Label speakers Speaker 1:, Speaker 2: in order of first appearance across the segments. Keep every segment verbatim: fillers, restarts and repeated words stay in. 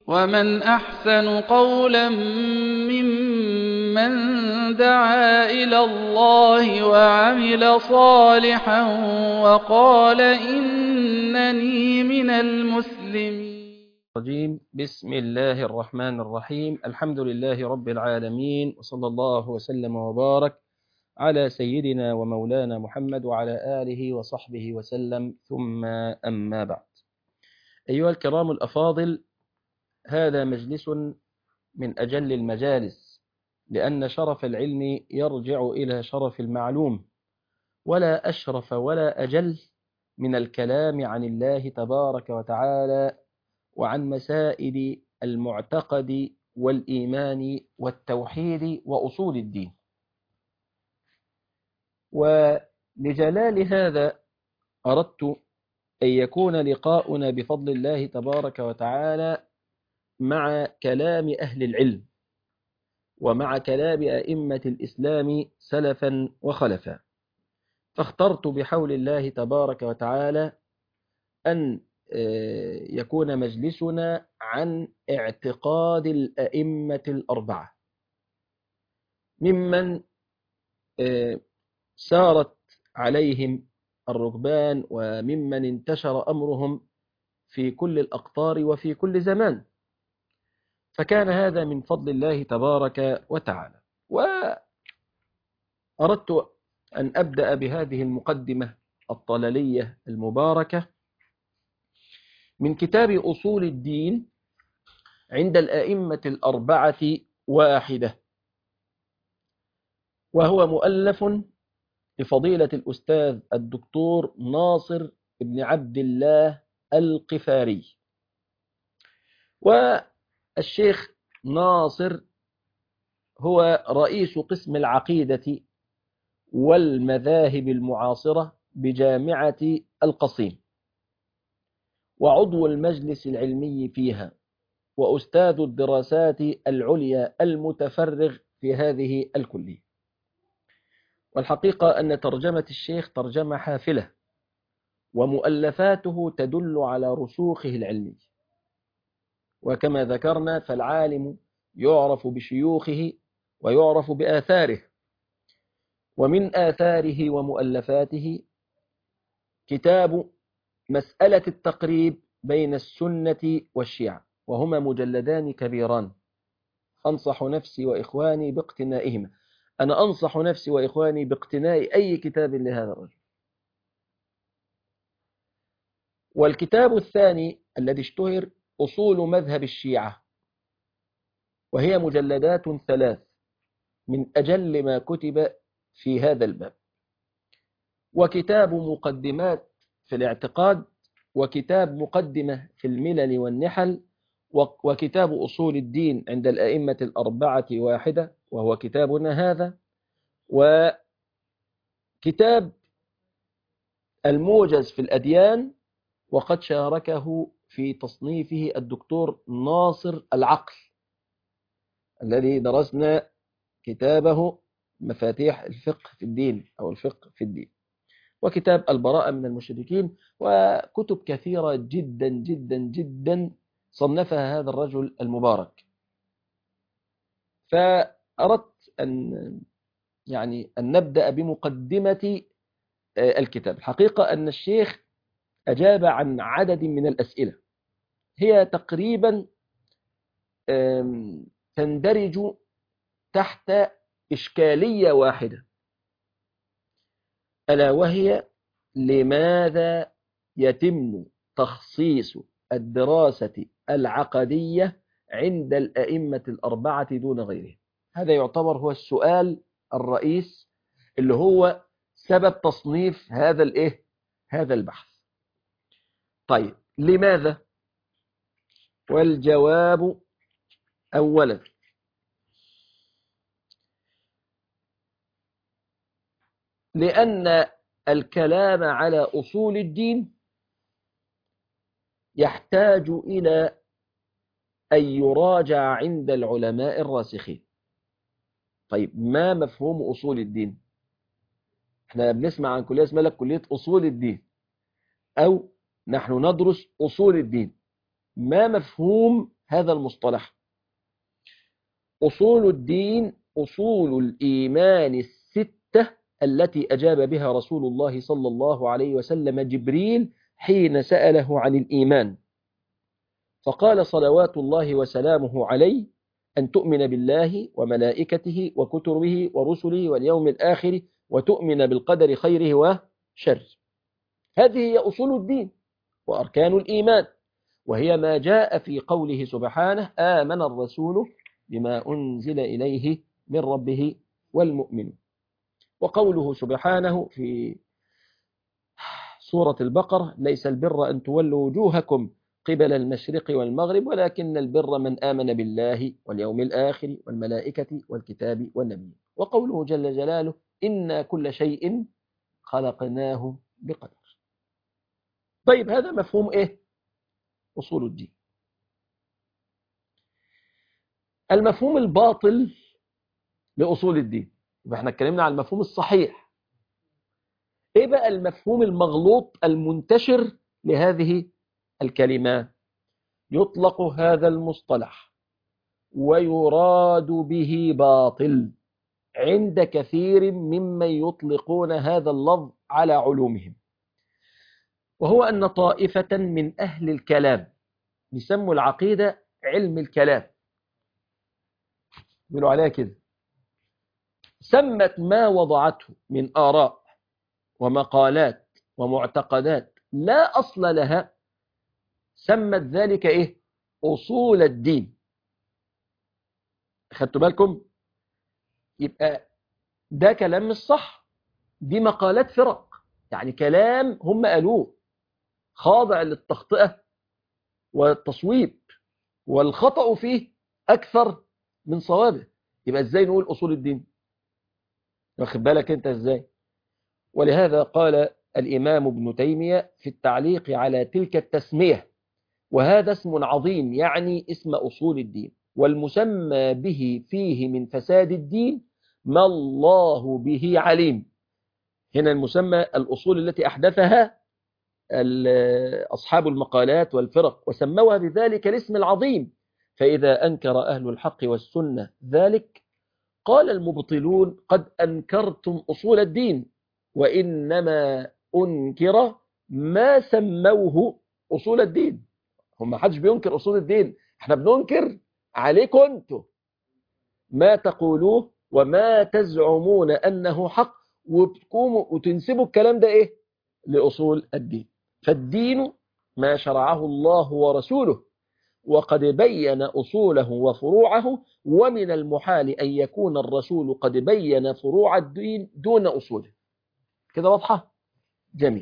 Speaker 1: ومن أحسن قولا ممن دعا إلى الله وعمل صالحا وقال إنني من المسلمين.
Speaker 2: بسم الله الرحمن الرحيم. الحمد لله رب العالمين، وصلى الله وسلم وبارك على سيدنا ومولانا محمد وعلى آله وصحبه وسلم، ثم أما بعد. أيها الكرام الأفاضل، هذا مجلس من أجل المجالس، لأن شرف العلم يرجع إلى شرف المعلوم، ولا أشرف ولا أجل من الكلام عن الله تبارك وتعالى وعن مسائل المعتقد والإيمان والتوحيد وأصول الدين. ولجلال هذا أردت أن يكون لقاؤنا بفضل الله تبارك وتعالى مع كلام أهل العلم، ومع كلام أئمة الإسلام سلفا وخلفا. فاخترت بحول الله تبارك وتعالى أن يكون مجلسنا عن اعتقاد الأئمة الأربعة، ممن سارت عليهم الركبان وممن انتشر أمرهم في كل الأقطار وفي كل زمان. فكان هذا من فضل الله تبارك وتعالى. وأردت أن أبدأ بهذه المقدمة الطلالية المباركة من كتاب أصول الدين عند الأئمة الأربعة واحدة، وهو مؤلف لفضيلة الأستاذ الدكتور ناصر بن عبد الله القفاري. والشيخ ناصر هو رئيس قسم العقيدة والمذاهب المعاصرة بجامعة القصيم، وعضو المجلس العلمي فيها، وأستاذ الدراسات العليا المتفرغ في هذه الكلية. والحقيقة أن ترجمة الشيخ ترجمة حافلة، ومؤلفاته تدل على رسوخه العلمي. وكما ذكرنا فالعالم يعرف بشيوخه ويعرف بآثاره، ومن آثاره ومؤلفاته كتاب مسألة التقريب بين السنة والشيعة، وهما مجلدان كبيران. أنصح نفسي وإخواني باقتنائهما. أنا أنصح نفسي وإخواني باقتناء أي كتاب لهذا الرجل. والكتاب الثاني الذي اشتهر أصول مذهب الشيعة، وهي مجلدات ثلاث من أجل ما كتب في هذا الباب. وكتاب مقدمات في الاعتقاد، وكتاب مقدمة في الملل والنحل، وكتاب أصول الدين عند الأئمة الأربعة واحدة، وهو كتابنا هذا، وكتاب الموجز في الأديان، وقد شاركه في تصنيفه الدكتور ناصر العقل الذي درسنا كتابه مفاتيح الفقه في الدين أو الفقه في الدين، وكتاب البراءة من المشركين، وكتب كثيرة جدا جدا جدا صنفها هذا الرجل المبارك. فأردت أن يعني أن نبدأ بمقدمة الكتاب. الحقيقة أن الشيخ أجاب عن عدد من الأسئلة هي تقريبا تندرج تحت إشكالية واحدة، ألا وهي: لماذا يتم تخصيص الدراسة العقدية عند الأئمة الأربعة دون غيرهم؟ هذا يعتبر هو السؤال الرئيس اللي هو سبب تصنيف هذا الإيه؟ هذا البحث. طيب، لماذا؟ والجواب: أولا، لأن الكلام على أصول الدين يحتاج إلى أن يراجع عند العلماء الراسخين. طيب، ما مفهوم أصول الدين؟ احنا بنسمع عن كلية اسمها لك كلية أصول الدين، أو نحن ندرس أصول الدين. ما مفهوم هذا المصطلح؟ أصول الدين أصول الإيمان الستة التي أجاب بها رسول الله صلى الله عليه وسلم جبريل حين سأله عن الإيمان، فقال صلوات الله وسلامه عليه: أن تؤمن بالله وملائكته وكتبه ورسله واليوم الآخر وتؤمن بالقدر خيره وشره. هذه هي أصول الدين وأركان الإيمان، وهي ما جاء في قوله سبحانه: آمن الرسول بما أنزل إليه من ربه والمؤمنون. وقوله سبحانه في سورة البقرة: ليس البر أن تولوا وجوهكم قبل المشرق والمغرب ولكن البر من آمن بالله واليوم الآخر والملائكة والكتاب والنبي. وقوله جل جلاله: إنا كل شيء خلقناه بقدر. طيب، هذا مفهوم إيه؟ أصول الدين. المفهوم الباطل لأصول الدين، يبقى احنا اتكلمنا عن المفهوم الصحيح. ايه بقى المفهوم المغلوط المنتشر لهذه الكلمات؟ يطلق هذا المصطلح ويراد به باطل عند كثير ممن يطلقون هذا اللفظ على علومهم، وهو أن طائفة من أهل الكلام يسموا العقيدة علم الكلام، يقولوا عليها كده، سمت ما وضعته من آراء ومقالات ومعتقدات لا أصل لها، سمت ذلك إيه؟ أصول الدين. خدتوا بالكم؟ يبقى ده كلام مش صح، دي مقالات فرق، يعني كلام هم قالوه خاضع للتخطئة والتصويب، والخطأ فيه أكثر من صوابه. يبقى إزاي نقول أصول الدين؟ واخد بالك أنت إزاي؟ ولهذا قال الإمام ابن تيمية في التعليق على تلك التسمية: وهذا اسم عظيم يعني اسم أصول الدين، والمسمى به فيه من فساد الدين ما الله به عليم. هنا المسمى الأصول التي أحدثها أصحاب المقالات والفرق وسموها بذلك الاسم العظيم، فإذا أنكر أهل الحق والسنة ذلك قال المبطلون: قد أنكرتم أصول الدين، وإنما أنكر ما سموه أصول الدين. هم حدش بينكر أصول الدين، احنا بننكر عليكم انتوا ما تقولوه وما تزعمون أنه حق، وبتقوموا وتنسبوا الكلام ده إيه؟ لأصول الدين. فالدين ما شرعه الله ورسوله، وقد بين أصوله وفروعه، ومن المحال أن يكون الرسول قد بين فروع الدين دون أصوله. كده واضحة؟ جميل.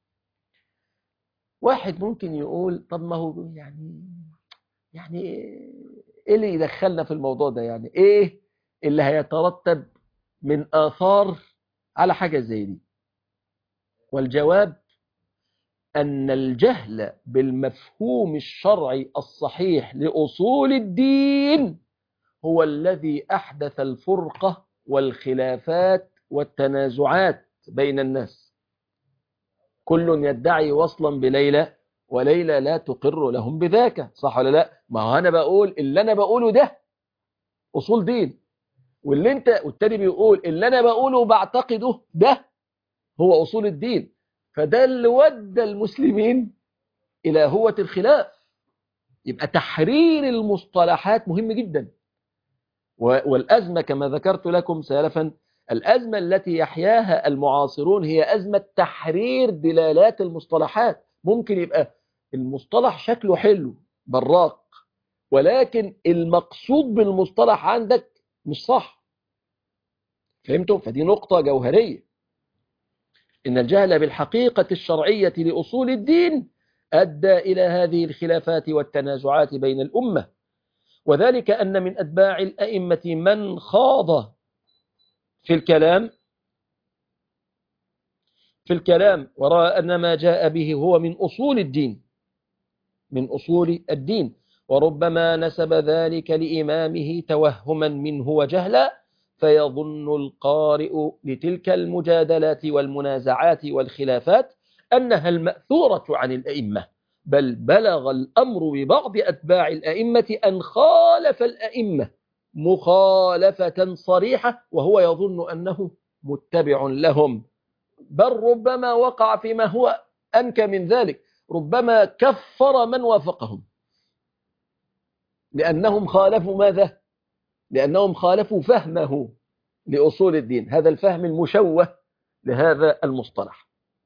Speaker 2: واحد ممكن يقول: طب ما هو يعني يعني ايه اللي يدخلنا في الموضوع ده؟ يعني ايه اللي هيترتب من آثار على حاجة زي دي؟ والجواب أن الجهل بالمفهوم الشرعي الصحيح لأصول الدين هو الذي أحدث الفرقة والخلافات والتنازعات بين الناس. كل يدعي وصلا بليلى وليلى لا تقر لهم بذاك، صح ولا لا؟ ما هو أنا بقول اللي أنا بقوله ده أصول دين، واللي أنت والتاني بيقول اللي أنا بقوله بعتقده ده هو أصول الدين. فده اللي ودى المسلمين إلى هوة الخلاف. يبقى تحرير المصطلحات مهم جدا، والأزمة كما ذكرت لكم سلفا، الأزمة التي يحياها المعاصرون هي أزمة تحرير دلالات المصطلحات. ممكن يبقى المصطلح شكله حلو براق، ولكن المقصود بالمصطلح عندك مش صح. فهمتوا؟ فدي نقطة جوهرية، إن الجهل بالحقيقة الشرعية لأصول الدين أدى إلى هذه الخلافات والتنازعات بين الأمة، وذلك أن من أتباع الأئمة من خاض في الكلام في الكلام ورأى أن ما جاء به هو من أصول الدين من أصول الدين وربما نسب ذلك لإمامه توهما منه وجهلا، فيظن القارئ لتلك المجادلات والمنازعات والخلافات أنها المأثورة عن الأئمة، بل بلغ الأمر ببعض أتباع الأئمة أن خالف الأئمة مخالفة صريحة وهو يظن أنه متبع لهم، بل ربما وقع فيما هو أنكى من ذلك، ربما كفر من وافقهم لأنهم خالفوا ماذا؟ لأنهم خالفوا فهمه لأصول الدين، هذا الفهم المشوه لهذا المصطلح.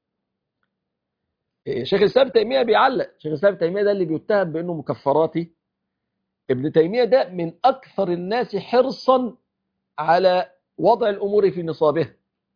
Speaker 2: شيخ الإسلام تيمية بيعلق، شيخ الإسلام تيمية ده اللي بيتهم بأنه مكفراتي، ابن تيمية ده من أكثر الناس حرصا على وضع الأمور في نصابها.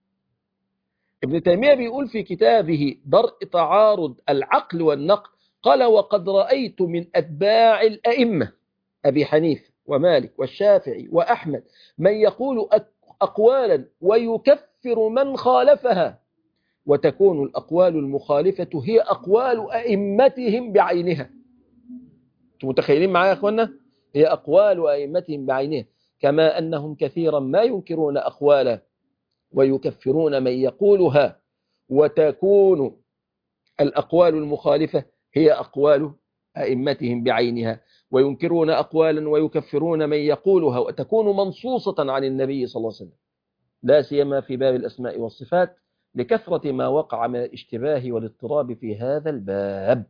Speaker 2: ابن تيمية بيقول في كتابه درء تعارض العقل والنقل، قال: وقد رأيت من أتباع الأئمة أبي حنيفة ومالك والشافعي وأحمد من يقول أقوالا ويكفر من خالفها، وتكون الأقوال المخالفة هي أقوال أئمتهم بعينها. أنتم متخيلين معايا يا أخوانا؟ هي أقوال أئمتهم بعينها، كما أنهم كثيرا ما ينكرون أقوالا ويكفرون من يقولها، وتكون الأقوال المخالفة هي أقوال أئمتهم بعينها، وينكرون أقوالا ويكفرون من يقولها، وتكون منصوصة عن النبي صلى الله عليه وسلم، لا سيما في باب الأسماء والصفات، لكثرة ما وقع من الاشتباه والاضطراب في هذا الباب.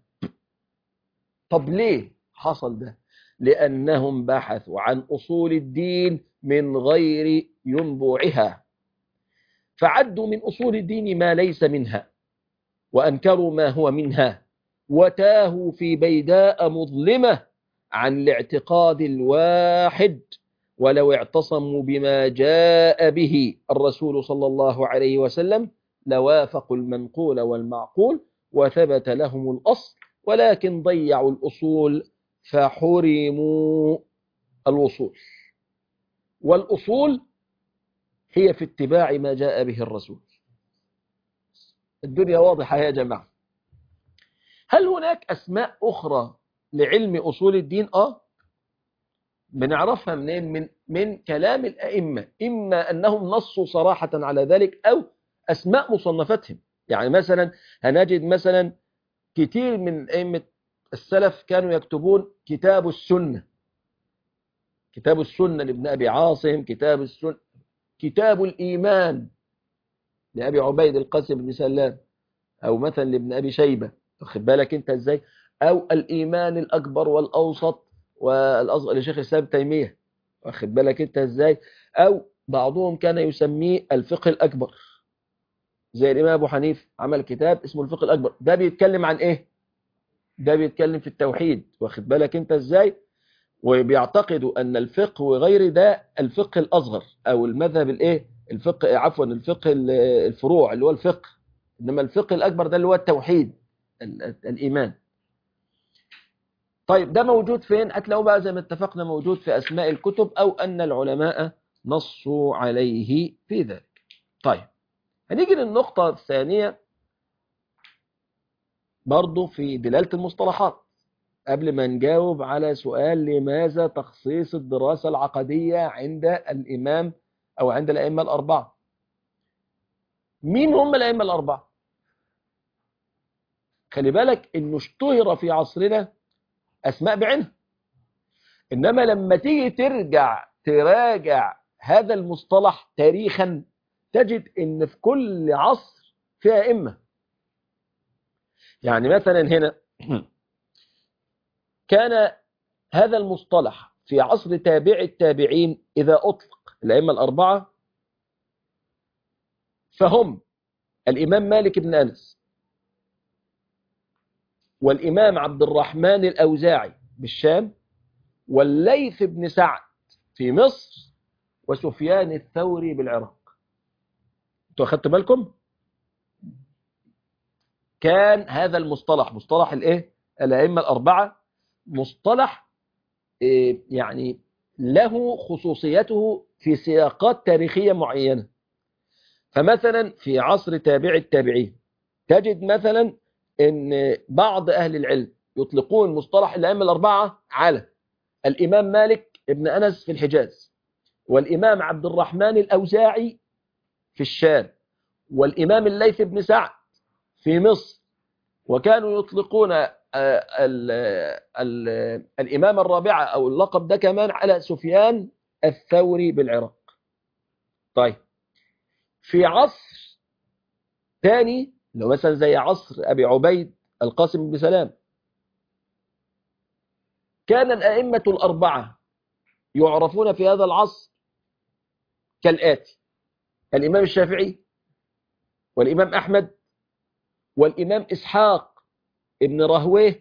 Speaker 2: طب ليه حصل ده؟ لأنهم بحثوا عن أصول الدين من غير ينبوعها، فعدوا من أصول الدين ما ليس منها، وأنكروا ما هو منها، وتاهوا في بيداء مظلمة عن الاعتقاد الواحد. ولو اعتصموا بما جاء به الرسول صلى الله عليه وسلم لوافقوا المنقول والمعقول وثبت لهم الأصل، ولكن ضيعوا الأصول فحرموا الوصول. والأصول هي في اتباع ما جاء به الرسول. الدنيا واضحة يا جماعة. هل هناك أسماء أخرى لعلم أصول الدين؟ آه بنعرفها منين؟ من من كلام الأئمة، إما أنهم نصوا صراحة على ذلك أو أسماء مصنفتهم. يعني مثلا هنجد مثلا كتير من أئمة السلف كانوا يكتبون كتاب السنة، كتاب السنة لابن أبي عاصم، كتاب السنة، كتاب الإيمان لأبي عبيد القاسم بن سلام، أو مثلا لابن أبي شيبة، واخد بالك أنت إزاي؟ أو الإيمان الأكبر والأوسط والأصغر لشيخ الإسلام تيمية، واخد بالك أنت إزاي؟ أو بعضهم كان يسميه الفقه الأكبر، زي الإمام أبو حنيفة عمل كتاب اسمه الفقه الأكبر. ده بيتكلم عن إيه؟ ده بيتكلم في التوحيد، واخد بالك أنت إزاي؟ وبيعتقدوا أن الفقه وغير ده الفقه الأصغر، أو المذهب الإيه؟ الفقه عفوا الفقه الفروع اللي هو الفقه، إنما الفقه الأكبر ده اللي هو التوحيد الإيمان. طيب ده موجود فين؟ هتلاقوا بقى زي ما اتفقنا موجود في أسماء الكتب، أو أن العلماء نصوا عليه في ذلك. طيب هنيجي للنقطة الثانية برضو في دلالة المصطلحات، قبل ما نجاوب على سؤال لماذا تخصيص الدراسة العقدية عند الإمام أو عند الأئمة الأربعة. مين هم الأئمة الأربعة؟ خلي بالك إنه اشتهر في عصرنا أسماء بعينها، إنما لما تيجي ترجع تراجع هذا المصطلح تاريخا تجد إن في كل عصر فيها أئمة. يعني مثلا هنا كان هذا المصطلح في عصر تابع التابعين إذا أطلق الأئمة الأربعة فهم الإمام مالك بن أنس، والإمام عبد الرحمن الأوزاعي بالشام، والليث بن سعد في مصر، وسفيان الثوري بالعراق. انتوا أخدتوا بالكم؟ كان هذا المصطلح مصطلح الايه؟ الأئمة الأربعة مصطلح إيه يعني له خصوصيته في سياقات تاريخية معينة. فمثلا في عصر تابع التابعين تجد مثلا ان بعض أهل العلم يطلقون مصطلح الأئمة الأربعة على الإمام مالك ابن أنس في الحجاز، والإمام عبد الرحمن الأوزاعي في الشام، والإمام الليث بن سعد في مصر. وكانوا يطلقون ال ال الإمامة الرابعة أو اللقب ده كمان على سفيان الثوري بالعراق. طيب في عصر ثاني لو مثلا زي عصر أبي عبيد القاسم بن سلام، كان الأئمة الأربعة يعرفون في هذا العصر كالآتي: الإمام الشافعي، والإمام أحمد، والإمام إسحاق ابن راهويه،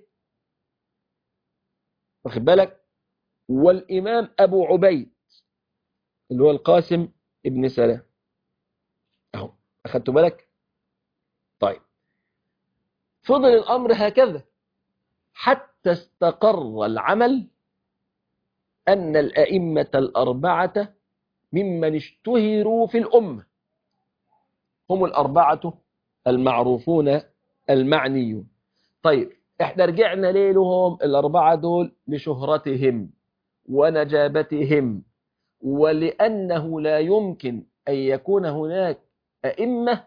Speaker 2: واخد بالك، والإمام أبو عبيد اللي هو القاسم ابن سلام. أهو أخدت بالك. طيب فضل الأمر هكذا حتى استقر العمل أن الأئمة الأربعة ممن اشتهروا في الأمة هم الأربعة المعروفون المعنيون. طيب احنا رجعنا ليه لهم الأربعة دول؟ لشهرتهم ونجابتهم، ولأنه لا يمكن أن يكون هناك أئمة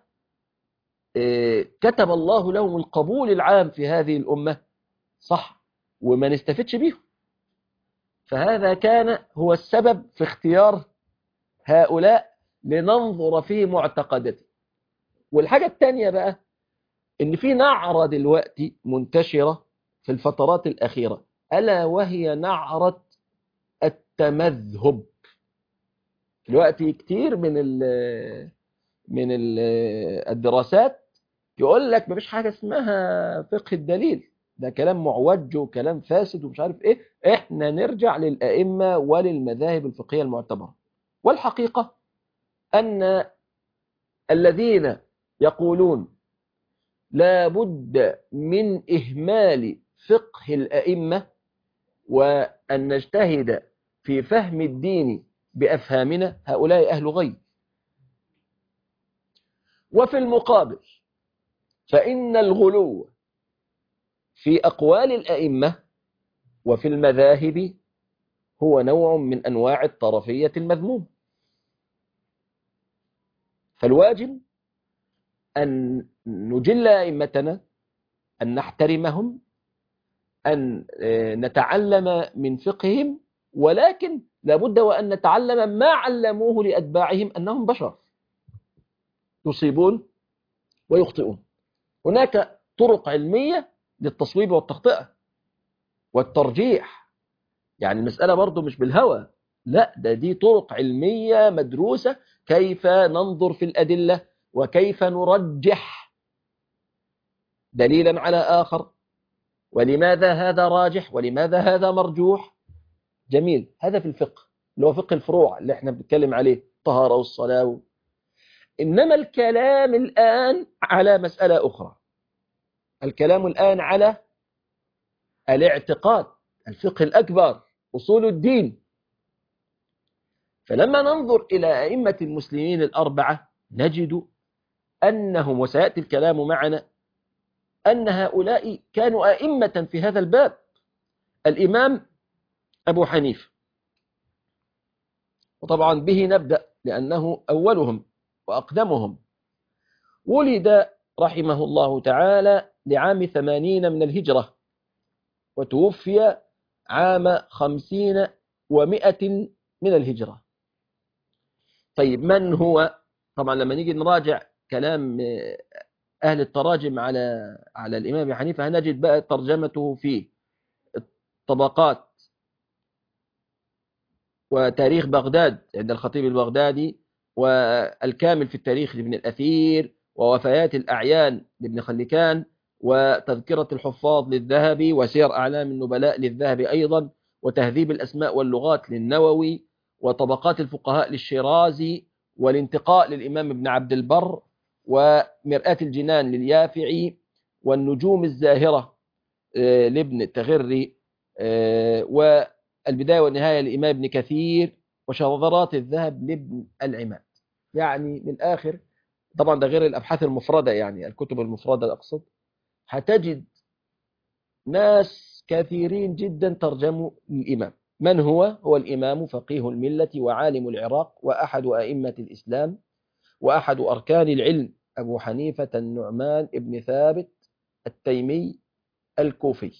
Speaker 2: كتب الله لهم القبول العام في هذه الأمة صح وما نستفدش بيهم. فهذا كان هو السبب في اختيار هؤلاء لننظر في معتقداتهم. والحاجة الثانية بقى إن في نعرة دلوقتي منتشرة في الفترات الأخيرة، ألا وهي نعرة التمذهب. دلوقتي كتير من ال من ال الدراسات يقول لك مفيش حاجة اسمها فقه الدليل، ده كلام معوج وكلام فاسد ومش عارف ايه، احنا نرجع للأئمة وللمذاهب الفقهية المعتبرة. والحقيقة أن الذين يقولون لا بد من إهمال فقه الأئمة وأن نجتهد في فهم الدين بأفهامنا، هؤلاء أهل غي. وفي المقابل فإن الغلو في أقوال الأئمة وفي المذاهب هو نوع من أنواع الطرفية المذموم. فالواجب أن نجل أئمتنا، أن نحترمهم، أن نتعلم من فقههم، ولكن لابد وأن نتعلم ما علموه لأتباعهم، أنهم بشر يصيبون ويخطئون. هناك طرق علمية للتصويب والتخطئة والترجيح، يعني المسألة برضو مش بالهوى، لا ده دي طرق علمية مدروسة، كيف ننظر في الأدلة وكيف نرجح دليلا على آخر، ولماذا هذا راجح ولماذا هذا مرجوح. جميل، هذا في الفقه اللي هو فقه الفروع اللي احنا بنتكلم عليه، الطهارة والصلاة. إنما الكلام الآن على مسألة أخرى، الكلام الآن على الاعتقاد، الفقه الأكبر، أصول الدين. فلما ننظر إلى أئمة المسلمين الأربعة نجد أنهم، وسيأتي الكلام معنا، أن هؤلاء كانوا أئمة في هذا الباب. الإمام أبو حنيفة، وطبعا به نبدأ لأنه أولهم وأقدمهم، ولد رحمه الله تعالى لعام ثمانين من الهجرة، وتوفي عام خمسين ومائة من الهجرة. طيب من هو؟ طبعا لما نيجي نراجع كلام أهل التراجم على على الإمام أبي حنيفة هنجد بقى ترجمته في الطبقات وتاريخ بغداد عند الخطيب البغدادي، والكامل في التاريخ لابن الأثير، ووفيات الأعيان لابن خلكان، وتذكرة الحفاظ للذهبي، وسير أعلام النبلاء للذهبي أيضا، وتهذيب الأسماء واللغات للنووي، وطبقات الفقهاء للشيرازي، والانتقاء للإمام ابن عبد البر، ومرآة الجنان لليافعي، والنجوم الزاهرة لابن التغري، والبداية والنهاية للإمام ابن كثير، وشذرات الذهب لابن العماد. يعني من الآخر، طبعا ده غير الأبحاث المفردة، يعني الكتب المفردة أقصد، هتجد ناس كثيرين جدا ترجموا الإمام. من هو؟ هو الإمام فقيه الملة وعالم العراق وأحد أئمة الإسلام وأحد أركان العلم، أبو حنيفة النعمان ابن ثابت التيمي الكوفي.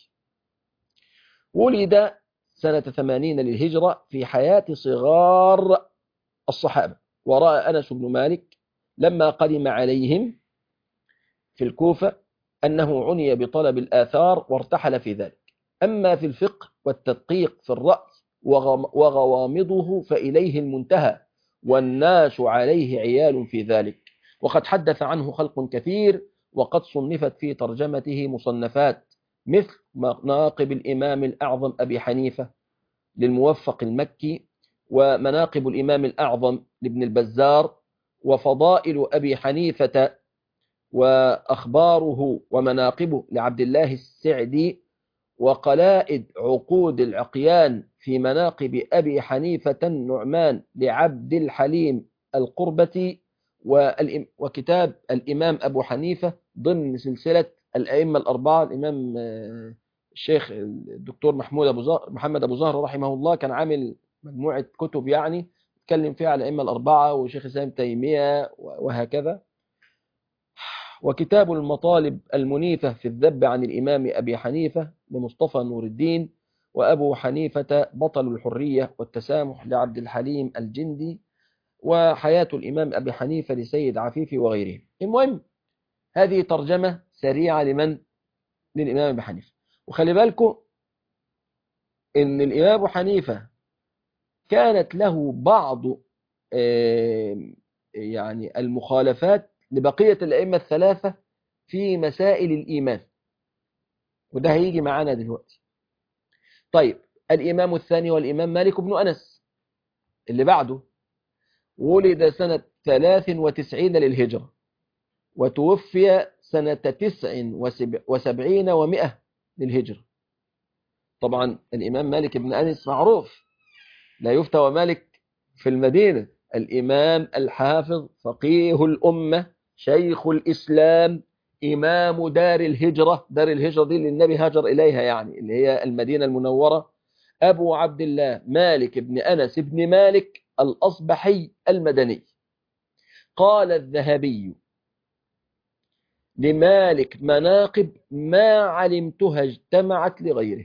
Speaker 2: ولد سنة ثمانين للهجرة في حياة صغار الصحابة. ورأى أنس بن مالك لما قدم عليهم في الكوفة أنه عني بطلب الآثار وارتحل في ذلك. أما في الفقه والتدقيق في الرأس وغوامضه فإليه المنتهى، والناس عليه عيال في ذلك. وقد حدث عنه خلق كثير، وقد صنفت في ترجمته مصنفات مثل مناقب الإمام الأعظم أبي حنيفة للموفق المكي، ومناقب الإمام الأعظم لابن البزار، وفضائل أبي حنيفة وأخباره ومناقبه لعبد الله السعدي، وقلائد عقود العقيان في مناقب أبي حنيفة النعمان لعبد الحليم القربتي، وكتاب الإمام أبو حنيفة ضمن سلسلة الأئمة الأربعة. الإمام الشيخ الدكتور محمود أبو زهر محمد أبو زهر رحمه الله كان عامل مجموعة كتب يعني تكلم فيها على الأئمة الأربعة وشيخ الإسلام تيمية وهكذا. وكتاب المطالب المنيفة في الذب عن الإمام أبي حنيفة لمصطفى نور الدين، وأبو حنيفة بطل الحرية والتسامح لعبد الحليم الجندي، وحياة الإمام أبي حنيفة لسيد عفيفي وغيره. المهم هذه ترجمة سريعة لمن؟ للإمام أبي حنيفة. وخلي بالكم إن الإمام أبو حنيفة كانت له بعض يعني المخالفات لبقية الأئمة الثلاثة في مسائل الإيمان، وده هيجي معانا دلوقتي. طيب الإمام الثاني والإمام مالك بن أنس اللي بعده ولد سنة ثلاث وتسعين للهجرة، وتوفي سنة تسع وسبعين ومئة للهجرة. طبعا الإمام مالك بن أنس معروف، لا يفتى مالك في المدينة، الإمام الحافظ فقيه الأمة شيخ الإسلام إمام دار الهجرة. دار الهجرة دي اللي النبي هاجر إليها يعني اللي هي المدينة المنورة. أبو عبد الله مالك بن أنس بن مالك الأصبحي المدني. قال الذهبي لمالك مناقب ما علمتها اجتمعت لغيره.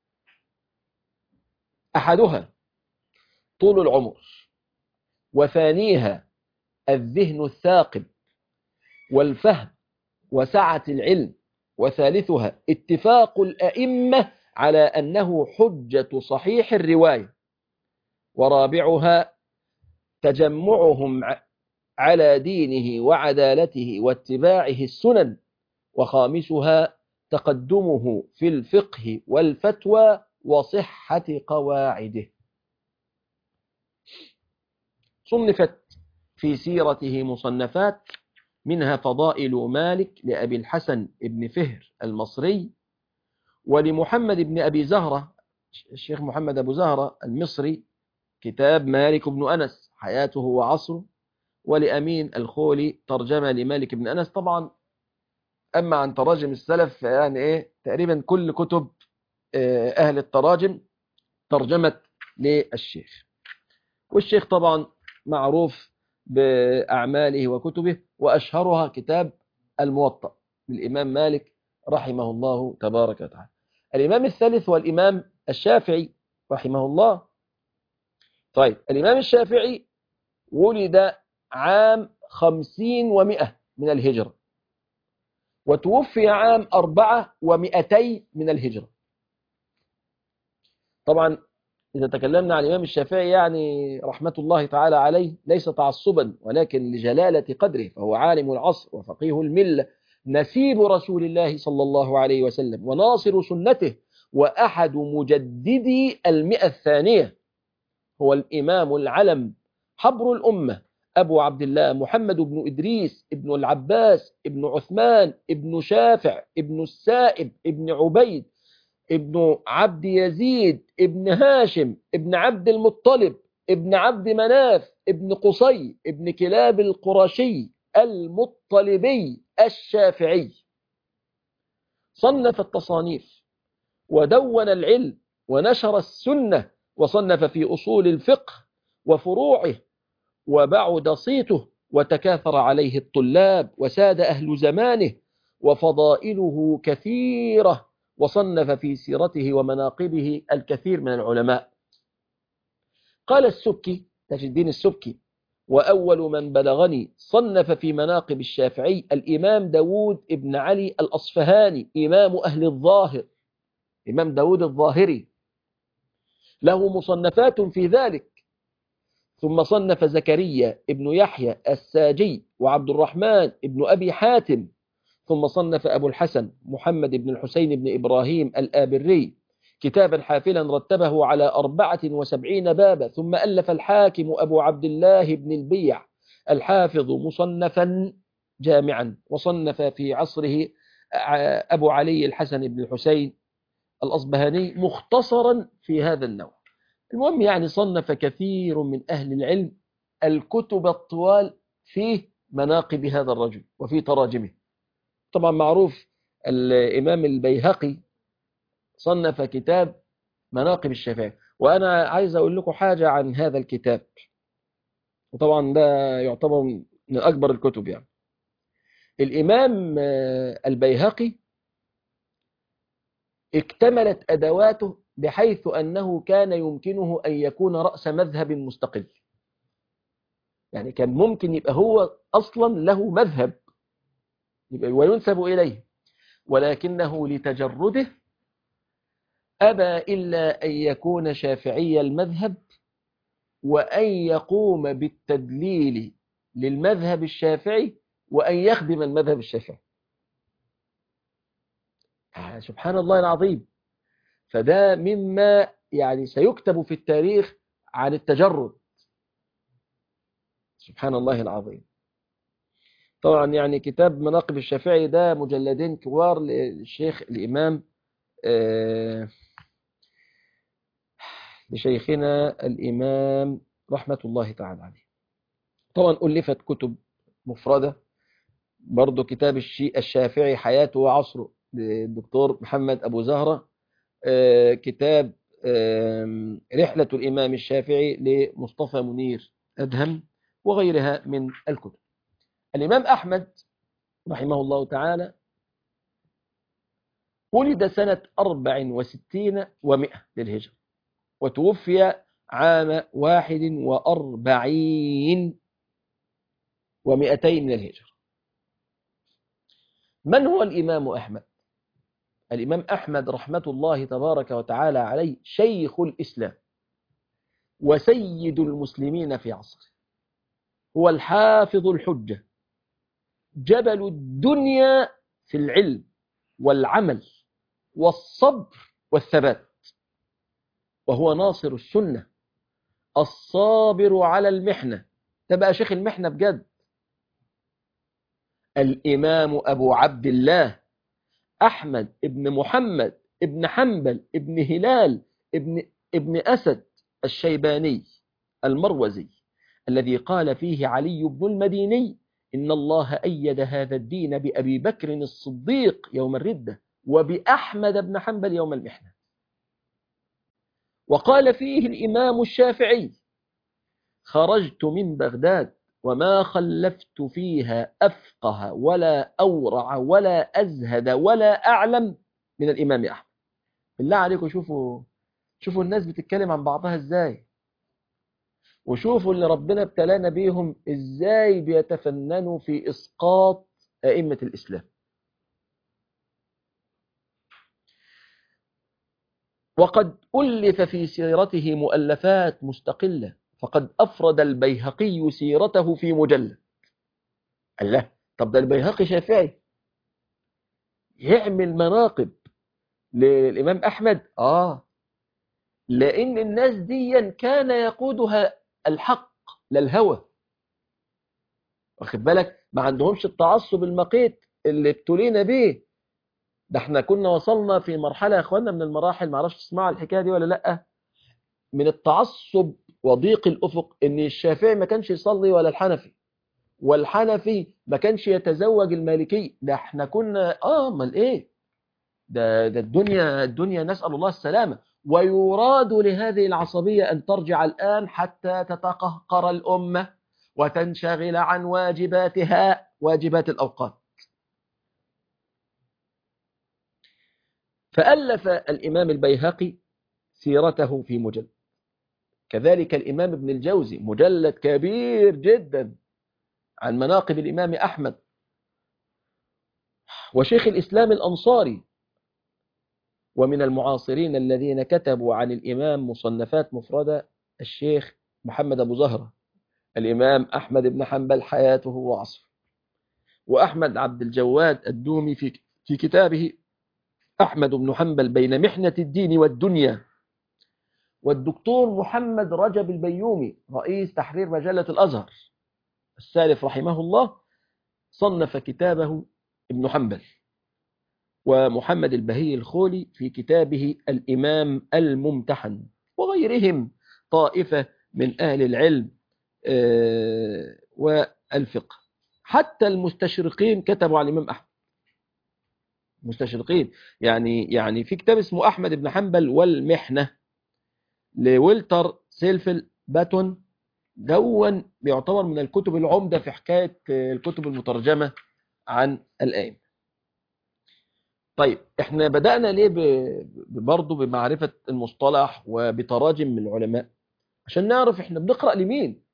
Speaker 2: أحدها طول العمر، وثانيها الذهن الثاقب والفهم وسعة العلم، وثالثها اتفاق الأئمة على أنه حجة صحيح الرواية، ورابعها تجمعهم على دينه وعدالته واتباعه السنن، وخامسها تقدمه في الفقه والفتوى وصحة قواعده. صنفت في سيرته مصنفات، منها فضائل مالك لأبي الحسن ابن فهر المصري، ولمحمد بن أبي زهرة الشيخ محمد أبو زهرة المصري كتاب مالك بن أنس حياته وعصره، ولأمين الخولي ترجمة لمالك بن أنس. طبعا أما عن تراجم السلف يعني إيه تقريبا كل كتب أهل التراجم ترجمت للشيخ، والشيخ طبعا معروف بأعماله وكتبه، وأشهرها كتاب الموطأ للإمام مالك رحمه الله تبارك وتعالى. الإمام الثالث والإمام الشافعي رحمه الله. طيب الإمام الشافعي ولد عام خمسين ومئة من الهجرة، وتوفي عام أربعة ومئتي من الهجرة. طبعا إذا تكلمنا عن الإمام الشافعي يعني رحمة الله تعالى عليه ليس تعصبا ولكن لجلالة قدره، فهو عالم العصر وفقيه الملة، نسيب رسول الله صلى الله عليه وسلم وناصر سنته، وأحد مجددي المئة الثانية. هو الإمام العلم حبر الأمة أبو عبد الله محمد بن إدريس ابن العباس ابن عثمان ابن شافع ابن السائب ابن عبيد ابن عبد يزيد ابن هاشم ابن عبد المطلب ابن عبد مناف ابن قصي ابن كلاب القرشي المطلبي الشافعي. صنف التصانيف ودون العلم ونشر السنة، وصنف في أصول الفقه وفروعه، وبعد صيته وتكاثر عليه الطلاب وساد أهل زمانه، وفضائله كثيرة، وصنف في سيرته ومناقبه الكثير من العلماء. قال السبكي، تاج الدين السبكي: وأول من بلغني صنف في مناقب الشافعي الإمام داود ابن علي الأصفهاني إمام أهل الظاهر، إمام داود الظاهري، له مصنفات في ذلك. ثم صنف زكريا ابن يحيى الساجي وعبد الرحمن ابن أبي حاتم. ثم صنف أبو الحسن محمد بن الحسين بن إبراهيم الآبري كتابا حافلا رتبه على أربعة وسبعين بابا. ثم ألف الحاكم أبو عبد الله بن البيع الحافظ مصنفا جامعا، وصنف في عصره أبو علي الحسن بن الحسين الأصبهاني مختصرا في هذا النوع. المهم يعني صنف كثير من أهل العلم الكتب الطوال في مناقب هذا الرجل وفي تراجمه. طبعا معروف الإمام البيهقي صنف كتاب مناقب الشافعي، وأنا عايز أقول لكم حاجة عن هذا الكتاب، وطبعا ده يعتبر من أكبر الكتب. يعني الإمام البيهقي اكتملت أدواته بحيث أنه كان يمكنه أن يكون رأس مذهب مستقل. يعني كان ممكن يبقى هو أصلا له مذهب وينسب إليه، ولكنه لتجرده أبى إلا أن يكون شافعي المذهب، وأن يقوم بالتدليل للمذهب الشافعي، وأن يخدم المذهب الشافعي. سبحان الله العظيم. فده مما يعني سيكتب في التاريخ عن التجرد. سبحان الله العظيم. طبعا يعني كتاب مناقب الشافعي ده مجلدين كبار للشيخ الإمام آه لشيخنا الإمام رحمة الله تعالى عليه. طبعا ألفت كتب مفردة برضو، كتاب الشافعي حياته وعصره للدكتور محمد أبو زهرة، آه كتاب آه رحلة الإمام الشافعي لمصطفى منير أدهم، وغيرها من الكتب. الإمام أحمد رحمه الله تعالى ولد سنة أربع وستين ومئة للهجرة، وتوفي عام واحد وأربعين ومئتين من الهجرة. من هو الإمام أحمد؟ الإمام أحمد رحمة الله تبارك وتعالى عليه شيخ الإسلام وسيد المسلمين في عصره، هو الحافظ الحجة، جبل الدنيا في العلم والعمل والصبر والثبات، وهو ناصر السنة الصابر على المحنة. تبقى شيخ المحنة بجد. الإمام أبو عبد الله أحمد ابن محمد ابن حنبل ابن هلال ابن, ابن أسد الشيباني المروزي، الذي قال فيه علي بن المديني: إن الله أيد هذا الدين بأبي بكر الصديق يوم الردة، وبأحمد بن حنبل يوم المحنة. وقال فيه الإمام الشافعي: خرجت من بغداد وما خلفت فيها أفقه ولا أورع ولا أزهد ولا أعلم من الإمام أحمد. بالله عليكم شوفوا شوفوا الناس بتتكلم عن بعضها إزاي، وشوفوا اللي ربنا ابتلانا بيهم إزاي بيتفننوا في إسقاط أئمة الإسلام. وقد ألف في سيرته مؤلفات مستقلة، فقد أفرد البيهقي سيرته في مجلد. الله، طب ده البيهقي شافعي يعمل مناقب للإمام أحمد؟ آه لأن الناس دي كان يقودها الحق لا الهوى. واخد بالك؟ ما عندهمش التعصب المقيت اللي ابتلينا به. ده احنا كنا وصلنا في مرحلة يا اخوانا من المراحل، ما اعرفش تسمعوا الحكاية دي ولا لأ، من التعصب وضيق الأفق، ان الشافعي ما كانش يصلي ولا الحنفي، والحنفي ما كانش يتزوج المالكي. ده احنا كنا اه امال ايه، ده ده الدنيا الدنيا نسأل الله السلامة. ويراد لهذه العصبية أن ترجع الآن حتى تتقهقر الأمة وتنشغل عن واجباتها، واجبات الأوقات. فألف الإمام البيهقي سيرته في مجلد، كذلك الإمام ابن الجوزي مجلد كبير جدا عن مناقب الإمام أحمد، وشيخ الإسلام الأنصاري. ومن المعاصرين الذين كتبوا عن الإمام مصنفات مفردة الشيخ محمد أبو زهرة، الإمام أحمد بن حنبل حياته وعصره، وأحمد عبد الجواد الدومي في في كتابه أحمد بن حنبل بين محنة الدين والدنيا، والدكتور محمد رجب البيومي رئيس تحرير مجلة الأزهر السالف رحمه الله صنف كتابه ابن حنبل، ومحمد البهي الخولي في كتابه الإمام الممتحن، وغيرهم طائفة من أهل العلم والفقه. حتى المستشرقين كتبوا على الإمام أحمد، مستشرقين يعني يعني في كتاب اسمه أحمد بن حنبل والمحنة لويلتر سيلفل باتون، دون بيعتبر من الكتب العمدة في حكاية الكتب المترجمة عن الآئمة. طيب احنا بدأنا ليه برضه بمعرفة المصطلح وبتراجم من العلماء؟ عشان نعرف احنا بنقرأ لمين،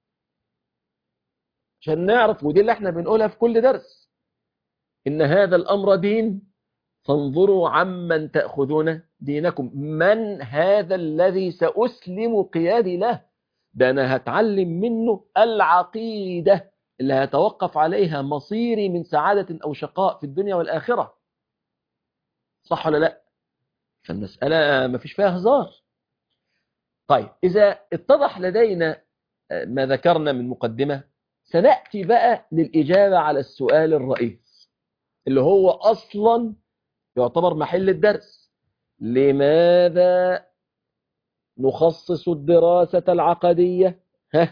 Speaker 2: عشان نعرف، ودي اللي احنا بنقولها في كل درس، إن هذا الأمر دين فانظروا عمن تأخذون دينكم. من هذا الذي سأسلم قيادي له؟ ده أنا هتعلم منه العقيدة اللي هتوقف عليها مصيري من سعادة أو شقاء في الدنيا والآخرة، صح ولا لا؟ فالمسألة ما فيش فيها هزار. طيب إذا اتضح لدينا ما ذكرنا من مقدمة، سنأتي بقى للإجابة على السؤال الرئيس اللي هو أصلا يعتبر محل الدرس: لماذا نخصص الدراسة العقدية ها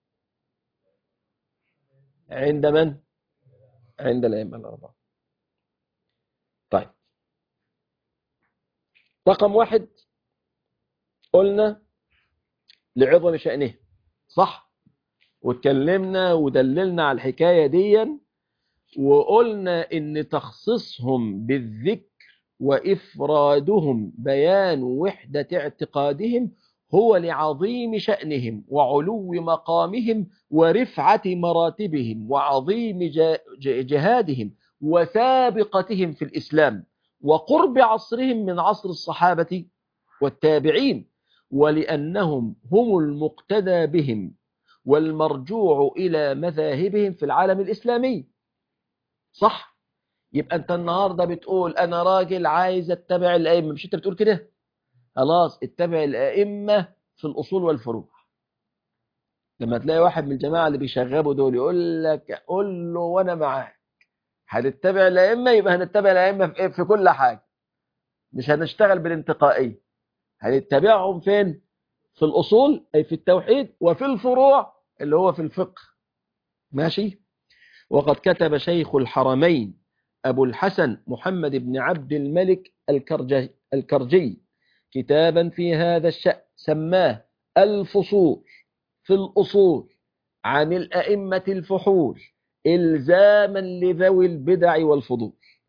Speaker 2: عند من؟ عند الأئمة الأربعة. طيب رقم واحد قلنا لعظم شأنه، صح؟ واتكلمنا ودللنا على الحكاية دي، وقلنا إن تخصيصهم بالذكر وإفرادهم بيان وحدة اعتقادهم هو لعظيم شأنهم وعلو مقامهم ورفعة مراتبهم وعظيم جهادهم وسابقتهم في الإسلام وقرب عصرهم من عصر الصحابة والتابعين، ولأنهم هم المقتدى بهم والمرجوع إلى مذاهبهم في العالم الإسلامي، صح؟ يبقى أنت النهاردة بتقول أنا راجل عايز اتبع الأئمة، مش أنت بتقول كده؟ خلاص اتبع الأئمة في الأصول والفروع. لما تلاقي واحد من الجماعة اللي بيشغبوا دول يقول لك قول له وأنا معاك، هنتبع الأئمة، يبقى هنتبع الأئمة في, في كل حاجة، مش هنشتغل بالانتقائية، هنتبعهم فين؟ في الأصول أي في التوحيد، وفي الفروع اللي هو في الفقه، ماشي؟ وقد كتب شيخ الحرمين أبو الحسن محمد بن عبد الملك الكرجي, الكرجي كتابا في هذا الشأن سماه الفصول في الأصول عن الأئمة الفحول إلزاما لذوي البدع والفضول.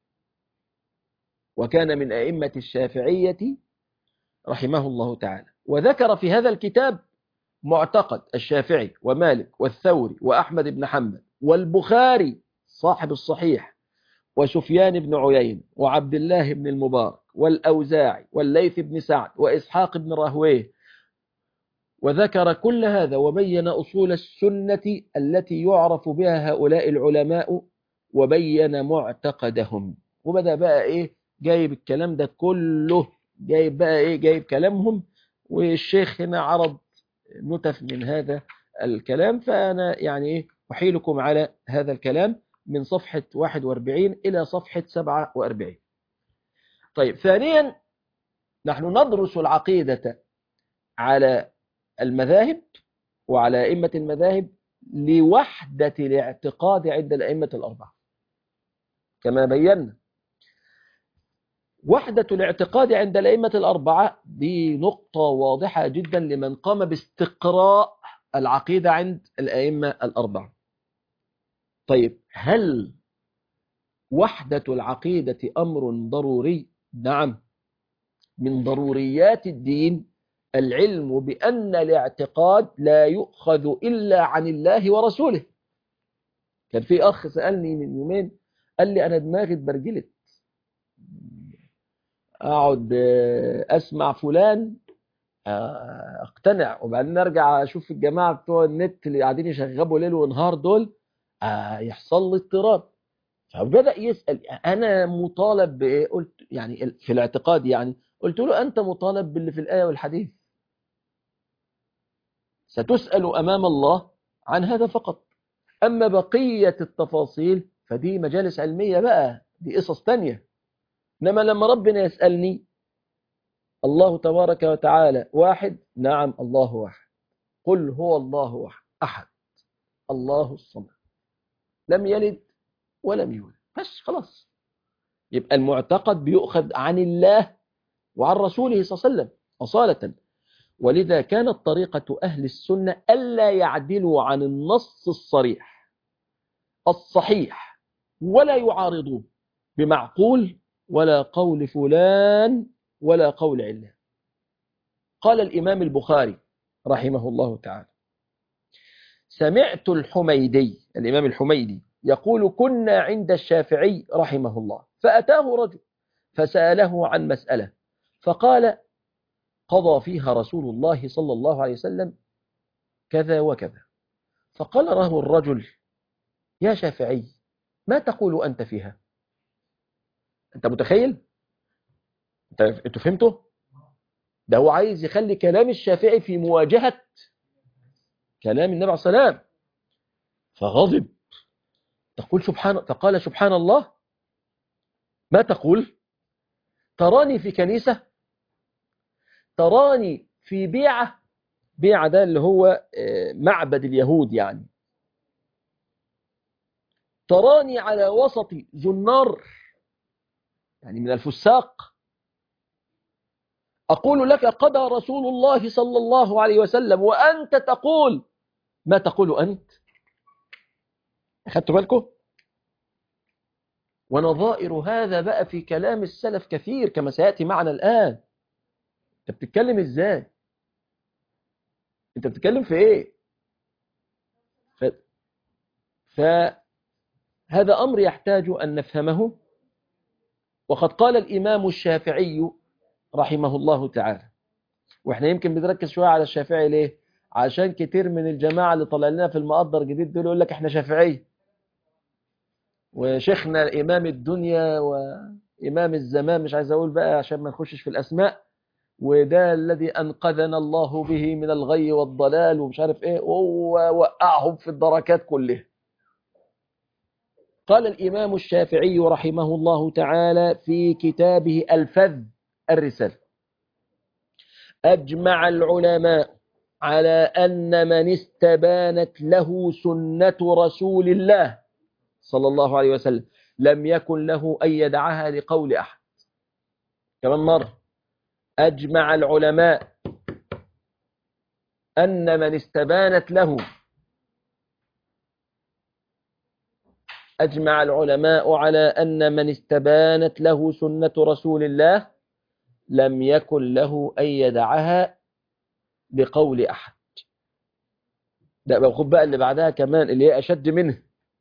Speaker 2: وكان من أئمة الشافعية رحمه الله تعالى، وذكر في هذا الكتاب معتقد الشافعي ومالك والثوري وأحمد بن حنبل والبخاري صاحب الصحيح وسفيان بن عيين وعبد الله بن المبارك والأوزاعي والليث بن سعد وإسحاق بن راهويه، وذكر كل هذا وبين أصول السنة التي يعرف بها هؤلاء العلماء وبين معتقدهم. وبدأ بقى إيه جايب الكلام ده كله، جايب بقى إيه جايب كلامهم، والشيخ هنا عرض نتف من هذا الكلام، فأنا يعني إيه أحيلكم على هذا الكلام من صفحة واحد وأربعين إلى صفحة سبعة وأربعين. طيب ثانيا، نحن ندرس العقيدة على المذاهب وعلى أئمة المذاهب لوحدة الاعتقاد عند الأئمة الأربعة كما بينا. وحدة الاعتقاد عند الأئمة الأربعة دي نقطة واضحة جدا لمن قام باستقراء العقيدة عند الأئمة الأربعة. طيب هل وحدة العقيدة أمر ضروري؟ نعم، من ضروريات الدين العلم بأن الاعتقاد لا يؤخذ إلا عن الله ورسوله. كان في أخ سألني من يومين قال لي أنا دماغي اتبرجلت، أقعد أسمع فلان أقتنع وبعدين أرجع أشوف الجماعة بتوع النت اللي قاعدين يشغبوا ليل ونهار دول يحصل لي اضطراب. فبدأ يسأل أنا مطالب بإيه؟ قلت يعني في الاعتقاد، يعني قلت له أنت مطالب باللي في الآية والحديث، ستسأل أمام الله عن هذا فقط. أما بقية التفاصيل فدي مجالس علمية بقى، دي قصص تانية. إنما لما ربنا يسألني الله تبارك وتعالى واحد، نعم الله واحد، قل هو الله أحد الله الصمد لم يلد ولم يولد، بس خلاص. يبقى المعتقد بيؤخذ عن الله وعن رسوله صلى الله عليه وسلم أصالة. ولذا كانت طريقة أهل السنة ألا يعدلوا عن النص الصريح الصحيح ولا يعارضوه بمعقول ولا قول فلان ولا قول علان. قال الإمام البخاري رحمه الله تعالى: سمعت الحميدي، الإمام الحميدي، يقول: كنا عند الشافعي رحمه الله، فأتاه رجل فسأله عن مسألة فقال: قضى فيها رسول الله صلى الله عليه وسلم كذا وكذا. فقال له الرجل: يا شافعي ما تقول أنت فيها؟ أنت متخيل؟ أنت فهمته؟ ده هو عايز يخلي كلام الشافعي في مواجهة كلام النبي عليه الصلاة والسلام. فغضب، تقول سبحان فقال: سبحان الله، ما تقول؟ تراني في كنيسة، تراني في بيعة، بيعة ده اللي هو معبد اليهود يعني، تراني على وسط زنار يعني من الفساق، أقول لك قضى رسول الله صلى الله عليه وسلم وأنت تقول ما تقول أنت. أخذتوا بالكم؟ ونظائر هذا بقى في كلام السلف كثير كما سيأتي معنا الآن. أنت بتتكلم إزاي؟ أنت بتتكلم في إيه؟ ف... فهذا أمر يحتاج أن نفهمه. وقد قال الإمام الشافعي رحمه الله تعالى، وإحنا يمكن بنركز شوية على الشافعي ليه؟ عشان كتير من الجماعة اللي طلع لنا في المقدر جديد دول يقول لك إحنا شافعي، وشيخنا إمام الدنيا وإمام الزمان، مش عايز أقول بقى عشان ما نخشش في الأسماء، وده الذي أنقذنا الله به من الغي والضلال ومش عارف إيه، ووقعهم في الدركات كلها. قال الإمام الشافعي رحمه الله تعالى في كتابه الفذ الرسالة: أجمع العلماء على أن من استبانت له سنة رسول الله صلى الله عليه وسلم لم يكن له أن يدعها لقول أحد. كمان مرة: أجمع العلماء أن من استبانت له أجمع العلماء على أن من استبانت له سنة رسول الله لم يكن له أن يدعها بقول أحد. ده بخد بقى اللي بعدها كمان اللي هي أشد منه.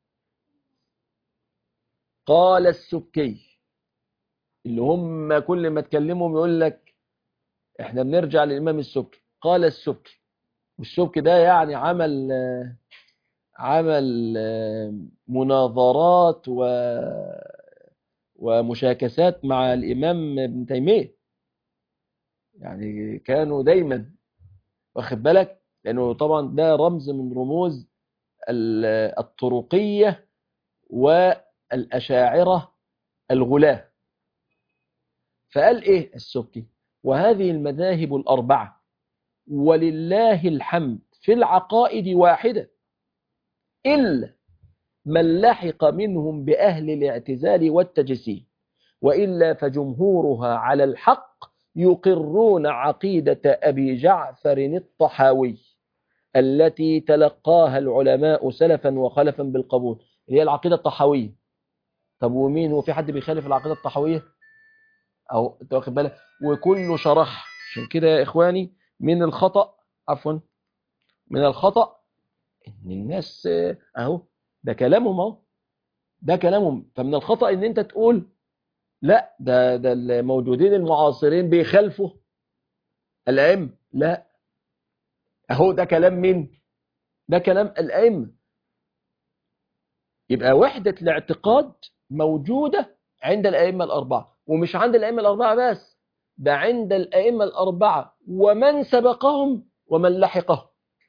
Speaker 2: قال السبكي، اللي هم كل ما تكلمهم يقول لك احنا بنرجع للإمام السبكي. قال السبكي، والسبكي ده يعني عمل عمل مناظرات و ومشاكسات مع الإمام ابن تيمية، يعني كانوا دايما واخد بالك، لأنه طبعا ده رمز من رموز الطرقية والأشاعرة الغلاة. فقال إيه السبكي: وهذه المذاهب الأربعة ولله الحمد في العقائد واحدة، إلا من لحق منهم بأهل الاعتزال والتجسيم، وإلا فجمهورها على الحق يقرون عقيدة أبي جعفر الطحاوي التي تلقاها العلماء سلفا وخلفا بالقبول. هي العقيدة الطحاوية. طب ومين هو في حد بيخالف العقيدة الطحاوية؟ أو أنت واخد بالك، وكله شرح. عشان كده يا إخواني من الخطأ، عفوا من الخطأ إن الناس أهو ده كلامهم أهو، ده كلامهم. فمن الخطأ إن أنت تقول لا ده ده الموجودين المعاصرين بيخالفوا الأئمة. لا، أهو ده كلام مين؟ ده كلام الأئمة. يبقى وحدة الاعتقاد موجودة عند الأئمة الأربعة، ومش عند الأئمة الأربعة بس، ده عند الأئمة الأربعة ومن سبقهم ومن لحقهم.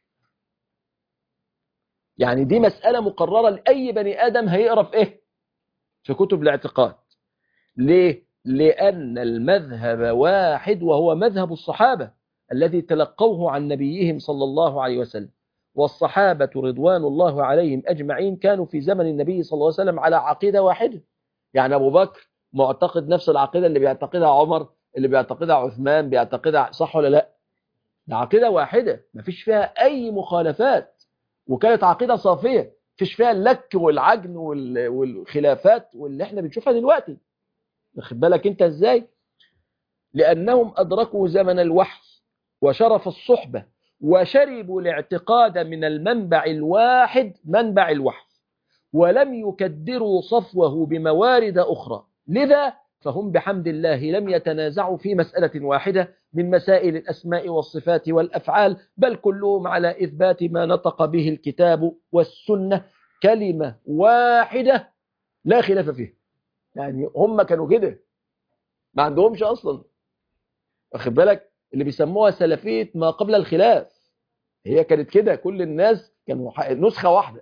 Speaker 2: يعني دي مسألة مقررة لأي بني آدم هيقرأ في إيه؟ في كتب الاعتقاد. ليه؟ لأن المذهب واحد، وهو مذهب الصحابة الذي تلقوه عن نبيهم صلى الله عليه وسلم. والصحابة رضوان الله عليهم أجمعين كانوا في زمن النبي صلى الله عليه وسلم على عقيدة واحدة. يعني أبو بكر معتقد نفس العقيدة اللي بيعتقدها عمر، اللي بيعتقدها عثمان، بيعتقدها، صح ولا لا؟ ده عقيدة واحدة مفيش فيها أي مخالفات، وكانت عقيدة صافية مفيش فيها اللك والعجن والخلافات واللي احنا بنشوفها دلوقتي. واخد بالك انت ازاي؟ لأنهم أدركوا زمن الوحي وشرف الصحبة، وشربوا الاعتقاد من المنبع الواحد منبع الوحي، ولم يكدروا صفوه بموارد أخرى. لذا فهم بحمد الله لم يتنازعوا في مسألة واحدة من مسائل الأسماء والصفات والأفعال، بل كلهم على إثبات ما نطق به الكتاب والسنة، كلمة واحدة لا خلاف فيها. يعني هم كانوا كده، ما عندهمش أصلا، واخد بالك، اللي بيسموها سلفية ما قبل الخلاف. هي كانت كده، كل الناس كانوا نسخة واحدة.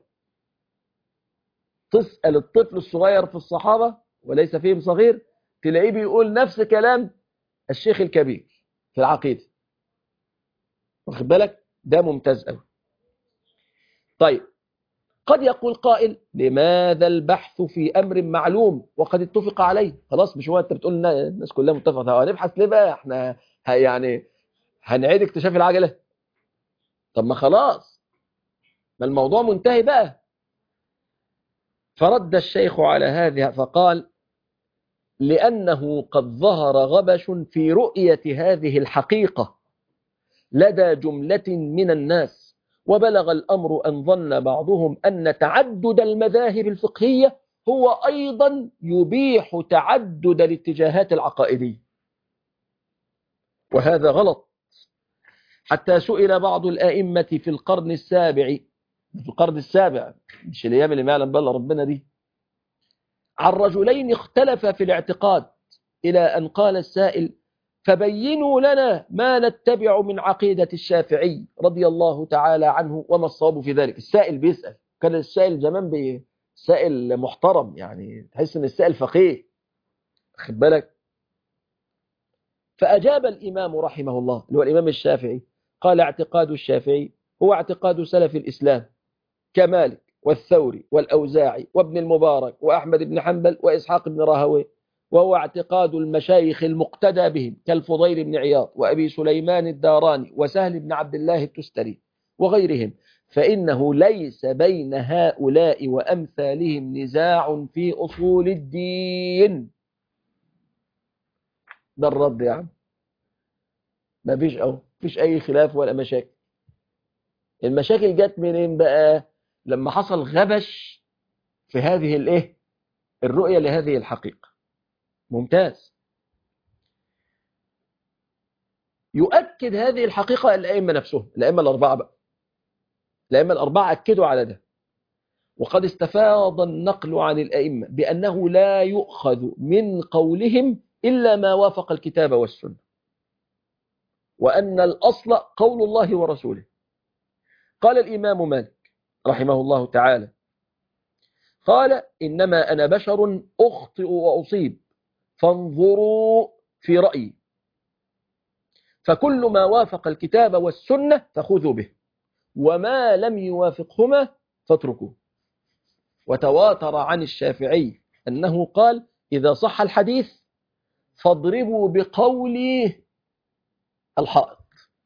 Speaker 2: تسأل الطفل الصغير في الصحابة وليس فيهم صغير، تلاقيه بيقول نفس كلام الشيخ الكبير في العقيدة. واخد بالك، ده ممتاز قوي. طيب، قد يقول قائل لماذا البحث في أمر معلوم وقد اتفق عليه؟ خلاص، مش هو انت بتقول الناس كلها متفقة، هنبحث ليه بقى؟ احنا يعني هنعيد اكتشاف العجلة؟ طب ما خلاص، ما الموضوع منتهي بقى. فرد الشيخ على هذه فقال لأنه قد ظهر غبش في رؤية هذه الحقيقة لدى جملة من الناس، وبلغ الأمر أن ظن بعضهم أن تعدد المذاهب الفقهية هو أيضا يبيح تعدد الاتجاهات العقائدية، وهذا غلط. حتى سئل بعض الآئمة في القرن السابع في القرن السابع مش الأيام اللي ما يعلم بها ربنا دي، عن رجلين اختلفا في الاعتقاد، إلى أن قال السائل فبينوا لنا ما نتبع من عقيدة الشافعي رضي الله تعالى عنه وما الصواب في ذلك. السائل بيسأل، كان السائل زمان سائل محترم، يعني تحس ان السائل فقيه، خد بالك. فأجاب الإمام رحمه الله اللي هو الإمام الشافعي، قال اعتقاد الشافعي هو اعتقاد سلف الإسلام كمالك والثوري والأوزاعي وابن المبارك وأحمد بن حنبل وإسحاق بن راهويه، وهو اعتقاد المشايخ المقتدى بهم كالفضيل بن عياض وأبي سليمان الداراني وسهل بن عبد الله التستري وغيرهم، فإنه ليس بين هؤلاء وأمثالهم نزاع في أصول الدين. ده الرد يا عم، ما فيش أو فيش أي خلاف ولا مشاكل. المشاكل جت منين بقى؟ لما حصل غبش في هذه الايه الرؤية لهذه الحقيقة. ممتاز. يؤكد هذه الحقيقة الأئمة نفسهم، الأئمة الأربعة بقى، الأئمة الأربعة أكدوا على ده. وقد استفاض النقل عن الأئمة بأنه لا يؤخذ من قولهم إلا ما وافق الكتاب والسنة، وأن الأصل قول الله ورسوله. قال الإمام مالك رحمه الله تعالى، قال إنما أنا بشر أخطئ وأصيب فانظروا في رأيي، فكل ما وافق الكتاب والسنة فخذوا به، وما لم يوافقهما فاتركوه. وتواتر عن الشافعي أنه قال إذا صح الحديث فاضربوا بقولي الحائط.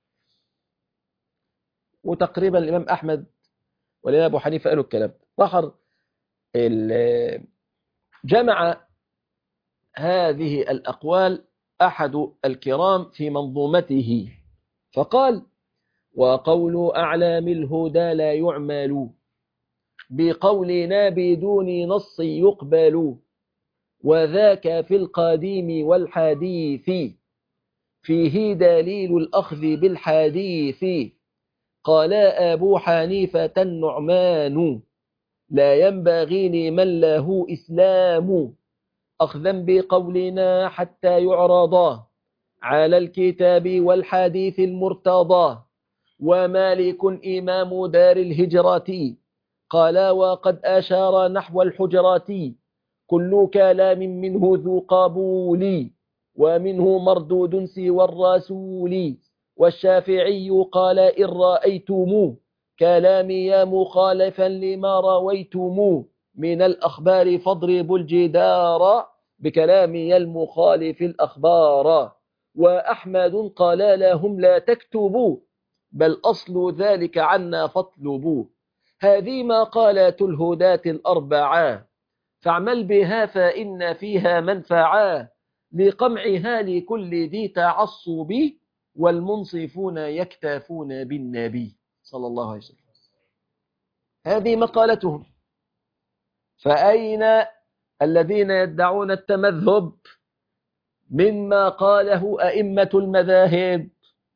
Speaker 2: وتقريبا الإمام أحمد والإمام أبو حنيفة قالوا الكلام. ظهر جمع هذه الأقوال أحد الكرام في منظومته فقال: وقول أعلام الهدى لا يعمل بقولنا بدون نص يقبل، وذاك في القديم والحديث فيه دليل الأخذ بالحديث. قال أبو حنيفة النعمان: لا ينبغي لمن له إسلام أخذا بقولنا حتى يعرضا على الكتاب والحديث المرتضى. ومالك إمام دار الهجرة قال وقد أشار نحو الحجرة: كل كلام منه ذو قبول ومنه مردود سوى الرسول. والشافعي قال إن رأيتم كلامي مخالفا لما رويتم من الأخبار فاضربوا الجدار بكلامي المخالف الأخبار. وأحمد قال لهم لا تكتبوا بل أصل ذلك عنا فاطلبوا. هذه مقالات الهداة الأربعة فاعمل بها فإن فيها منفعة لقمعها لكل ذي تعصب والمنصفون يكتفون بالنبي صلى الله عليه وسلم. هذه مقالتهم. فأين الذين يدعون التمذهب مما قاله أئمة المذاهب؟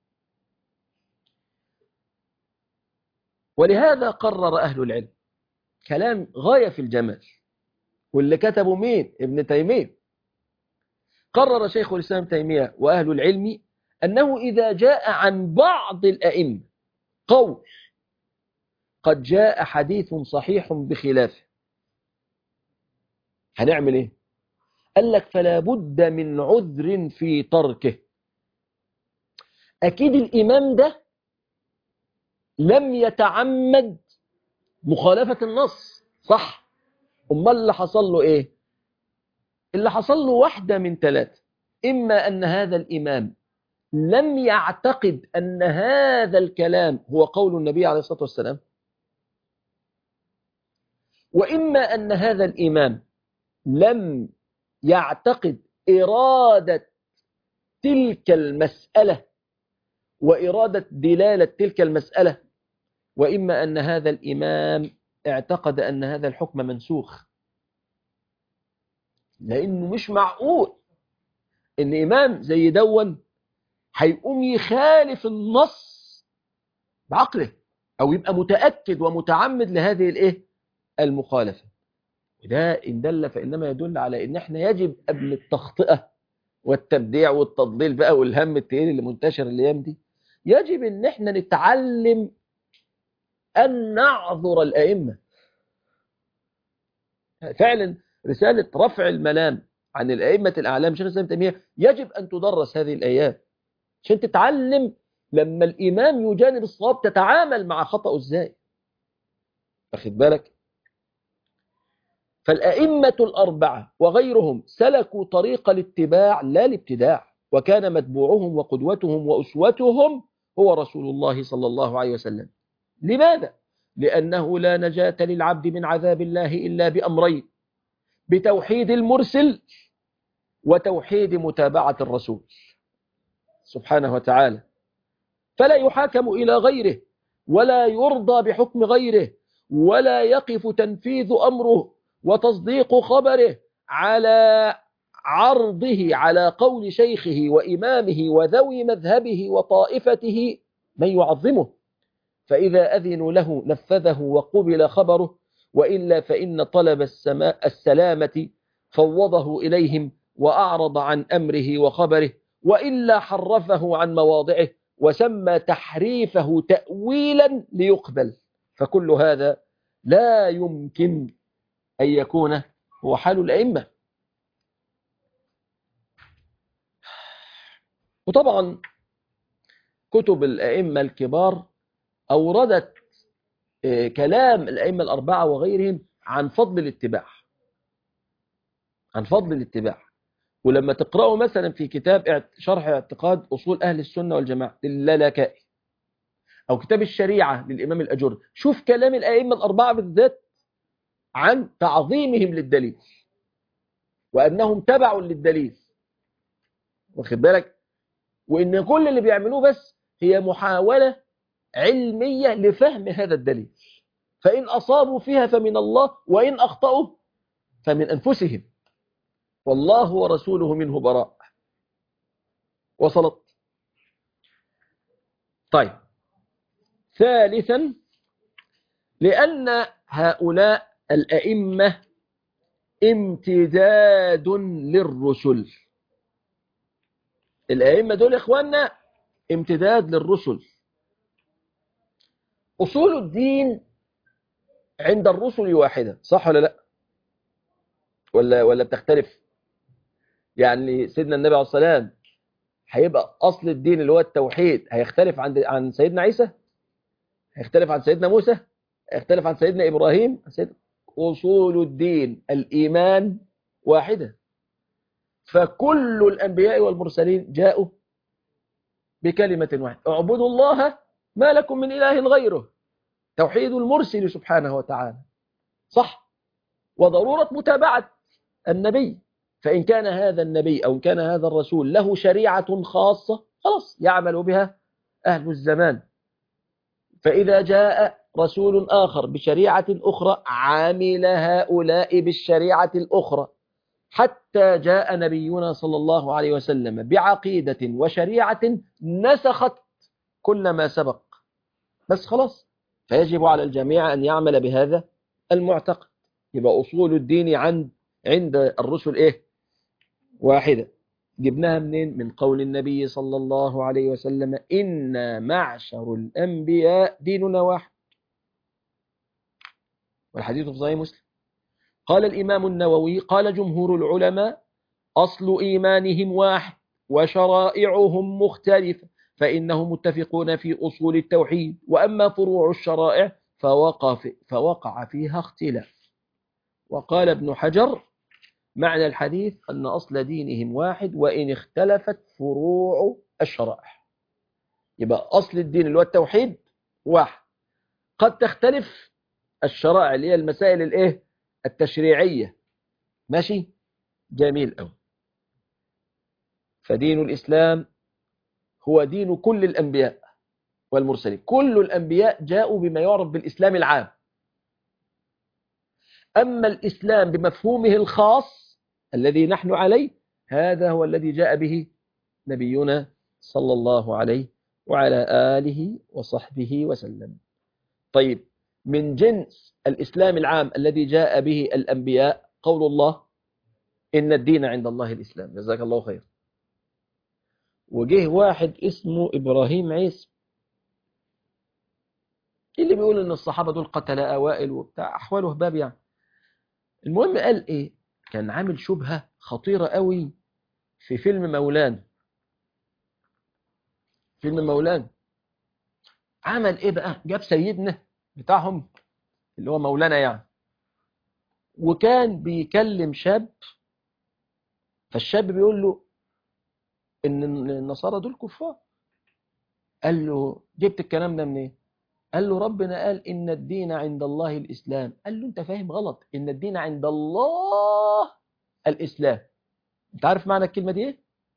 Speaker 2: ولهذا قرر أهل العلم كلام غاية في الجمال، واللي كتبوا مين؟ ابن تيمية. قرر شيخ الإسلام تيمية وأهل العلم أنه إذا جاء عن بعض الأئمة قول قد جاء حديث صحيح بخلافه هنعمل إيه؟ قال لك فلا بد من عذر في تركه. أكيد الإمام ده لم يتعمد مخالفة النص، صح؟ أمال اللي حصل له إيه؟ اللي حصل له واحدة من ثلاثة: إما أن هذا الإمام لم يعتقد أن هذا الكلام هو قول النبي عليه الصلاة والسلام، وإما أن هذا الإمام لم يعتقد إرادة تلك المسألة وإرادة دلالة تلك المسألة، وإما أن هذا الإمام اعتقد أن هذا الحكم منسوخ. لأنه مش معقول إن إمام زي دون هيقوم يخالف النص بعقله أو يبقى متأكد ومتعمد لهذه الإيه؟ المخالفة. وده إن دل فإنما يدل على إن إحنا يجب قبل التخطئة والتبديع والتضليل بقى والهم التقيل اللي منتشر الأيام دي، يجب إن إحنا نتعلم أن نعذر الأئمة. فعلا رسالة رفع الملام عن الأئمة الأعلام شيخ الإسلام تيمية يجب أن تدرس هذه الأيام عشان تتعلم لما الإمام يجانب الصواب تتعامل مع خطأه إزاي. أخذ بالك؟ فالأئمة الأربعة وغيرهم سلكوا طريق الاتباع لا الابتداع، وكان متبوعهم وقدوتهم وأسوتهم هو رسول الله صلى الله عليه وسلم. لماذا؟ لأنه لا نجاة للعبد من عذاب الله إلا بأمرين: بتوحيد المرسل وتوحيد متابعة الرسول سبحانه وتعالى. فلا يحاكم إلى غيره ولا يرضى بحكم غيره ولا يقف تنفيذ أمره وتصديق خبره على عرضه على قول شيخه وإمامه وذوي مذهبه وطائفته من يعظمه، فإذا أذنوا له نفذه وقبل خبره، وإلا فإن طلب السلامة فوضه إليهم وأعرض عن أمره وخبره، وإلا حرفه عن مواضعه وسمى تحريفه تأويلا ليقبل. فكل هذا لا يمكن أن يكون هو حال الأئمة. وطبعا كتب الأئمة الكبار أوردت كلام الأئمة الأربعة وغيرهم عن فضل الاتباع، عن فضل الاتباع. ولما تقرأوا مثلا في كتاب شرح اعتقاد أصول أهل السنة والجماعة للالكائي أو كتاب الشريعة للإمام الأجر، شوف كلام الأئمة الأربعة بالذات عن تعظيمهم للدليل وأنهم تبعوا للدليل. واخد بالك؟ وإن كل اللي بيعملوه بس هي محاولة علمية لفهم هذا الدليل، فإن أصابوا فيها فمن الله، وإن أخطأوا فمن أنفسهم، والله ورسوله منه براء. وصلت؟ طيب، ثالثا، لأن هؤلاء الأئمة امتداد للرسل. الأئمة دول يا إخواننا امتداد للرسل. أصول الدين عند الرسل واحدة، صح ولا لا؟ ولا ولا بتختلف؟ يعني سيدنا النبي عليه الصلاة والسلام هيبقى أصل الدين اللي هو التوحيد هيختلف عن عن سيدنا عيسى؟ هيختلف عن سيدنا موسى؟ هيختلف عن سيدنا إبراهيم؟ سيدنا أصول الدين الإيمان واحدة. فكل الأنبياء والمرسلين جاءوا بكلمة واحدة: اعبدوا الله ما لكم من إله غيره. توحيد المرسل سبحانه وتعالى، صح؟ وضرورة متابعة النبي، فإن كان هذا النبي أو إن كان هذا الرسول له شريعة خاصة خلاص يعمل بها أهل الزمان. فإذا جاء رسول آخر بشريعة أخرى عامل هؤلاء بالشريعة الأخرى، حتى جاء نبينا صلى الله عليه وسلم بعقيدة وشريعة نسخت كل ما سبق، بس خلاص. فيجب على الجميع أن يعمل بهذا المعتقد. يبقى أصول الدين عند عند الرسل إيه؟ واحدة. جبناها منين؟ من قول النبي صلى الله عليه وسلم: إن معشر الأنبياء ديننا واحد. والحديث في صحيح مسلم. قال الإمام النووي: قال جمهور العلماء: أصل إيمانهم واحد وشرائعهم مختلفة، فإنهم متفقون في أصول التوحيد، وأما فروع الشرائع فوقع, في فوقع فيها اختلاف. وقال ابن حجر: معنى الحديث أن أصل دينهم واحد وإن اختلفت فروع الشرائع. يبقى أصل الدين اللي هو التوحيد واحد، قد تختلف الشرائع اللي هي المسائل الايه التشريعية. ماشي، جميل أوي. فدين الإسلام هو دين كل الأنبياء والمرسلين. كل الأنبياء جاءوا بما يعرف بالإسلام العام. أما الإسلام بمفهومه الخاص الذي نحن عليه، هذا هو الذي جاء به نبينا صلى الله عليه وعلى آله وصحبه وسلم. طيب، من جنس الإسلام العام الذي جاء به الأنبياء قول الله: إن الدين عند الله الإسلام. جزاك الله خير. وجه واحد اسمه إبراهيم عيسى اللي بيقول إن الصحابة دول قتلة أوائل وبتاع أحواله باب يعني. المهم قال إيه؟ كان عامل شبهة خطيرة قوي في فيلم مولانا. فيلم مولانا عمل إيه بقى؟ جاب سيدنا بتاعهم اللي هو مولانا يعني، وكان بيكلم شاب، فالشاب بيقول له إن النصارى دول كفار. قال له: جبت الكلام ده منين؟ قال له: ربنا قال إن الدين عند الله الإسلام. قال له: أنت فاهم غلط، إن الدين عند الله الإسلام. أنت عارف معنى الكلمة دي إيه؟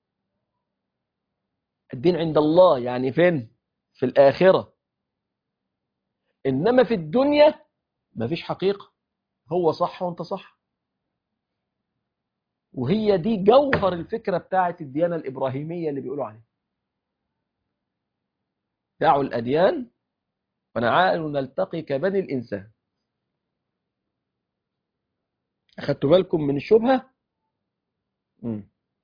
Speaker 2: الدين عند الله يعني فين؟ في الآخرة. إنما في الدنيا مفيش حقيقة، هو صح وأنت صح. وهي دي جوهر الفكرة بتاعت الديانة الإبراهيمية اللي بيقولوا عليها: دعوا الأديان ونعال نلتقي كبني الإنسان. أخدتوا بالكم من الشبهة؟ م.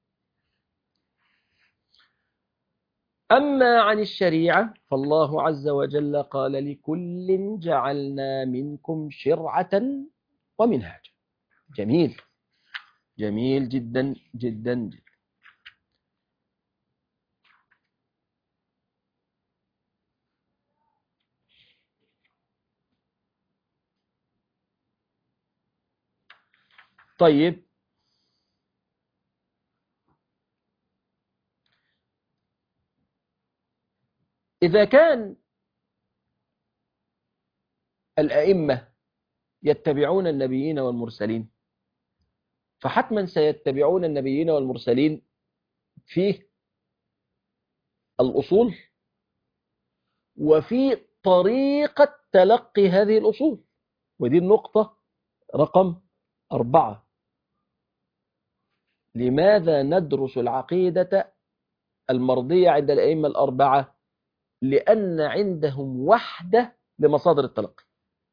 Speaker 2: أما عن الشريعة فالله عز وجل قال: لكل جعلنا منكم شرعة ومنهاجا. جميل، جميل جدا جدا جدا. طيب، إذا كان الأئمة يتبعون النبيين والمرسلين، فحتما سيتبعون النبيين والمرسلين فيه الأصول وفي طريقة تلقي هذه الأصول، ودي النقطة رقم أربعة. لماذا ندرس العقيدة المرضية عند الأئمة الأربعة؟ لأن عندهم وحدة لمصادر التلقي،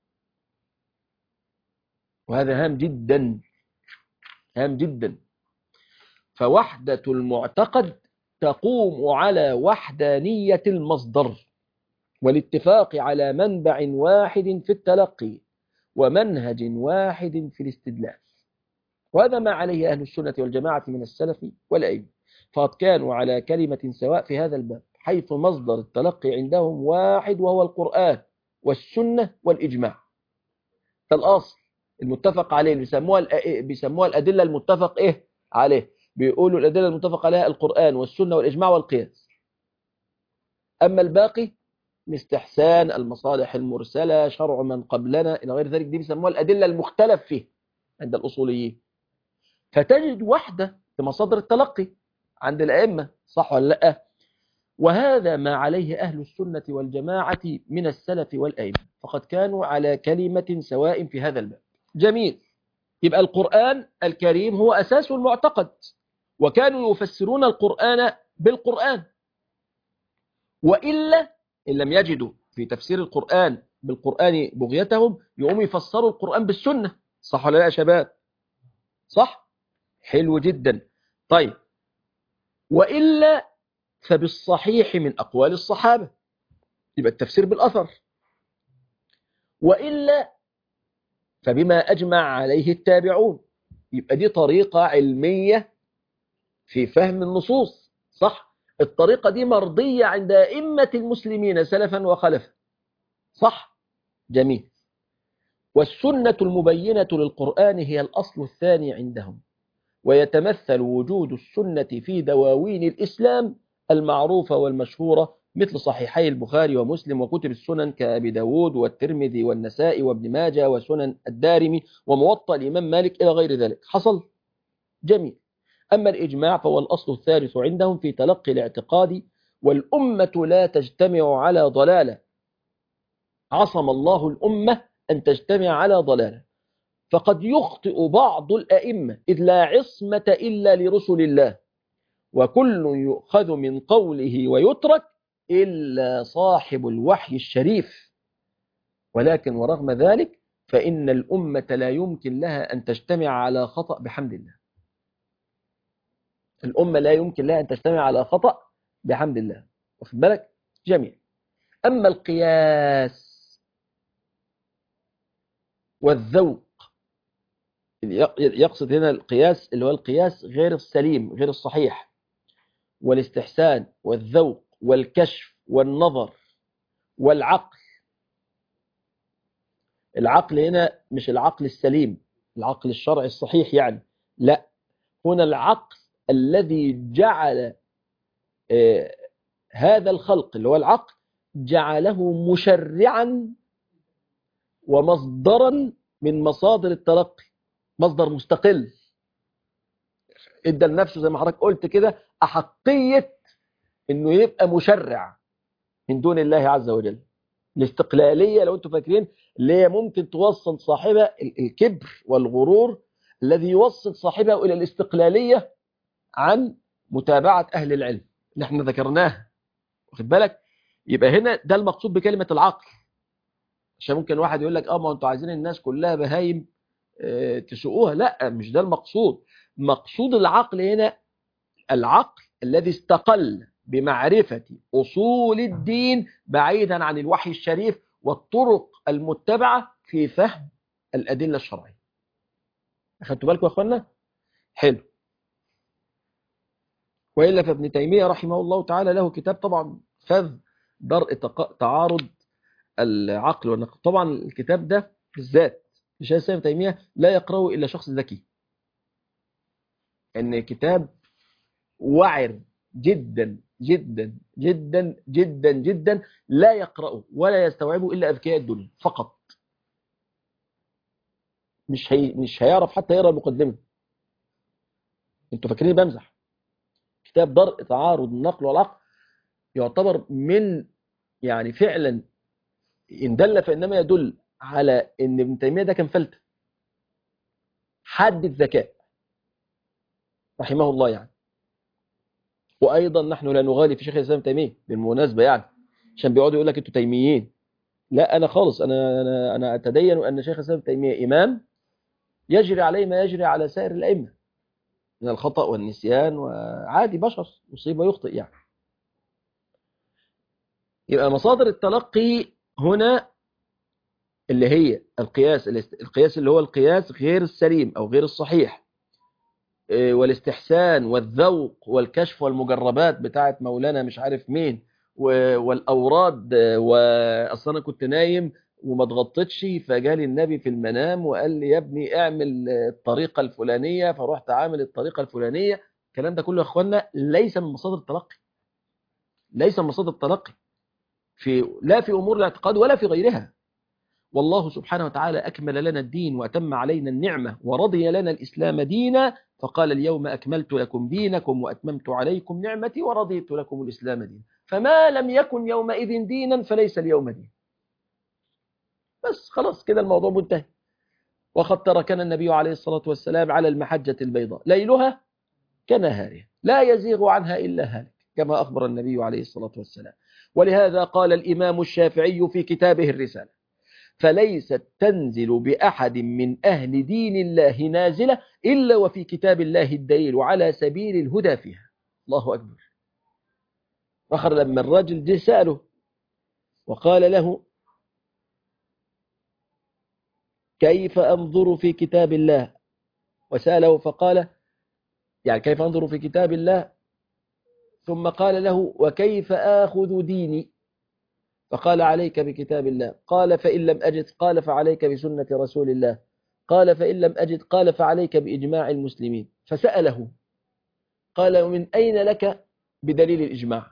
Speaker 2: وهذا هام جدا، هام جدا. فوحدة المعتقد تقوم على وحدانية المصدر والاتفاق على منبع واحد في التلقي ومنهج واحد في الاستدلال، وهذا ما عليه أهل السنة والجماعة من السلف والأئمة، فقد كانوا على كلمة سواء في هذا الباب، حيث مصدر التلقي عندهم واحد وهو القرآن والسنة والإجماع. فالأصل المتفق عليه بيسموها بيسموها الأدلة المتفق إيه عليه، بيقولوا الأدلة المتفق عليها القرآن والسنة والإجماع والقياس. أما الباقي الاستحسان، المصالح المرسلة، شرع من قبلنا إلى غير ذلك، دي بيسموها الأدلة المختلف فيه عند الأصوليين. فتجد وحدة في مصادر التلقي عند الأئمة، صح ولا لا؟ وهذا ما عليه أهل السنة والجماعة من السلف والأئمة، فقد كانوا على كلمة سواء في هذا الباب. جميل. يبقى القرآن الكريم هو أساس المعتقد، وكانوا يفسرون القرآن بالقرآن، وإلا إن لم يجدوا في تفسير القرآن بالقرآن بغيتهم يقوموا يفسروا القرآن بالسنة. صح ولا لا يا شباب؟ صح؟ حلو جدا. طيب، وإلا فبالصحيح من أقوال الصحابة، يبقى التفسير بالأثر، وإلا فبما أجمع عليه التابعون، يبقى دي طريقة علمية في فهم النصوص. صح؟ الطريقة دي مرضية عند أئمة المسلمين سلفا وخلفا. صح؟ جميل. والسنة المبينة للقرآن هي الأصل الثاني عندهم، ويتمثل وجود السنة في دواوين الإسلام المعروفة والمشهورة مثل صحيحي البخاري ومسلم وكتب السنن كأبي داود والترمذي والنسائي وابن ماجه وسنن الدارمي وموطأ الإمام مالك إلى غير ذلك. حصل؟ جميل. أما الإجماع فهو الأصل الثالث عندهم في تلقي الاعتقاد، والأمة لا تجتمع على ضلالة، عصم الله الأمة أن تجتمع على ضلالة. فقد يخطئ بعض الأئمة إذ لا عصمة إلا لرسل الله، وكل يؤخذ من قوله ويترك إلا صاحب الوحي الشريف. ولكن ورغم ذلك فإن الأمة لا يمكن لها أن تجتمع على خطأ بحمد الله. الأمة لا يمكن لها أن تجتمع على خطأ بحمد الله. واخد بالك؟ جميل. أما القياس والذوق، يقصد هنا القياس اللي هو القياس غير السليم غير الصحيح، والاستحسان والذوق والكشف والنظر والعقل. العقل هنا مش العقل السليم، العقل الشرعي الصحيح يعني، لا، هنا العقل الذي جعل آه هذا الخلق اللي هو العقل جعله مشرعا ومصدرا من مصادر التلقي، مصدر مستقل، ادى لنفسه زي ما حضرتك قلت كده أحقية انه يبقى مشرع من دون الله عز وجل. الاستقلالية لو انتم فاكرين اللي هي ممكن توصل صاحبها الكبر والغرور الذي يوصل صاحبه إلى الاستقلالية عن متابعة أهل العلم اللي احنا ذكرناها. واخد بالك؟ يبقى هنا ده المقصود بكلمة العقل. عشان ممكن واحد يقول لك اه ما انتوا عايزين الناس كلها بهايم اه تسوقوها. لا، مش ده المقصود. مقصود العقل هنا العقل الذي استقل بمعرفة أصول الدين بعيدا عن الوحي الشريف والطرق المتبعة في فهم الأدلة الشرعية. أخذتوا بالكم يا أخوانا؟ حلو. وإلا فابن تيمية رحمه الله تعالى له كتاب طبعا فذ درء تعارض العقل والنقل. طبعا الكتاب ده بالذات لشيخ ابن تيمية لا يقرأه إلا شخص ذكي، إن كتاب وعر جدا جدا جدا جدا جدا لا يقرأه ولا يستوعبه إلا أذكياء الدنيا فقط. مش هي مش هيعرف حتى يقرأ المقدمة. انتوا فاكرين بمزح؟ كتاب درء تعارض النقل والعقل يعتبر من يعني فعلا إن دل فإنما يدل على إن ابن تيمية ده كان فلتة حد الذكاء رحمه الله يعني. وأيضا نحن لا نغالي في شيخ الإسلام تيمية بالمناسبة يعني، عشان بيقعدوا يقول لك أنتوا تيميين. لا أنا خالص، أنا أنا أنا أتدين أن شيخ الإسلام تيمية إمام يجري عليه ما يجري على سائر الأئمة من الخطأ والنسيان، وعادي بشر يصيب ويخطئ يعني. يبقى مصادر التلقي هنا اللي هي القياس، القياس اللي هو القياس غير السليم أو غير الصحيح، والاستحسان والذوق والكشف والمجربات بتاعت مولانا مش عارف مين، والأوراد، وأصلا أنا كنت نايم وما اتغطتش فجالي النبي في المنام وقال لي يا ابني اعمل الطريقة الفلانية فرحت عامل الطريقة الفلانية. الكلام ده كله يا اخوانا ليس من مصادر التلقي، ليس من مصادر التلقي في لا في أمور الاعتقاد ولا في غيرها. والله سبحانه وتعالى أكمل لنا الدين وأتم علينا النعمة ورضي لنا الإسلام دينا، فقال اليوم أكملت لكم دينكم وأتممت عليكم نعمتي ورضيت لكم الإسلام دينا، فما لم يكن يومئذ دينا فليس اليوم دين. بس خلاص كده الموضوع منتهي. وقد تركنا النبي عليه الصلاة والسلام على المحجة البيضاء ليلها كنهارها لا يزيغ عنها إلا هالك، كما أخبر النبي عليه الصلاة والسلام. ولهذا قال الإمام الشافعي في كتابه الرسالة: فليست تنزل بأحد من أهل دين الله نازلة إلا وفي كتاب الله الدليل على سبيل الهدى فيها. الله أكبر. آخر لما الرجل جه سأله وقال له كيف أنظر في كتاب الله، وسأله فقال يعني كيف أنظر في كتاب الله، ثم قال له وكيف آخذ ديني، فقال عليك بكتاب الله. قال فإن لم أجد، قال فعليك بسنة رسول الله. قال فإن لم أجد، قال فعليك بإجماع المسلمين. فسأله قال ومن أين لك بدليل الإجماع؟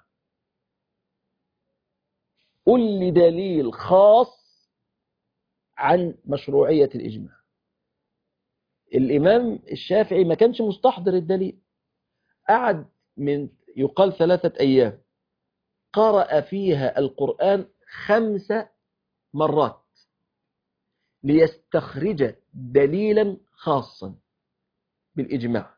Speaker 2: قل لي دليل خاص عن مشروعية الإجماع. الإمام الشافعي ما كانش مستحضر الدليل، قعد من يقال ثلاثة أيام قرأ فيها القرآن خمس مرات ليستخرج دليلا خاصا بالإجماع،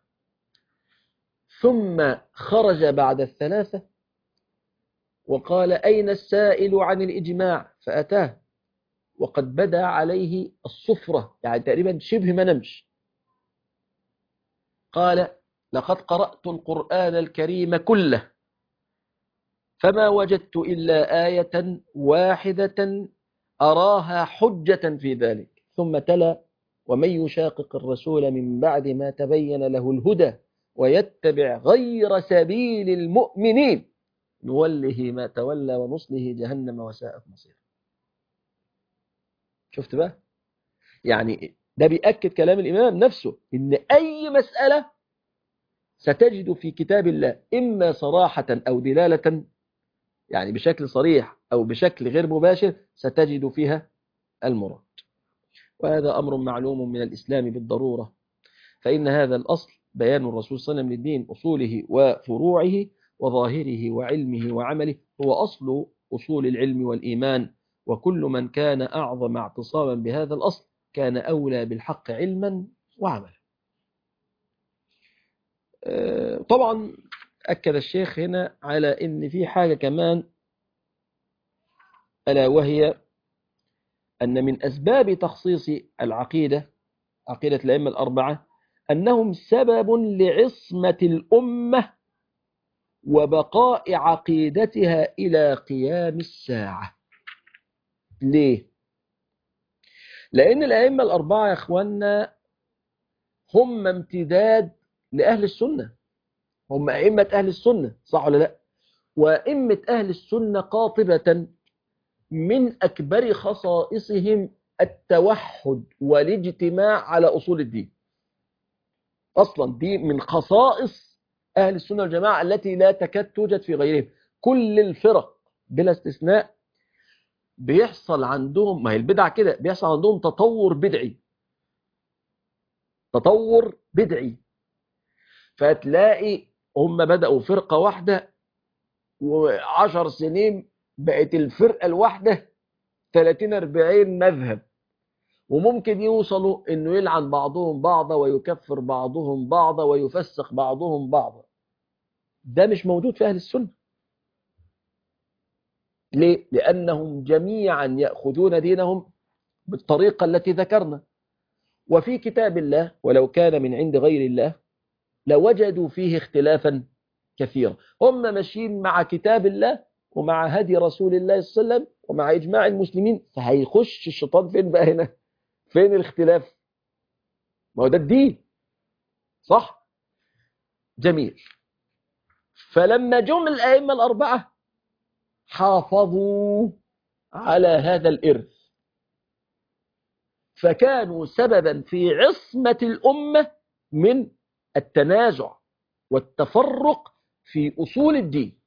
Speaker 2: ثم خرج بعد الثلاثة وقال أين السائل عن الإجماع؟ فأتاه وقد بدا عليه الصفرة، يعني تقريبا شبه ما نمش. قال لقد قرأت القرآن الكريم كله فما وجدت إلا آية واحدة أراها حجة في ذلك. ثم تلا ومن يشاقق الرسول من بعد ما تبين له الهدى ويتبع غير سبيل المؤمنين نوله ما تولى ونصله جهنم وساءت مصيرا. شفت بقى؟ يعني ده بيأكد كلام الإمام نفسه إن أي مسألة ستجد في كتاب الله إما صراحة أو دلالة، يعني بشكل صريح أو بشكل غير مباشر ستجد فيها المراد. وهذا أمر معلوم من الإسلام بالضرورة، فإن هذا الأصل بيان الرسول صلى الله عليه وسلم للدين أصوله وفروعه وظاهره وعلمه وعمله هو أصل أصول العلم والإيمان، وكل من كان أعظم اعتصاما بهذا الأصل كان أولى بالحق علما وعملا. طبعا أكد الشيخ هنا على أن في حاجة كمان، ألا وهي أن من أسباب تخصيص العقيدة عقيدة الأئمة الأربعة أنهم سبب لعصمة الأمة وبقاء عقيدتها إلى قيام الساعة. ليه؟ لأن الأئمة الأربعة يا أخوانا هم امتداد لأهل السنة، هم أئمة أهل السنة، صح ولا لا؟ وأئمة أهل السنة قاطبة من أكبر خصائصهم التوحد والاجتماع على أصول الدين. أصلا دي من خصائص أهل السنة والجماعة التي لا تكاد توجد في غيرهم. كل الفرق بلا استثناء بيحصل عندهم، ما هي البدع كده، بيحصل عندهم تطور بدعي، تطور بدعي. فتلاقي
Speaker 3: هم بدأوا فرقة واحدة وعشر سنين بقت الفرقة الواحدة ثلاثين أربعين مذهب، وممكن يوصلوا انه يلعن بعضهم بعضا ويكفر بعضهم بعضا ويفسق بعضهم بعضا. ده مش موجود في أهل السنة. ليه؟ لأنهم جميعا يأخذون دينهم بالطريقة التي ذكرنا. وفي كتاب الله ولو كان من عند غير الله لوجدوا فيه اختلافا كثيرا. هم ماشيين مع كتاب الله ومع هدي رسول الله صلى الله عليه وسلم ومع إجماع المسلمين، فهيخش الشيطان فين بقى هنا؟ فين الاختلاف؟ ما هو ده الدين، صح؟ جميل. فلما جم الأئمة الأربعة حافظوا على هذا الإرث، فكانوا سببا في عصمة الأمة من التنازع والتفرق في أصول الدين.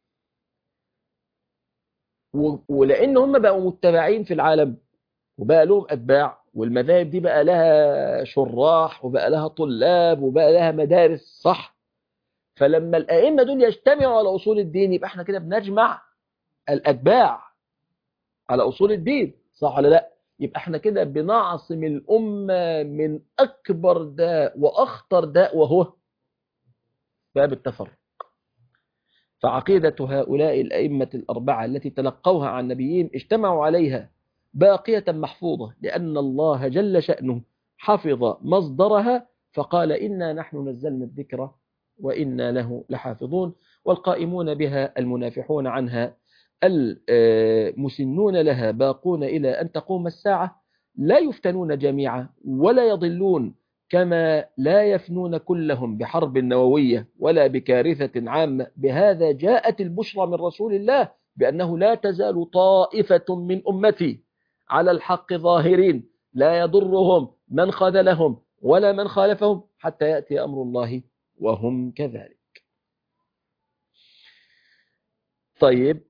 Speaker 3: ولأن هم بقوا متبعين في العالم وبقى لهم أتباع، والمذاهب دي بقى لها شراح وبقى لها طلاب وبقى لها مدارس، صح؟ فلما الأئمة دول يجتمعوا على أصول الدين يبقى احنا كده بنجمع الأتباع على أصول الدين، صح ولا لا؟ يبقى احنا كده بنعصم الأمة من أكبر داء وأخطر داء وهو باب التفرق. فعقيدة هؤلاء الأئمة الأربعة التي تلقوها عن نبيهم اجتمعوا عليها باقية محفوظة، لأن الله جل شأنه حفظ مصدرها فقال إنا نحن نزلنا الذكر وإنا له لحافظون. والقائمون بها المنافحون عنها المسنون لها باقون إلى أن تقوم الساعة، لا يفتنون جميعا ولا يضلون، كما لا يفنون كلهم بحرب نووية ولا بكارثة عامة. بهذا جاءت البشرى من رسول الله بأنه لا تزال طائفة من أمتي على الحق ظاهرين لا يضرهم من خذلهم ولا من خالفهم حتى يأتي أمر الله وهم كذلك. طيب،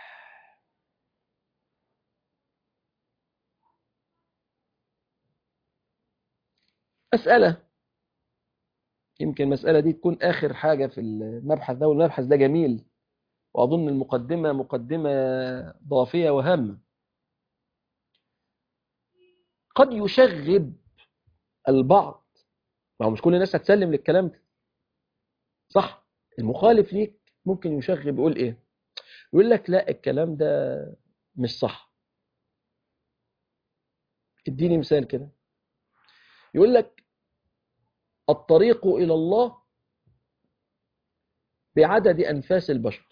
Speaker 3: أسألة، يمكن المسألة دي تكون آخر حاجة في المبحث ده، والمبحث ده جميل وأظن المقدمة مقدمة ضافية وهامة. قد يشغب البعض، ما هو مش كل الناس هتسلم للكلام ده، صح؟ المخالف ليك ممكن يشغب، يقول إيه؟ يقول لك لا الكلام ده مش صح. اديني مثال كده. يقول لك الطريق إلى الله بعدد أنفاس البشر،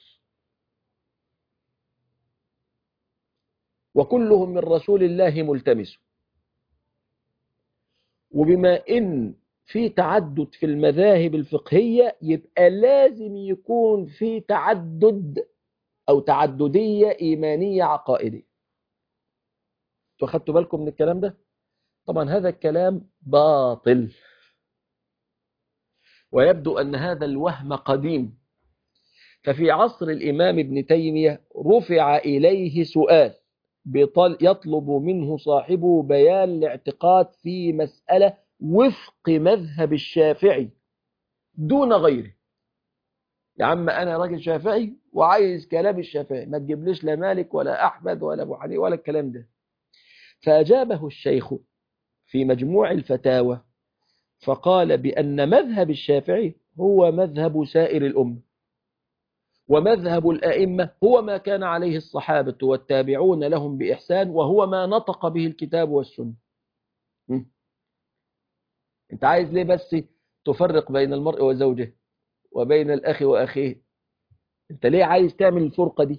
Speaker 3: وكلهم من رسول الله ملتمس. وبما إن في تعدد في المذاهب الفقهية يبقى لازم يكون في تعدد أو تعددية إيمانية عقائدية. أخذتوا بالكم من الكلام ده؟ طبعا هذا الكلام باطل، ويبدو أن هذا الوهم قديم. ففي عصر الإمام ابن تيمية رفع إليه سؤال يطلب منه صاحبه بيان الاعتقاد في مسألة وفق مذهب الشافعي دون غيره. يا عم أنا راجل شافعي وعايز كلام الشافعي، ما تجيبليش لا مالك ولا أحمد ولا أبو حنيفة ولا الكلام ده. فأجابه الشيخ في مجموع الفتاوى فقال بأن مذهب الشافعي هو مذهب سائر الأمة، ومذهب الأئمة هو ما كان عليه الصحابة والتابعون لهم بإحسان، وهو ما نطق به الكتاب والسنة. م? انت عايز ليه بس تفرق بين المرء وزوجه وبين الأخ وأخيه؟ انت ليه عايز تعمل الفرقة دي؟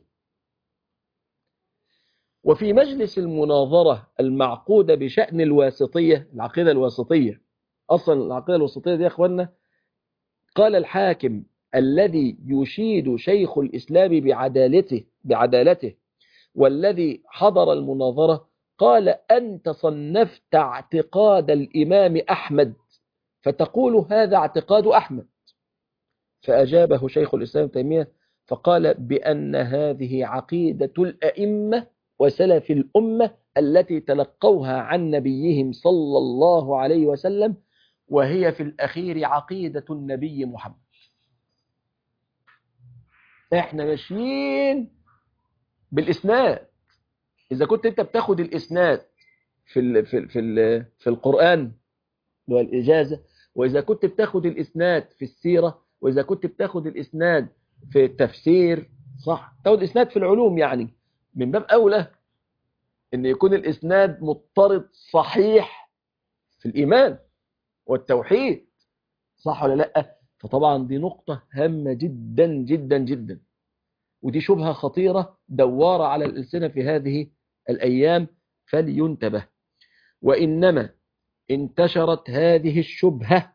Speaker 3: وفي مجلس المناظرة المعقودة بشأن الواسطية، العقيدة الواسطية، أصلا العقيدة الواسطية دي يا أخوانا، قال الحاكم الذي يشيد شيخ الإسلام بعدالته بعدالته والذي حضر المناظرة، قال أنت صنفت اعتقاد الإمام أحمد فتقول هذا اعتقاد أحمد. فأجابه شيخ الإسلام تيمية فقال بأن هذه عقيدة الأئمة وسلف الأمة التي تلقوها عن نبيهم صلى الله عليه وسلم، وهي في الأخير عقيدة النبي محمد. احنا ماشيين بالاسناد. اذا كنت انت بتاخد الاسناد في ال في ال في ال في القرآن اللي هو الاجازه، واذا كنت بتاخد الاسناد في السيره، واذا كنت بتاخد الاسناد في التفسير، صح، تاخد اسناد في العلوم، يعني من باب اولى ان يكون الاسناد مضطرد صحيح في الايمان والتوحيد، صح ولا لا؟ فطبعا دي نقطه هامه جدا جدا جدا، ودي شبهه خطيره دواره على الالسنه في هذه الايام، فلينتبه. وانما انتشرت هذه الشبهه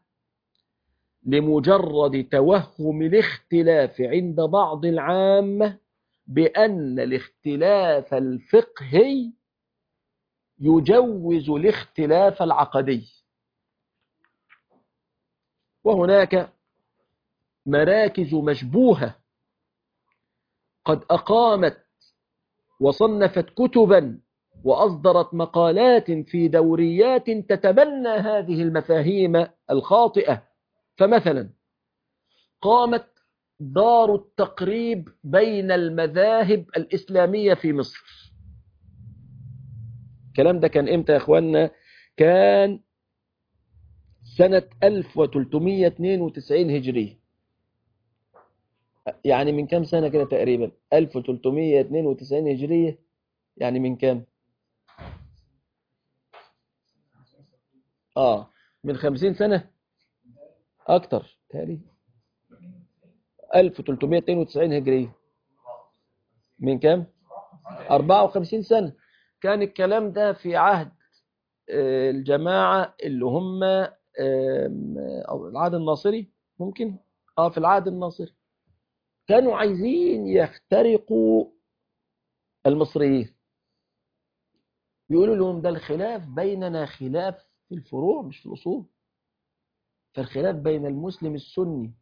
Speaker 3: لمجرد توهم الاختلاف عند بعض العامه بان الاختلاف الفقهي يجوز الاختلاف العقدي. وهناك مراكز مشبوهة قد أقامت وصنفت كتبا وأصدرت مقالات في دوريات تتبنى هذه المفاهيم الخاطئة. فمثلا قامت دار التقريب بين المذاهب الإسلامية في مصر. الكلام ده كان إمتى يا أخوانا؟ كان سنة ألف وثلاثمائة واثنين وتسعين هجرية، يعني من كام سنة كده تقريبا؟ ألف وثلاثمائة واثنين وتسعين هجرية، يعني من كام؟ آه من خمسين سنة أكتر تقريبا. ألف وثلاثمائة واثنين وتسعين هجرية من كام؟ أربعة وخمسين سنة. كان الكلام ده في عهد الجماعة اللي هم العهد الناصري، ممكن اه في العهد الناصري كانوا عايزين يخترقوا المصريين، يقولوا لهم ده الخلاف بيننا خلاف في الفروع مش في الأصول، فالخلاف بين المسلم السني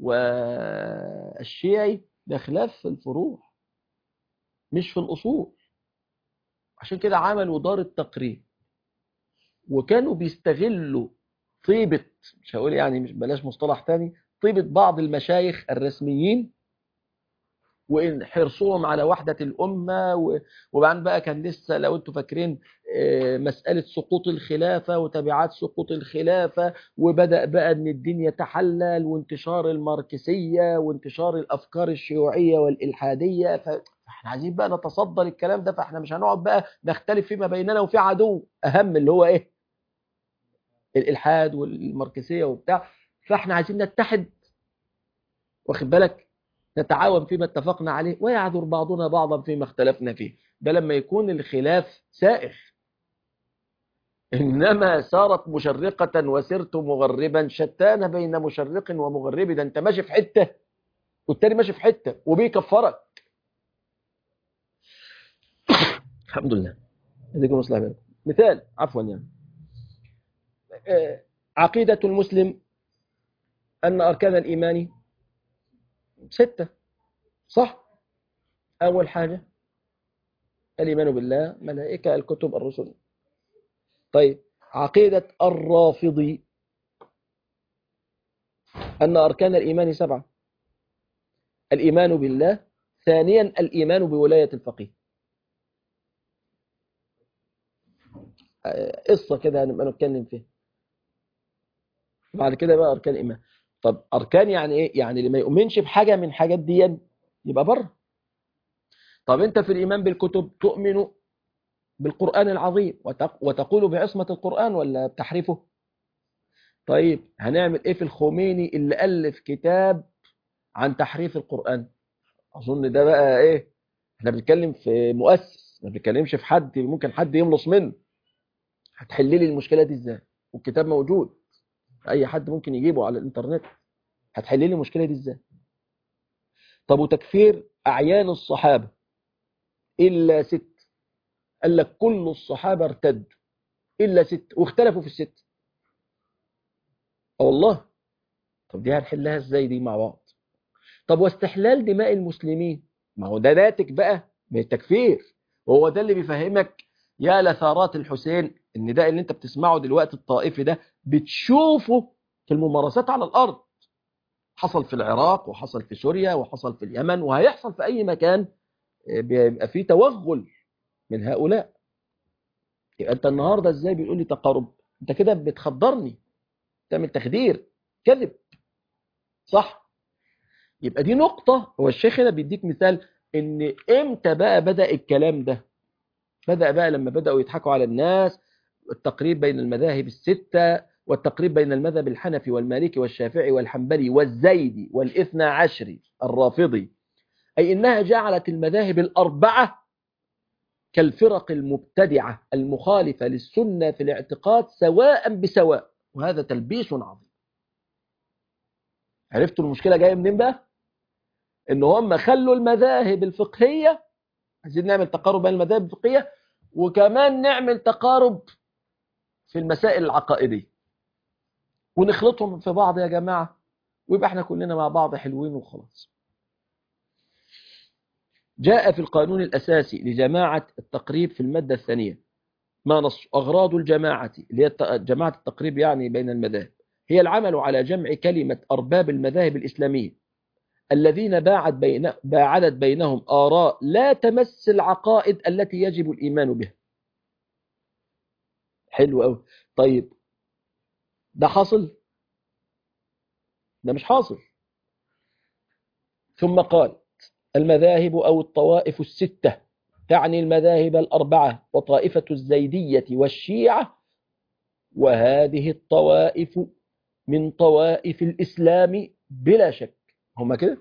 Speaker 3: والشيعي ده خلاف في الفروع مش في الأصول. عشان كده عملوا دار التقريب، وكانوا بيستغلوا طيبة، مش هقول يعني مش بلاش مصطلح تاني، طيبة بعض المشايخ الرسميين وإن حرصهم على وحدة الأمة. وبعدين بقى كان لسه لو أنتم فاكرين مسألة سقوط الخلافة وتبعات سقوط الخلافة، وبدأ بقى أن الدين يتحلل وانتشار الماركسية وانتشار الأفكار الشيوعية والإلحادية، فإحنا عايزين بقى نتصدر الكلام ده، فإحنا مش هنقعد بقى نختلف فيما بيننا وفي عدو أهم اللي هو إيه؟ الإلحاد والماركسية وبتاع، فإحنا عايزين نتحد، واخد بالك، نتعاون فيما اتفقنا عليه ويعذر بعضنا بعضا فيما اختلفنا فيه. ده لما يكون الخلاف سائغ. إنما صارت مشرقة وسرت مغربا، شتان بين مشرق ومغرب، ده انت ماشي في حتة والتاني ماشي في حتة وبيكفرك. الحمد لله. هذيكم مصلحة بينكم. مثال عفوا يعني عقيدة المسلم أن أركان الإيمان ستة، صح؟ أول حاجة الإيمان بالله، ملائكة، الكتب، الرسل. طيب عقيدة الرافضي أن أركان الإيمان سبعة: الإيمان بالله، ثانيا الإيمان بولاية الفقيه. قصة كده هنبقى نتكلم فيها بعد كده بقى أركان الإيمان. طب أركان يعني إيه؟ يعني اللي ما يؤمنش بحاجة من حاجات دي يبقى بره. طب أنت في الإيمان بالكتب تؤمن بالقرآن العظيم وتقول بعصمة القرآن ولا بتحريفه؟ طيب هنعمل إيه في الخميني اللي ألف كتاب عن تحريف القرآن؟ أظن ده بقى إيه؟ إحنا بنتكلم في مؤسس، ما بنتكلمش في حد ممكن حد يملص منه. هتحل لي المشكلة دي إزاي؟ والكتاب موجود، أي حد ممكن يجيبه على الإنترنت. هتحل لي المشكلة دي إزاي؟ طب وتكفير أعيان الصحابة إلا ست، قال لك كل الصحابة ارتدوا إلا ست، واختلفوا في الست. أه والله. طب دي هنحلها إزاي دي مع بعض؟ طب واستحلال دماء المسلمين، ما هو ده ناتج بقى من التكفير، وهو ده اللي بيفهمك يا لثارات الحسين ان ده اللي انت بتسمعه دلوقتي الطائفي ده بتشوفه في الممارسات على الارض. حصل في العراق وحصل في سوريا وحصل في اليمن وهيحصل في أي مكان بيبقى فيه توغل من هؤلاء. يبقى أنت النهاردة إزاي بيقول لي تقارب؟ أنت كده بتخدرني، تعمل تخدير، كذب، صح؟ يبقى دي نقطة. هو الشيخ هنا بيديك مثال إن إمتى بقى بدأ الكلام ده؟ بدأ بقى لما بدأوا يضحكوا على الناس، التقريب بين المذاهب الستة، والتقريب بين المذهب الحنفي والمالكي والشافعي والحنبلي والزيدي والاثنى عشري الرافضي، أي إنها جعلت المذاهب الأربعة كالفرق المبتدعة المخالفة للسنة في الاعتقاد سواء بسواء، وهذا تلبيس عظيم. عرفتوا المشكلة جاية منين بقى؟ إن هم خلوا المذاهب الفقهية، عايزين نعمل تقارب بين المذاهب الفقهية وكمان نعمل تقارب في المسائل العقائدية ونخلطهم في بعض يا جماعة، ويبقى احنا كلنا مع بعض حلوين وخلاص. جاء في القانون الأساسي لجماعة التقريب في المادة الثانية ما نص: أغراض الجماعة، اللي هي جماعة التقريب يعني بين المذاهب، هي العمل على جمع كلمة أرباب المذاهب الإسلامية الذين باعد بين باعدت بينهم آراء لا تمس العقائد التي يجب الإيمان بها. حلو أوي. طيب ده حاصل؟ ده مش حاصل. ثم قال: المذاهب أو الطوائف الستة، تعني المذاهب الأربعة وطائفة الزيدية والشيعة، وهذه الطوائف من طوائف الإسلام بلا شك. هما كده؟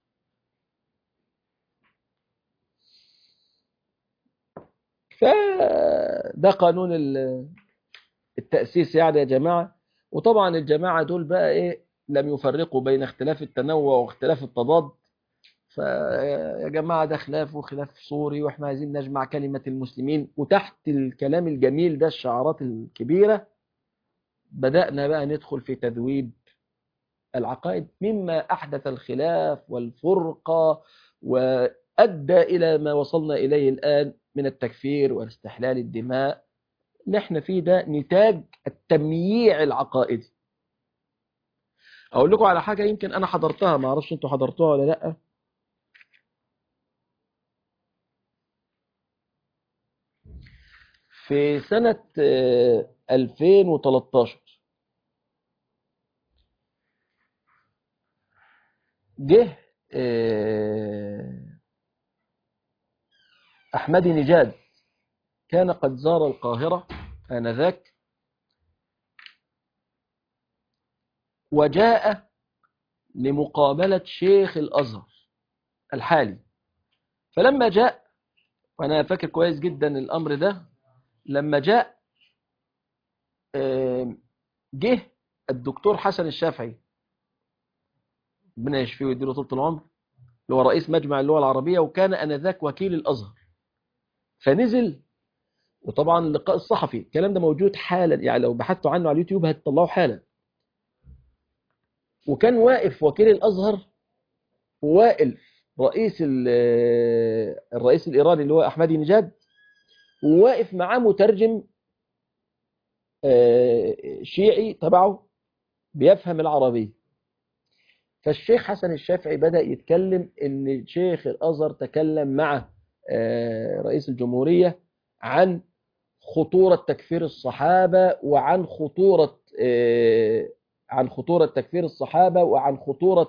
Speaker 3: فده قانون التأسيس يعني يا جماعة. وطبعا الجماعة دول بقى إيه، لم يفرقوا بين اختلاف التنوع واختلاف التضاد. فيا جماعة ده خلاف وخلاف صوري، واحنا عايزين نجمع كلمة المسلمين. وتحت الكلام الجميل ده، الشعارات الكبيرة، بدأنا بقى ندخل في تذويب العقائد مما أحدث الخلاف والفرقة وأدى إلى ما وصلنا إليه الآن من التكفير واستحلال الدماء. اللي احنا فيه ده نتاج التمييع العقائدي. أقول لكم على حاجة يمكن أنا حضرتها، ما أعرفش أنتوا حضرتوها ولا لأ. في سنة ألفين وثلاثة عشر جه أحمدي نجاد، كان قد زار القاهرة آنذاك، وجاء لمقابلة شيخ الأزهر الحالي. فلما جاء، وأنا فاكر كويس جدا الأمر ده، لما جاء جه الدكتور حسن الشافعي، ربنا يشفيه ويديله طول العمر، اللي هو رئيس مجمع اللغة العربية وكان آنذاك وكيل الأزهر. فنزل، وطبعا اللقاء الصحفي الكلام ده موجود حالا، يعني لو بحثتوا عنه على اليوتيوب هتطلعوا حالا. وكان واقف وكيل الأزهر وواقف رئيس الرئيس الإيراني اللي هو أحمدي نجاد، وواقف معاه مترجم شيعي تبعه بيفهم العربية. فالشيخ حسن الشافعي بدأ يتكلم إن شيخ الأزهر تكلم مع رئيس الجمهورية عن خطورة تكفير الصحابة، وعن خطورة عن خطورة تكفير الصحابة، وعن خطورة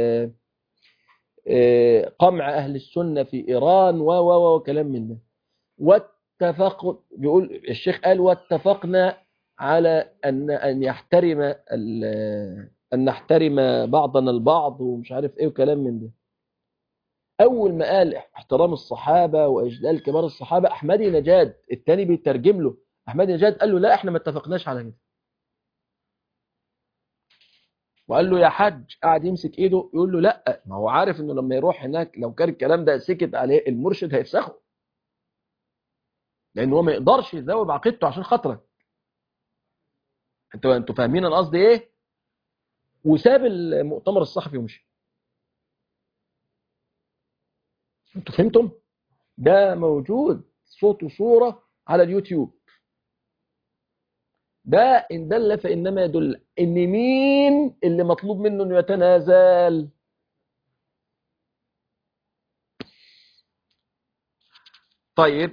Speaker 3: قمع أهل السنة في إيران و و وكلام من ده. واتفق، بيقول الشيخ قال: واتفقنا على أن أن يحترم أن نحترم بعضنا البعض ومش عارف إيه وكلام من ده. أول ما قال احترام الصحابة وإجلال كبار الصحابة، أحمدي نجاد التاني بيترجم له، أحمدي نجاد قال له: لا، احنا ما اتفقناش على كده. وقال له: يا حاج، قاعد يمسك ايده يقول له: لا، ما هو عارف انه لما يروح هناك لو كان الكلام ده سكت عليه المرشد هيفسخه، لان هو ما يقدرش يذوب عقيدته عشان خاطرك. انتوا انتوا فاهمين انا قصدي ايه؟ وساب المؤتمر الصحفي ومشي. انتوا فهمتم؟ ده موجود صوت وصورة على اليوتيوب. ده إن دل فإنما يدل إن مين اللي مطلوب منه أنه يتنازل. طيب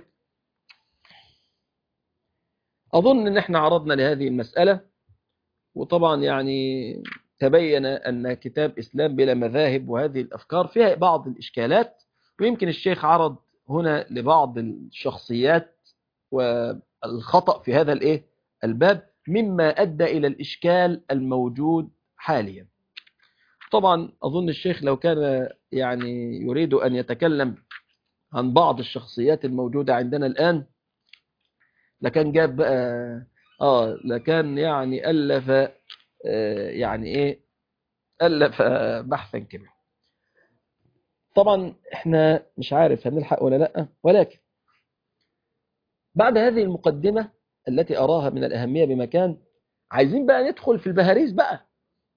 Speaker 3: أظن أن احنا عرضنا لهذه المسألة، وطبعا يعني تبين أن كتاب إسلام بلا مذاهب وهذه الأفكار فيها بعض الإشكالات، ويمكن الشيخ عرض هنا لبعض الشخصيات والخطأ في هذا الإيه الباب مما أدى إلى الإشكال الموجود حاليا. طبعا أظن الشيخ لو كان يعني يريد أن يتكلم عن بعض الشخصيات الموجودة عندنا الآن لكان جاب بقى آه لكان يعني ألف آه يعني إيه ألف آه بحثا كبيرا. طبعا إحنا مش عارف هنلحق ولا لأ، ولكن بعد هذه المقدمة التي أراها من الأهمية بمكان عايزين بقى ندخل في البهاريز بقى.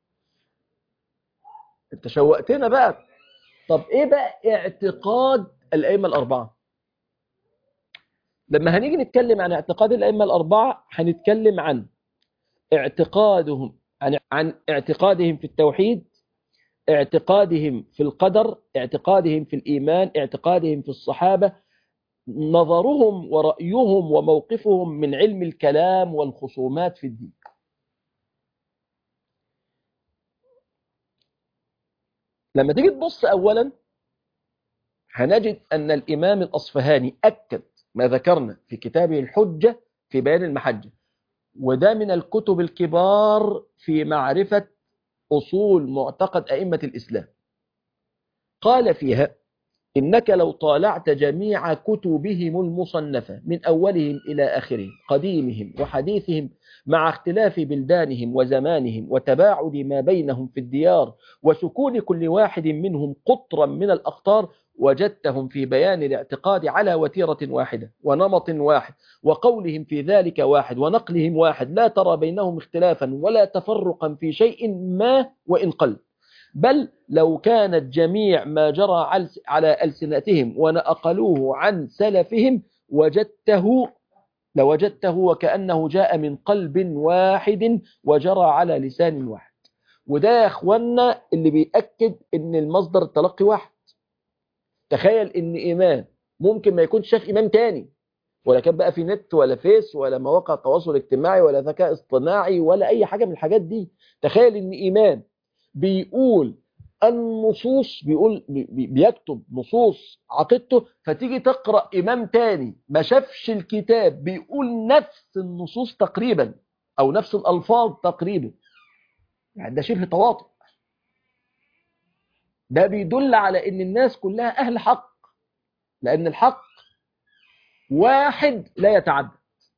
Speaker 3: انت شوقتنا بقى. طب ايه بقى اعتقاد الأئمة الأربعة؟ لما هنيجي نتكلم عن اعتقاد الأئمة الأربعة هنتكلم عن اعتقادهم عن, عن اعتقادهم في التوحيد، اعتقادهم في القدر، اعتقادهم في الإيمان، اعتقادهم في الصحابة، نظرهم ورأيهم وموقفهم من علم الكلام والخصومات في الدين. لما تيجي تبص أولا هنجد أن الإمام الأصفهاني أكد ما ذكرنا في كتابه الحجة في بيان المحجة، وده من الكتب الكبار في معرفة أصول معتقد أئمة الإسلام. قال فيها: إنك لو طالعت جميع كتبهم المصنفة من أولهم إلى آخرهم قديمهم وحديثهم مع اختلاف بلدانهم وزمانهم وتباعد ما بينهم في الديار وسكون كل واحد منهم قطرا من الأخطار، وجدتهم في بيان الاعتقاد على وتيرة واحدة ونمط واحد، وقولهم في ذلك واحد ونقلهم واحد، لا ترى بينهم اختلافا ولا تفرقا في شيء ما وإن قل، بل لو كانت جميع ما جرى على ألسنتهم ونقلوه عن سلفهم وجدته لوجدته وكأنه جاء من قلب واحد وجرى على لسان واحد. وده يا أخوانا اللي بيأكد إن المصدر التلقي واحد. تخيل إن إمام ممكن ما يكونش شاف إمام تاني، ولا كان بقى في نت ولا فيس ولا مواقع تواصل اجتماعي ولا ذكاء اصطناعي ولا أي حاجة من الحاجات دي. تخيل إن إمام بيقول النصوص، بيقول بي بيكتب نصوص عقيدته، فتيجي تقرأ إمام تاني ما شافش الكتاب بيقول نفس النصوص تقريبا أو نفس الألفاظ تقريبا. يعني ده شبه تواطؤ. ده بيدل على إن الناس كلها أهل حق، لأن الحق واحد لا يتعدد.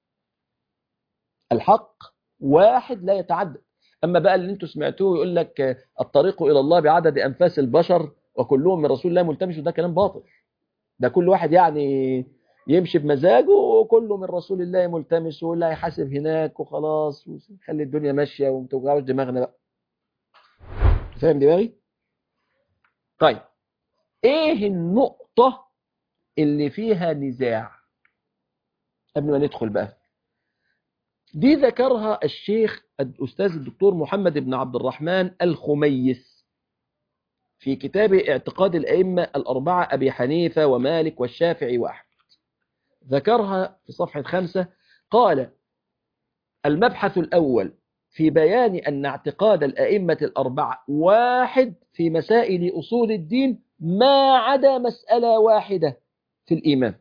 Speaker 3: الحق واحد لا يتعدد. أما بقى اللي انتوا سمعتوه يقول لك الطريق إلى الله بعدد أنفاس البشر وكلهم من رسول الله ملتمس، وده كلام باطل. ده كل واحد يعني يمشي بمزاجه وكله من رسول الله ملتمس، واللي هيحاسب هناك وخلاص وخلي الدنيا ماشية وما توجعوش دماغنا بقى. فاهم دماغي؟ طيب ايه النقطة اللي فيها نزاع قبل ما ندخل بقى؟ دي ذكرها الشيخ الأستاذ الدكتور محمد بن عبد الرحمن الخميس في كتاب اعتقاد الأئمة الأربعة أبي حنيفة ومالك والشافعي وأحمد. ذكرها في صفحة خمسة. قال: المبحث الأول في بيان أن اعتقاد الأئمة الأربعة واحد في مسائل أصول الدين ما عدا مسألة واحدة في الإيمان.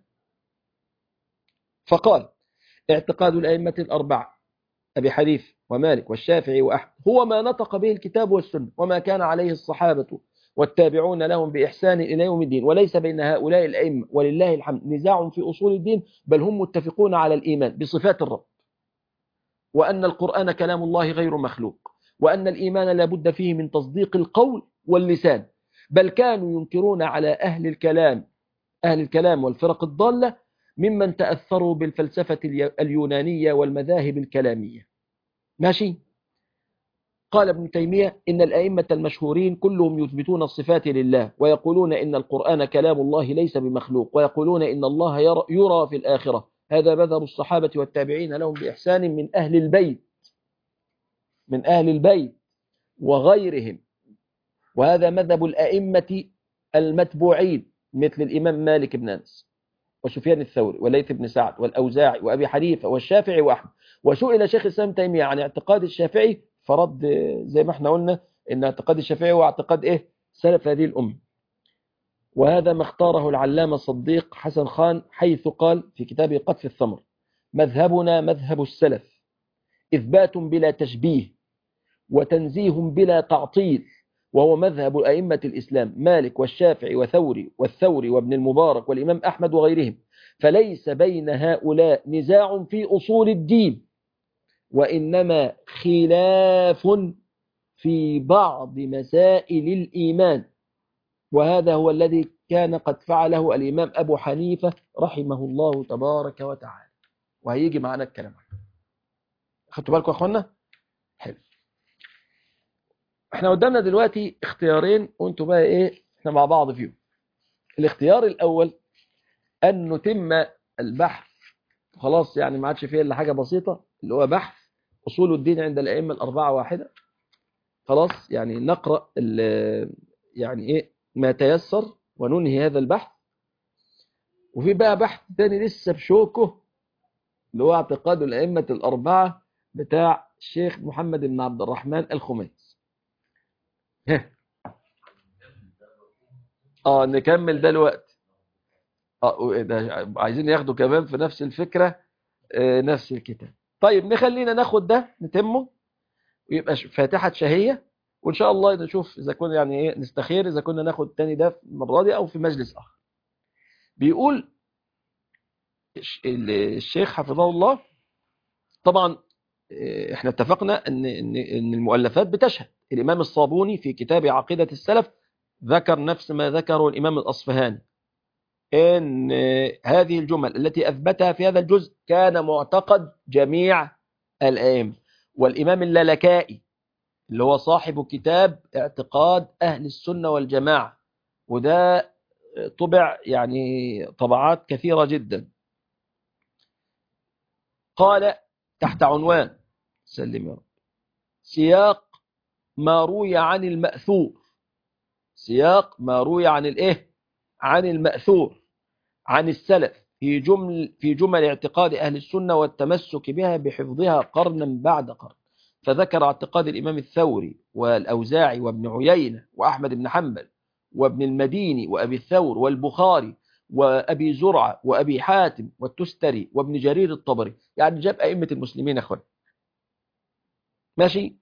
Speaker 3: فقال: اعتقاد الأئمة الأربعة أبي حنيفة ومالك والشافعي وأحمد هو ما نطق به الكتاب والسنة وما كان عليه الصحابة والتابعون لهم بإحسان إلى يوم الدين، وليس بين هؤلاء الأئمة ولله الحمد نزاع في أصول الدين، بل هم متفقون على الإيمان بصفات الرب، وأن القرآن كلام الله غير مخلوق، وأن الإيمان لا بد فيه من تصديق القول واللسان، بل كانوا ينكرون على أهل الكلام أهل الكلام والفرق الضالة ممن تأثروا بالفلسفة اليونانية والمذاهب الكلامية. ماشي. قال ابن تيمية: إن الأئمة المشهورين كلهم يثبتون الصفات لله، ويقولون إن القرآن كلام الله ليس بمخلوق، ويقولون إن الله يرى, يرى في الآخرة. هذا مذهب الصحابة والتابعين لهم بإحسان من أهل البيت من أهل البيت وغيرهم، وهذا مذهب الأئمة المتبوعين مثل الإمام مالك بن أنس وسفيان الثوري وليث بن سعد والأوزاعي وأبي حنيفة والشافعي وأحمد. وسئل شيخ الإسلام تيمية عن اعتقاد الشافعي فرد زي ما احنا قلنا إن اعتقاد الشافعي هو اعتقاد إيه سلف هذه الأمة. وهذا ما اختاره العلامة صديق حسن خان حيث قال في كتابه قطف الثمر: مذهبنا مذهب السلف، إثبات بلا تشبيه وتنزيه بلا تعطيل، وهو مذهب أئمة الإسلام مالك والشافعي وثوري والثوري وابن المبارك والإمام أحمد وغيرهم، فليس بين هؤلاء نزاع في أصول الدين، وإنما خلاف في بعض مسائل الإيمان، وهذا هو الذي كان قد فعله الإمام أبو حنيفة رحمه الله تبارك وتعالى، وهيجي معنا الكلام عنه. خدتوا بالكم يا أخوانا؟ حلو. احنا قدامنا دلوقتي اختيارين وانتوا بقى ايه احنا مع بعض فيهم. الاختيار الاول ان نتم البحث خلاص، يعني ما عادش فيه الا حاجه بسيطه اللي هو بحث اصول الدين عند الائمه الاربعه واحده. خلاص يعني نقرا يعني ايه ما تيسر وننهي هذا البحث. وفي بقى بحث تاني لسه بشوكه اللي هو اعتقاد الائمه الاربعه بتاع الشيخ محمد بن عبد الرحمن الخميس. اه نكمل ده الوقت. اه ده عايزين ياخدوا كمان في نفس الفكرة آه نفس الكتاب. طيب نخلينا ناخد ده نتمه ويبقى فاتحة شهية، وإن شاء الله نشوف إذا كنا يعني إيه نستخير إذا كنا ناخد تاني ده في المرة دي أو في مجلس آخر. بيقول الشيخ حفظه الله طبعا احنا اتفقنا ان ان ان المؤلفات بتشهد. الإمام الصابوني في كتاب عقيدة السلف ذكر نفس ما ذكره الإمام الأصفهاني، إن هذه الجمل التي أثبتها في هذا الجزء كان معتقد جميع الأئمة. والإمام اللالكائي اللي هو صاحب كتاب اعتقاد أهل السنة والجماعة، وده طبع يعني طبعات كثيرة جدا، قال تحت عنوان سلم يا رب سياق ما روي عن المأثور، سياق ما روي عن الإيه عن المأثور عن السلف في جمل في جمل اعتقاد أهل السنة والتمسك بها بحفظها قرنا بعد قرن. فذكر اعتقاد الإمام الثوري والأوزاعي وابن عيينة وأحمد بن حنبل وابن المديني وأبي الثور والبخاري وأبي زرعة وأبي حاتم والتستري وابن جرير الطبري، يعني جاب أئمة المسلمين أخوان. ماشي.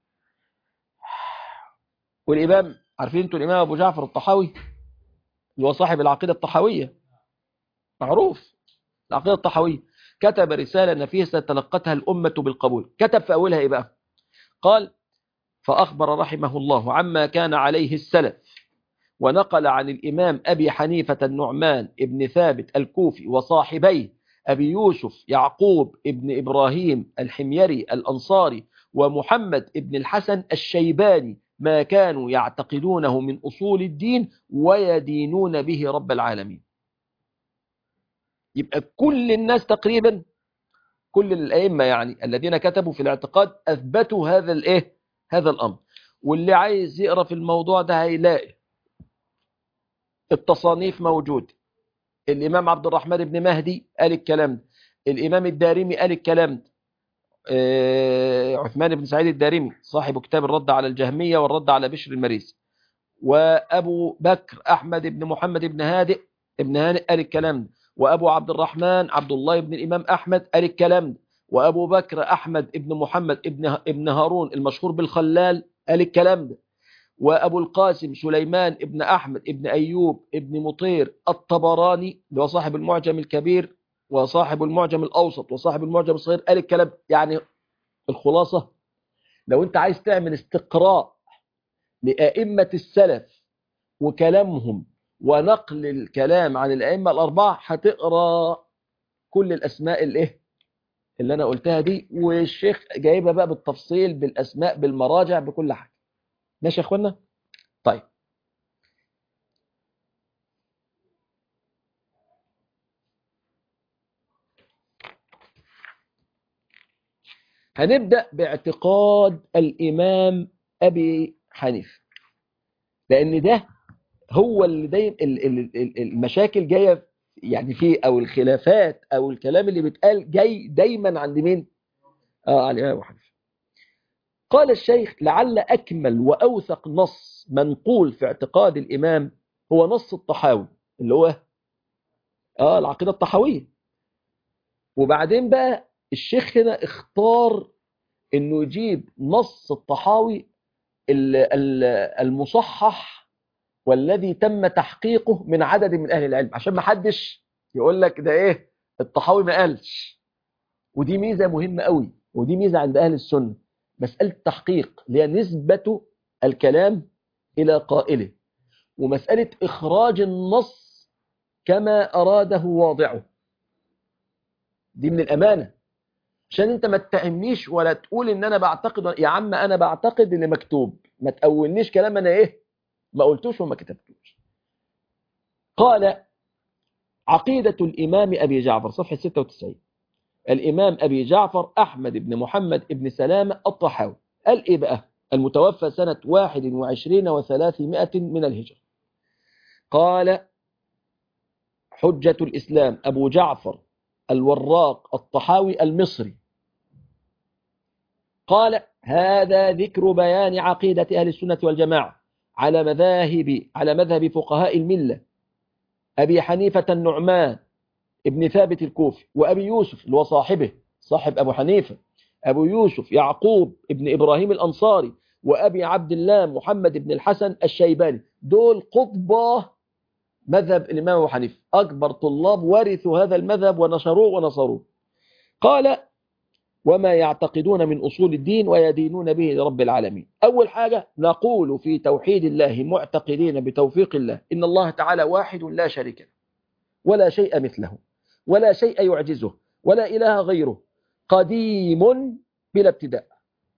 Speaker 3: والإمام عارفين أنتوا الإمام أبو جعفر الطحاوي اللي هو صاحب العقيدة الطحاوية معروف، العقيدة الطحاوية، كتب رسالة نفيسة تلقتها الأمة بالقبول. كتب في أولها إيه بقى؟ قال: فأخبر رحمه الله عما كان عليه السلف، ونقل عن الإمام أبي حنيفة النعمان ابن ثابت الكوفي وصاحبيه أبي يوسف يعقوب ابن إبراهيم الحميري الأنصاري ومحمد ابن الحسن الشيباني ما كانوا يعتقدونه من أصول الدين ويدينون به رب العالمين. يبقى كل الناس تقريبا كل الأئمة يعني الذين كتبوا في الاعتقاد أثبتوا هذا الإيه هذا الأمر. واللي عايز يقرأ في الموضوع ده هيلاقي التصانيف موجود. الإمام عبد الرحمن بن مهدي قال الكلام ده، الإمام الدارمي قال الكلام ده، آه عثمان بن سعيد الدارمي صاحب كتاب الرد على الجهمية والرد على بشر المريسي، وأبو بكر أحمد بن محمد بن هادئ ابن هانئ قال الكلام ده، وأبو عبد الرحمن عبد الله بن الإمام أحمد قال الكلام ده، وأبو بكر أحمد ابن محمد ابن ابن هارون المشهور بالخلال قال الكلام ده، وأبو القاسم سليمان ابن أحمد ابن أيوب ابن مطير الطبراني اللي هو صاحب المعجم الكبير وصاحب المعجم الأوسط وصاحب المعجم الصغير قال الكلام. يعني الخلاصة لو أنت عايز تعمل استقراء لأئمة السلف وكلامهم ونقل الكلام عن الأئمة الأربعة هتقرأ كل الأسماء الإيه اللي أنا قلتها دي، والشيخ جايبها بقى بالتفصيل بالأسماء بالمراجع بكل حاجة. ماشي يا أخوانا؟ طيب هنبدأ باعتقاد الإمام أبي حنيفة، لأن ده هو اللي دايما المشاكل جاية يعني فيه، أو الخلافات أو الكلام اللي بيتقال جاي دايما عند مين؟ آه على الإمام أبي حنيفة. قال الشيخ: لعل أكمل وأوثق نص منقول في اعتقاد الإمام هو نص الطحاوي، اللي هو آه العقيدة الطحاوية. وبعدين بقى الشيخ هنا اختار إنه يجيب نص الطحاوي المصحح والذي تم تحقيقه من عدد من أهل العلم، عشان ما حدش يقول لك ده إيه الطحاوي ما قالش. ودي ميزة مهمة قوي، ودي ميزة عند أهل السنة، مسألة التحقيق اللي هي نسبة الكلام إلى قائله، ومسألة إخراج النص كما أراده واضعه. دي من الأمانة، عشان أنت ما تتهمنيش ولا تقول إن أنا بعتقد. يا عم أنا بعتقد اللي مكتوب، ما تقولنيش كلام أنا إيه ما قلتوش وما كتبتوش. قال: عقيدة الإمام أبي جعفر، صفحة ستة وتسعين، الإمام أبي جعفر أحمد بن محمد بن سلامة الطحاوي. قال إيه بقى؟ المتوفى سنة واحد وعشرين وثلاثمائة من الهجرة. قال: حجة الإسلام أبو جعفر الوراق الطحاوي المصري قال: هذا ذكر بيان عقيدة أهل السنة والجماعة على مذاهب على مذهب فقهاء الملة أبي حنيفة النعمان ابن ثابت الكوفي، وأبي يوسف اللي هو صاحبه صاحب أبو حنيفة، أبو يوسف يعقوب ابن إبراهيم الأنصاري، وأبي عبد الله محمد بن الحسن الشيباني. دول قطبة مذهب الإمام أبو حنيفة، أكبر طلاب ورثوا هذا المذهب ونشروه ونصروه. قال: وما يعتقدون من أصول الدين ويدينون به لرب العالمين. أول حاجة نقول في توحيد الله معتقدين بتوفيق الله إن الله تعالى واحد لا شريك له ولا شيء مثله ولا شيء يعجزه ولا إله غيره، قديم بلا ابتداء.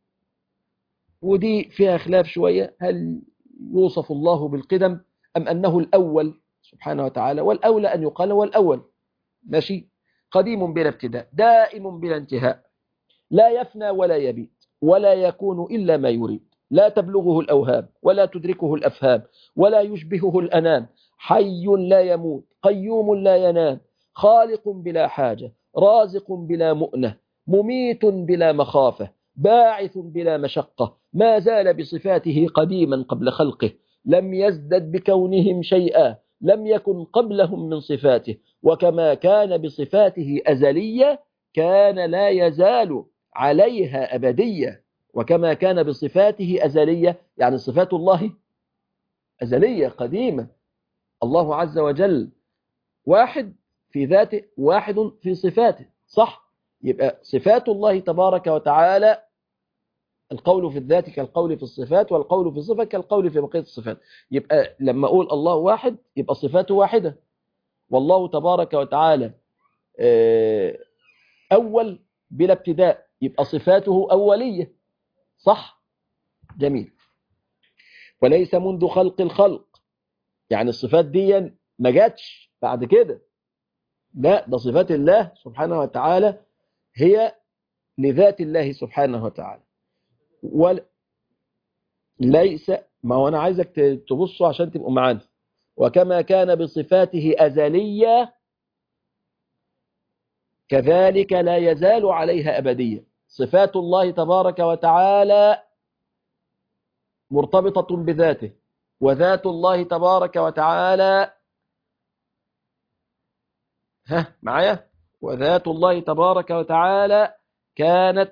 Speaker 3: ودي فيها خلاف شوية، هل يوصف الله بالقدم أم أنه الأول سبحانه وتعالى؟ والأولى أن يقال هو الأول. ماشي. قديم بلا ابتداء، دائم بلا انتهاء، لا يفنى ولا يبيد ولا يكون إلا ما يريد، لا تبلغه الأوهام ولا تدركه الأفهام ولا يشبهه الأنام، حي لا يموت قيوم لا ينام، خالق بلا حاجة رازق بلا مؤنة مميت بلا مخافة باعث بلا مشقة، ما زال بصفاته قديما قبل خلقه، لم يزدد بكونهم شيئا لم يكن قبلهم من صفاته، وكما كان بصفاته أزلية كان لا يزال عليها أبدية، وكما كان بصفاته أزلية يعني صفات الله أزلية قديمة. الله عز وجل واحد في ذاته واحد في صفاته، صح؟ يبقى صفات الله تبارك وتعالى القول في الذات كالقول في الصفات، والقول في الصفة كالقول في بقية الصفات. يبقى لما أقول الله واحد يبقى صفاته واحدة، والله تبارك وتعالى أول بلا ابتداء يبقى صفاته أولية، صح؟ جميل. وليس منذ خلق الخلق، يعني الصفات دي ما جاتش بعد كده، لا، ده صفات الله سبحانه وتعالى هي لذات الله سبحانه وتعالى. وليس، ما هو أنا عايزك تبصوا عشان تبقوا معانا. وكما كان بصفاته أزلية كذلك لا يزال عليها أبدية. صفات الله تبارك وتعالى مرتبطة بذاته، وذات الله تبارك وتعالى ها معايا وذات الله تبارك وتعالى كانت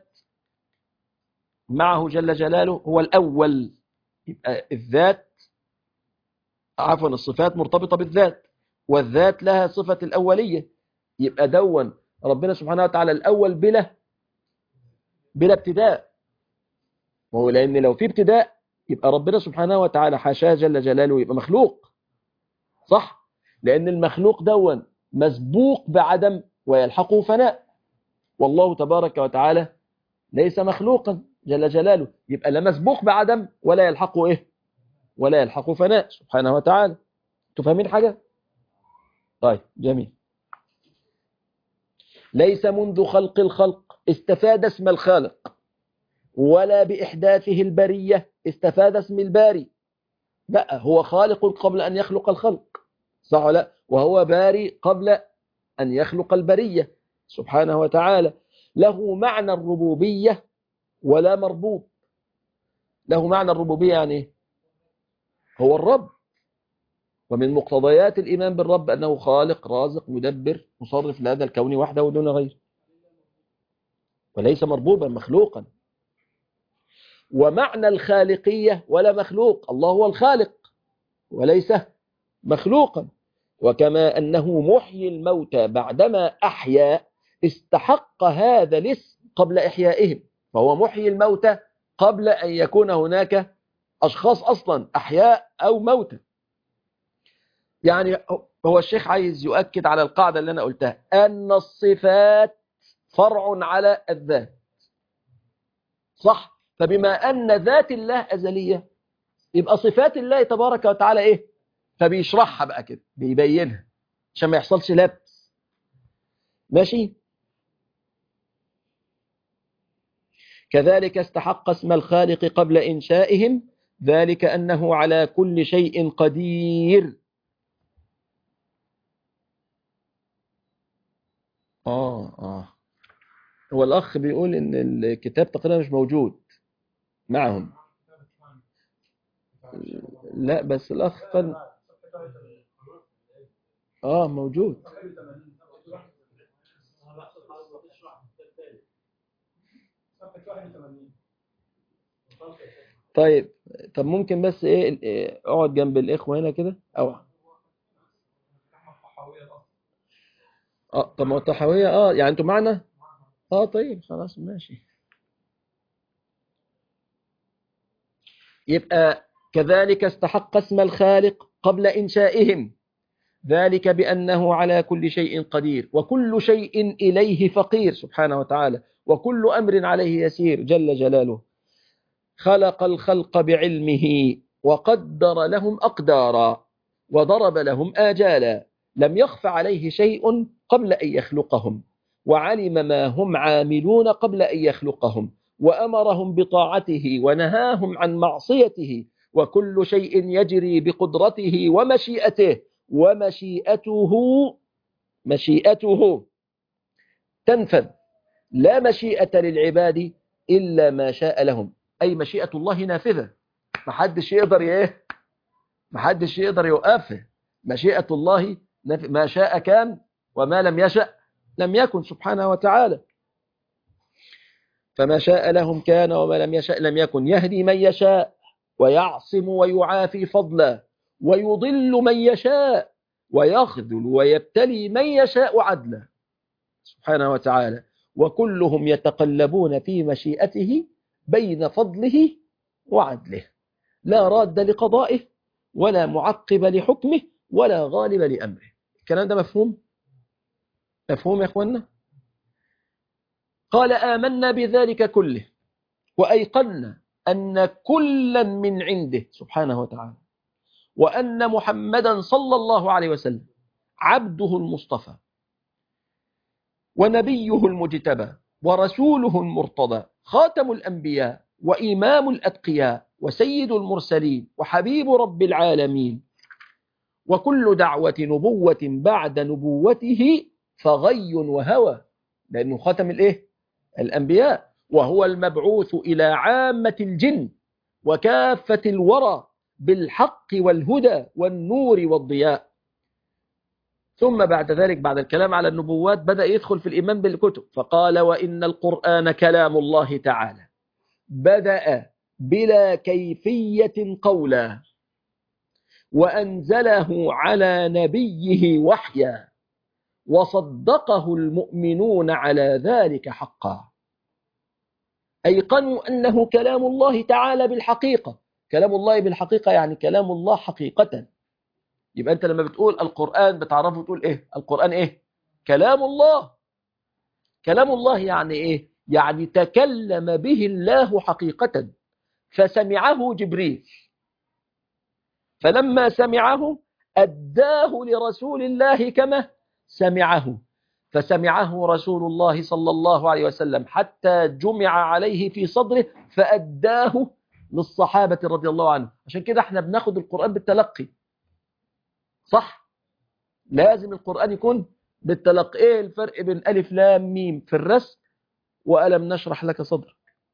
Speaker 3: معه جل جلاله هو الأول. يبقى الذات عفوا الصفات مرتبطة بالذات، والذات لها صفة الأولية. يبقى دون ربنا سبحانه وتعالى الأول بلا بلا ابتداء. وهو لأن لو في ابتداء يبقى ربنا سبحانه وتعالى حاشاه جل جلاله يبقى مخلوق، صح؟ لأن المخلوق دون مسبوق بعدم ويلحقه فناء، والله تبارك وتعالى ليس مخلوقا جل جلاله، يبقى لا مسبوق بعدم ولا يلحقه إيه؟ ولا يلحقه فناء سبحانه وتعالى. تفهمين حاجة؟ طيب جميل. ليس منذ خلق الخلق استفاد اسم الخالق، ولا بإحداثه البرية استفاد اسم الباري، لا، هو خالق قبل أن يخلق الخلق، صح ولا لا؟ وهو باري قبل أن يخلق البرية سبحانه وتعالى. له معنى الربوبية ولا مربوب. له معنى الربوبية يعني هو الرب، ومن مقتضيات الإيمان بالرب أنه خالق رازق مدبر مصرف لهذا الكون وحده ودون غيره، وليس مربوبا مخلوقا. ومعنى الخالقية ولا مخلوق، الله هو الخالق وليس مخلوقا. وكما أنه محيي الموتى بعدما أحيا استحق هذا الاسم قبل إحيائهم، فهو محيي الموتى قبل أن يكون هناك أشخاص أصلا أحياء أو موتى. يعني هو الشيخ عايز يؤكد على القاعدة اللي أنا قلتها، أن الصفات فرع على الذات، صح؟ فبما أن ذات الله أزلية يبقى صفات الله تبارك وتعالى إيه؟ فبيشرحها بقى كده، بيبينها عشان ما يحصلش لبس. ماشي؟ كذلك استحق اسم الخالق قبل إنشائهم، ذلك أنه على كل شيء قدير. آه آه هو الأخ بيقول إن الكتاب تقريبا مش موجود معهم. لا بس الأخ قال آه موجود. طيب طب ممكن بس إيه إيه، اقعد جنب الإخوة هنا كده أو آه طب ما هو الطحاوية آه يعني أنتوا معنا؟ آه طيب خلاص ماشي. يبقى كذلك استحق اسم الخالق قبل إنشائهم، ذلك بأنه على كل شيء قدير وكل شيء إليه فقير سبحانه وتعالى، وكل أمر عليه يسير جل جلاله. خلق الخلق بعلمه وقدر لهم أقدارا وضرب لهم آجالا، لم يخف عليه شيء قبل أن يخلقهم، وعلم ما هم عاملون قبل أن يخلقهم، وأمرهم بطاعته ونهاهم عن معصيته، وكل شيء يجري بقدرته ومشيئته، ومشيئته مشيئته تنفذ، لا مشيئة للعباد إلا ما شاء لهم، أي مشيئة الله نافذة، محدش يقدر ايه محدش يقدر يوقفه. مشيئة الله ما شاء كان وما لم يشأ لم يكن سبحانه وتعالى. فما شاء لهم كان وما لم يشأ لم يكن، يهدي من يشاء ويعصم ويعافي فضلا، ويضل من يشاء ويخذل ويبتلي من يشاء عدلا سبحانه وتعالى، وكلهم يتقلبون في مشيئته بين فضله وعدله، لا راد لقضائه ولا معقب لحكمه ولا غالب لأمره. الكلام ده مفهوم؟ مفهوم يا أخوانا؟ قال آمنا بذلك كله وأيقنا أن كلا من عنده سبحانه وتعالى، وأن محمدا صلى الله عليه وسلم عبده المصطفى ونبيه المجتبى ورسوله المرتضى، خاتم الأنبياء وإمام الأتقياء وسيد المرسلين وحبيب رب العالمين، وكل دعوة نبوة بعد نبوته فغي وهوى، لأنه خاتم الإيه؟ الأنبياء، وهو المبعوث إلى عامة الجن وكافة الورى بالحق والهدى والنور والضياء. ثم بعد ذلك بعد الكلام على النبوات بدأ يدخل في الإيمان بالكتب، فقال وإن القرآن كلام الله تعالى بدأ بلا كيفية قولا، وأنزله على نبيه وحيا، وصدقه المؤمنون على ذلك حقا. أيقنوا أنه كلام الله تعالى بالحقيقة. كلام الله بالحقيقة يعني كلام الله حقيقة. يبقى أنت لما بتقول القرآن بتعرفه تقول إيه؟ القرآن إيه؟ كلام الله. كلام الله يعني إيه؟ يعني تكلم به الله حقيقة، فسمعه جبريل، فلما سمعه أداه لرسول الله كما سمعه، فسمعه رسول الله صلى الله عليه وسلم حتى جمع عليه في صدره فأداه للصحابة رضي الله عنهم. عشان كده احنا بناخد القرآن بالتلقي، صح؟ لازم القرآن يكون بالتلقي. ايه الفرق بين ألف لام ميم في الرسم وألم نشرح لك صدرك؟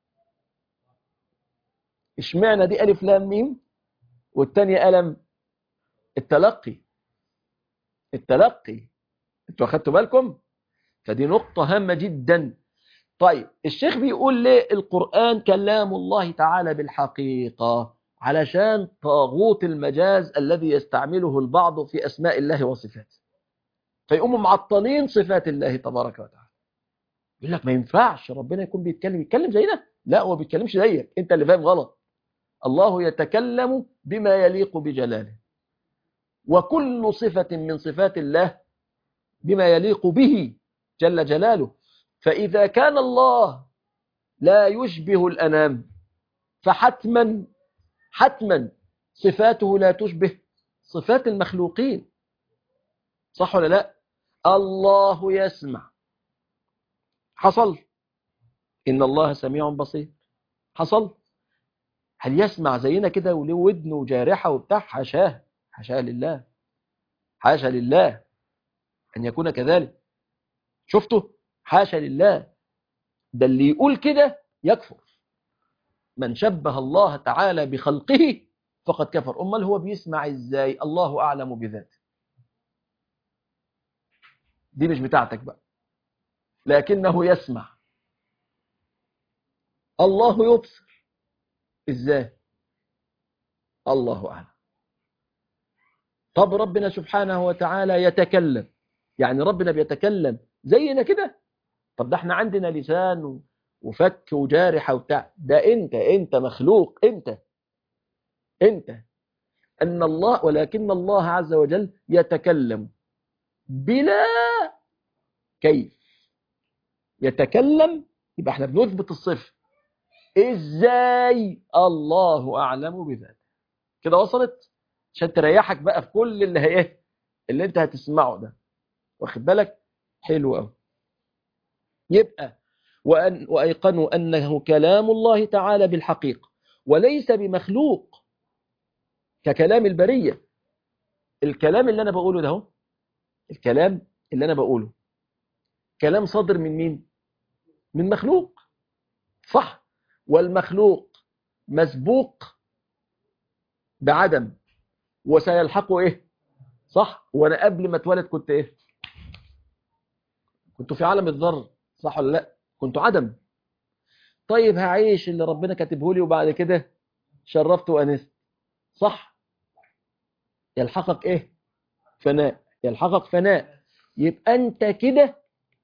Speaker 3: اشمعنى دي ألف لام ميم والتانية ألم؟ التلقي، التلقي. انتوا أخدتوا بالكم؟ فدي نقطة هامة جدا. طيب الشيخ بيقول ليه القرآن كلام الله تعالى بالحقيقة؟ علشان طاغوت المجاز الذي يستعمله البعض في أسماء الله وصفاته، فيقوموا معطلين صفات الله تبارك وتعالى. يقول لك ما ينفعش ربنا يكون بيتكلم يتكلم زينا. لا، هو بيتكلمش زيك، انت اللي فاهم غلط. الله يتكلم بما يليق بجلاله، وكل صفة من صفات الله بما يليق به جل جلاله. فإذا كان الله لا يشبه الأنام فحتما حتما صفاته لا تشبه صفات المخلوقين، صح ولا لا؟ الله يسمع، حصل. إن الله سميع بصير، حصل. هل يسمع زينا كده وله ودن وجارحة وبتاع؟ حاشاه، حاشاه لله، حاشا لله أن يكون كذلك. شفتوا؟ حاشا لله. ده اللي يقول كده يكفر. من شبه الله تعالى بخلقه فقد كفر. أمال هو بيسمع إزاي؟ الله أعلم بذاته. دي مش بتاعتك بقى، لكنه يسمع. الله يبصر إزاي؟ الله أعلم. طب ربنا سبحانه وتعالى يتكلم، يعني ربنا بيتكلم زينا كده؟ طب ده احنا عندنا لسان وفك وجارحة وبتاع. ده انت انت مخلوق، انت انت ان الله، ولكن الله عز وجل يتكلم بلا كيف. يتكلم، يبقى احنا بنثبت الصفة. ازاي؟ الله اعلم بذاته. كده وصلت؟ عشان تريحك بقى في كل اللي هي اللي انت هتسمعه ده، واخد بالك؟ حلو قوي. يبقى وأن وأيقنوا أنه كلام الله تعالى بالحقيقة وليس بمخلوق ككلام البرية. الكلام اللي أنا بقوله ده هو الكلام اللي أنا بقوله كلام صادر من مين؟ من مخلوق، صح؟ والمخلوق مسبوق بعدم وسيلحقه إيه؟ صح؟ وأنا قبل ما اتولد كنت إيه؟ كنت في عالم الذر، صح ولا لا؟ كنت عدم. طيب هعيش اللي ربنا كاتبه لي وبعد كده شرفت وأنست، صح؟ يلحقك إيه؟ فناء، يلحقك فناء. يبقى أنت كده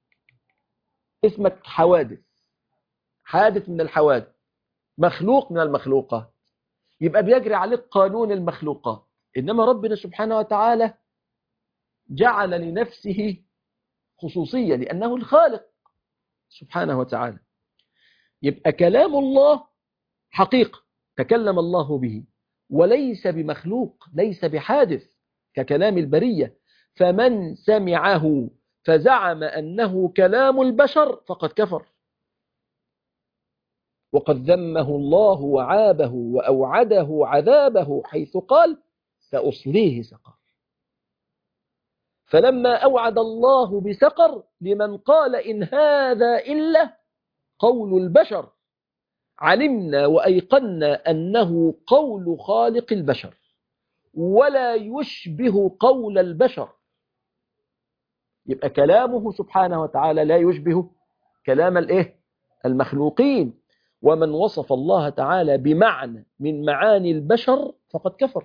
Speaker 3: اسمك حوادث، حادث من الحوادث، مخلوق من المخلوقات. يبقى بيجري عليك قانون المخلوقات. إنما ربنا سبحانه وتعالى جعل لنفسه خصوصية لأنه الخالق سبحانه وتعالى. يبقى كلام الله حقيقة تكلم الله به، وليس بمخلوق، ليس بحادث ككلام البرية. فمن سمعه فزعم أنه كلام البشر فقد كفر، وقد ذمه الله وعابه وأوعده عذابه حيث قال سأصليه سقر. فلما أوعد الله بسقر لمن قال إن هذا إلا قول البشر علمنا وأيقنا أنه قول خالق البشر ولا يشبه قول البشر. يبقى كلامه سبحانه وتعالى لا يشبه كلام الايه؟ المخلوقين. ومن وصف الله تعالى بمعنى من معاني البشر فقد كفر.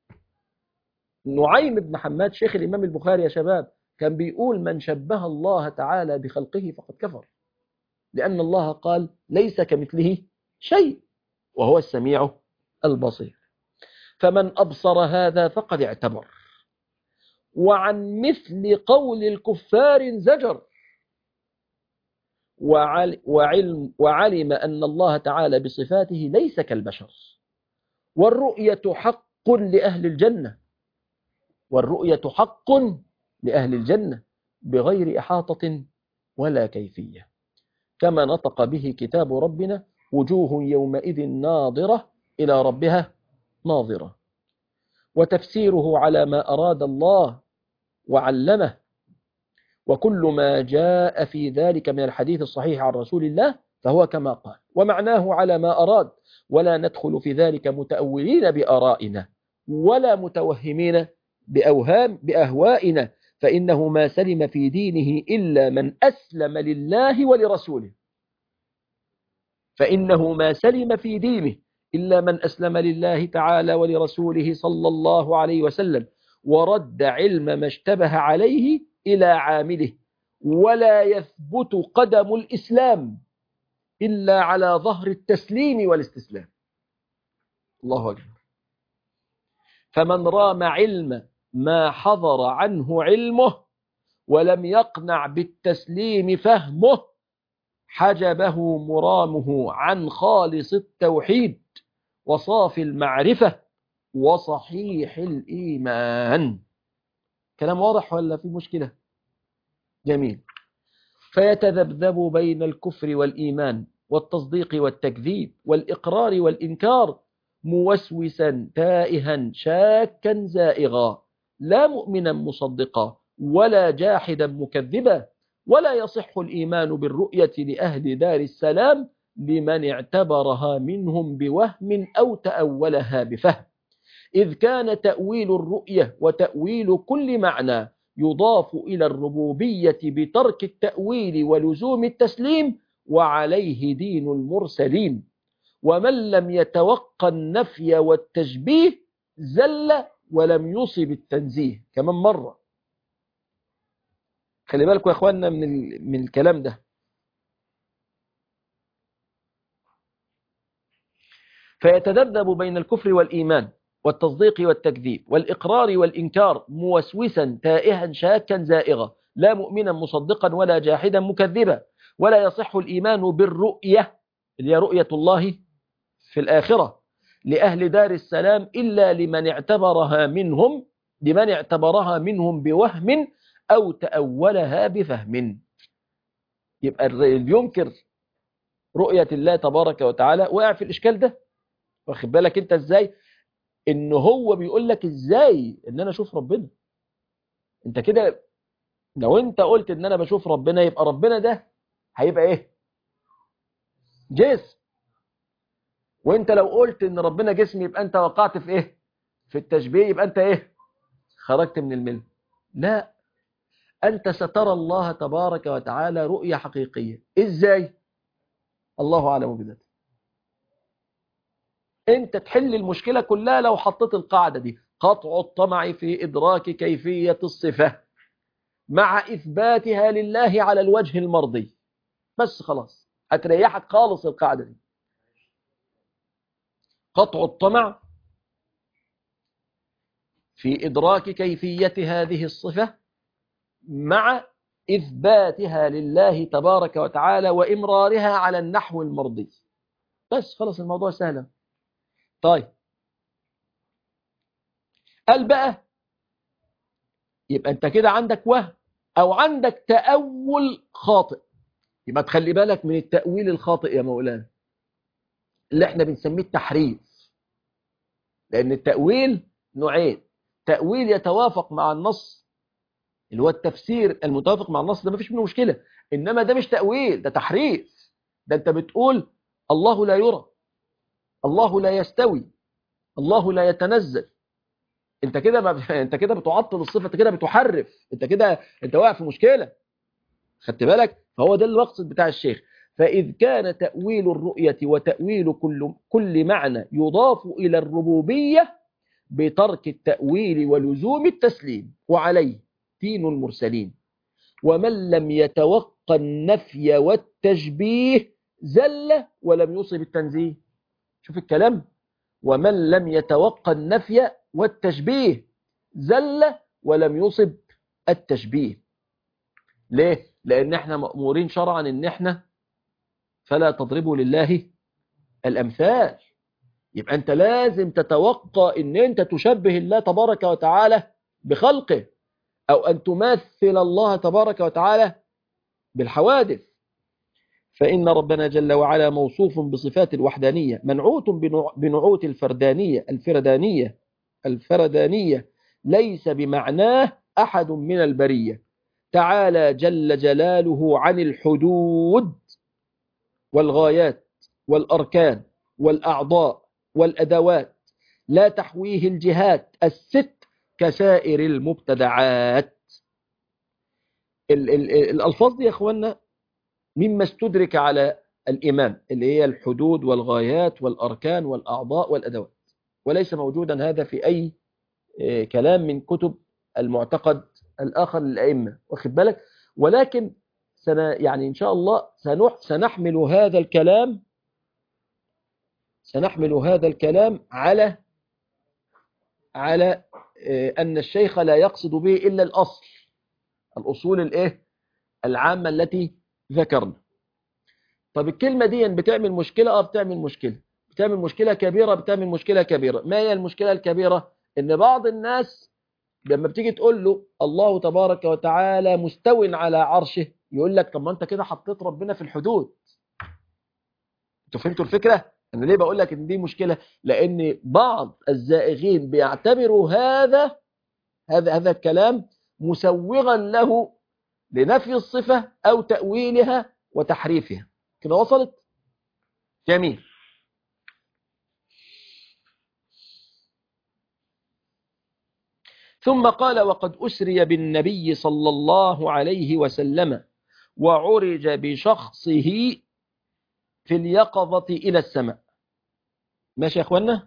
Speaker 3: نعيم بن حماد شيخ الإمام البخاري يا شباب كان بيقول من شبه الله تعالى بخلقه فقد كفر، لأن الله قال ليس كمثله شيء وهو السميع البصير. فمن أبصر هذا فقد اعتبر، وعن مثل قول الكفار زجر، وعلم, وعلم أن الله تعالى بصفاته ليس كالبشر. والرؤية حق لأهل الجنة، والرؤية حق لأهل الجنة. بغير إحاطة ولا كيفية، كما نطق به كتاب ربنا: وجوه يومئذ ناظرة إلى ربها ناظرة. وتفسيره على ما أراد الله وعلمه، وكل ما جاء في ذلك من الحديث الصحيح عن رسول الله فهو كما قال، ومعناه على ما أراد، ولا ندخل في ذلك متأولين بآرائنا ولا متوهمين بأوهام بأهوائنا، فإنه ما سلم في دينه إلا من أسلم لله ولرسوله فإنه ما سلم في دينه إلا من أسلم لله تعالى ولرسوله صلى الله عليه وسلم، ورد علم ما اشتبه عليه إلى عامله، ولا يثبت قدم الإسلام إلا على ظهر التسليم والاستسلام. الله أكبر. فمن رام علم ما حضر عنه علمه ولم يقنع بالتسليم فهمه حجبه مرامه عن خالص التوحيد وصافي المعرفة وصحيح الإيمان. كلام واضح ولا في مشكلة؟ جميل. فيتذبذب بين الكفر والإيمان والتصديق والتكذيب والإقرار والإنكار، موسوسا تائها شاكا زائغا، لا مؤمنا مصدقا ولا جاحدا مكذبا. ولا يصح الإيمان بالرؤية لأهل دار السلام لمن اعتبرها منهم بوهم أو تأولها بفهم، إذ كان تأويل الرؤية وتأويل كل معنى يضاف إلى الربوبية بترك التأويل ولزوم التسليم، وعليه دين المرسلين. ومن لم يتوقع النفي والتشبيه زل ولم يصب التنزيه. كمان مرة، خلي بالكم يا اخواننا من من الكلام ده. فيتذبذب بين الكفر والإيمان والتصديق والتكذيب والإقرار والإنكار، موسوسا تائها شاكا زائغا، لا مؤمنا مصدقا ولا جاحدا مكذبا. ولا يصح الإيمان بالرؤية اللي هي رؤية الله في الآخرة لأهل دار السلام إلا لمن اعتبرها منهم لمن اعتبرها منهم بوهم أو تأولها بفهم. يبقى اللي ينكر رؤية الله تبارك وتعالى وقع في الإشكال ده. واخد بالك أنت إزاي؟ إن هو بيقول لك إزاي إن أنا أشوف ربنا. أنت كده لو أنت قلت إن أنا بشوف ربنا يبقى ربنا ده هيبقى إيه؟ جسم. وأنت لو قلت إن ربنا جسم يبقى أنت وقعت في إيه؟ في التشبيه، يبقى أنت إيه؟ خرجت من الملة. لا، أنت سترى الله تبارك وتعالى رؤية حقيقية. إزاي؟ الله أعلم بذلك. أنت تحل المشكلة كلها لو حطيت القاعدة دي: قطع الطمع في إدراك كيفية الصفة مع إثباتها لله على الوجه المرضي. بس خلاص هتريحك خالص القاعدة دي. قطع الطمع في إدراك كيفية هذه الصفة مع إثباتها لله تبارك وتعالى وإمرارها على النحو المرضي. بس خلاص الموضوع سهل. طيب قال بقى يبقى أنت كده عندك وهم أو عندك تأول خاطئ. يبقى تخلي بالك من التأويل الخاطئ يا مولانا اللي احنا بنسميه التحريف. لأن التأويل نوعين: تأويل يتوافق مع النص اللي هو التفسير المتوافق مع النص، ده مفيش منه مشكلة. إنما ده مش تأويل، ده تحريف. ده أنت بتقول الله لا يرى، الله لا يستوي، الله لا يتنزل. انت كده ب... انت كده بتعطل الصفه، انت كده بتحرف، انت كده انت واقع في مشكله. خدت بالك؟ فهو ده المقصد بتاع الشيخ. فاذ كان تاويل الرؤيه وتاويل كل كل معنى يضاف الى الربوبيه بترك التاويل ولزوم التسليم، وعليه دين المرسلين. ومن لم يتوقع النفي والتشبيه زل ولم يصب التنزيه. شوف الكلام: ومن لم يتوقع النفي والتشبيه زل ولم يصب التشبيه. ليه؟ لأن احنا مأمورين شرعا ان احنا فلا تضربوا لله الأمثال. يبقى انت لازم تتوقع ان انت تشبه الله تبارك وتعالى بخلقه أو أن تمثل الله تبارك وتعالى بالحوادث. فإن ربنا جل وعلا موصوف بصفات الوحدانية، منعوت بنعوت الفردانية الفردانية الفردانية ليس بمعناه أحد من البرية. تعالى جل جلاله عن الحدود والغايات والأركان والأعضاء والأدوات، لا تحويه الجهات الست كسائر المبتدعات. ال ال الألفاظ دي يا أخوانا مما استدرك على الإمام، اللي هي الحدود والغايات والأركان والأعضاء والأدوات، وليس موجودا هذا في أي كلام من كتب المعتقد الآخر للأئمة، واخد بالك. ولكن سنة يعني إن شاء الله سنحمل هذا الكلام سنحمل هذا الكلام على على أن الشيخ لا يقصد به إلا الأصل، الأصول الإيه العامة التي ذكرنا. طب الكلمة دي بتعمل مشكلة؟ اه بتعمل مشكلة، بتعمل مشكلة كبيرة، بتعمل مشكلة كبيرة. ما هي المشكلة الكبيرة؟ إن بعض الناس لما بتيجي تقول له الله تبارك وتعالى مستو على عرشه، يقول لك طب ما انت كده حطيت ربنا في الحدود. انتوا فهمتوا الفكرة؟ انا ليه بقول لك ان دي مشكلة؟ لان بعض الزائغين بيعتبروا هذا هذا هذا الكلام مسوغا له لنفي الصفة او تأويلها وتحريفها. كده وصلت؟ جميل. ثم قال وقد أسري بالنبي صلى الله عليه وسلم وعرج بشخصه في اليقظة إلى السماء. ماشي يا أخوانا؟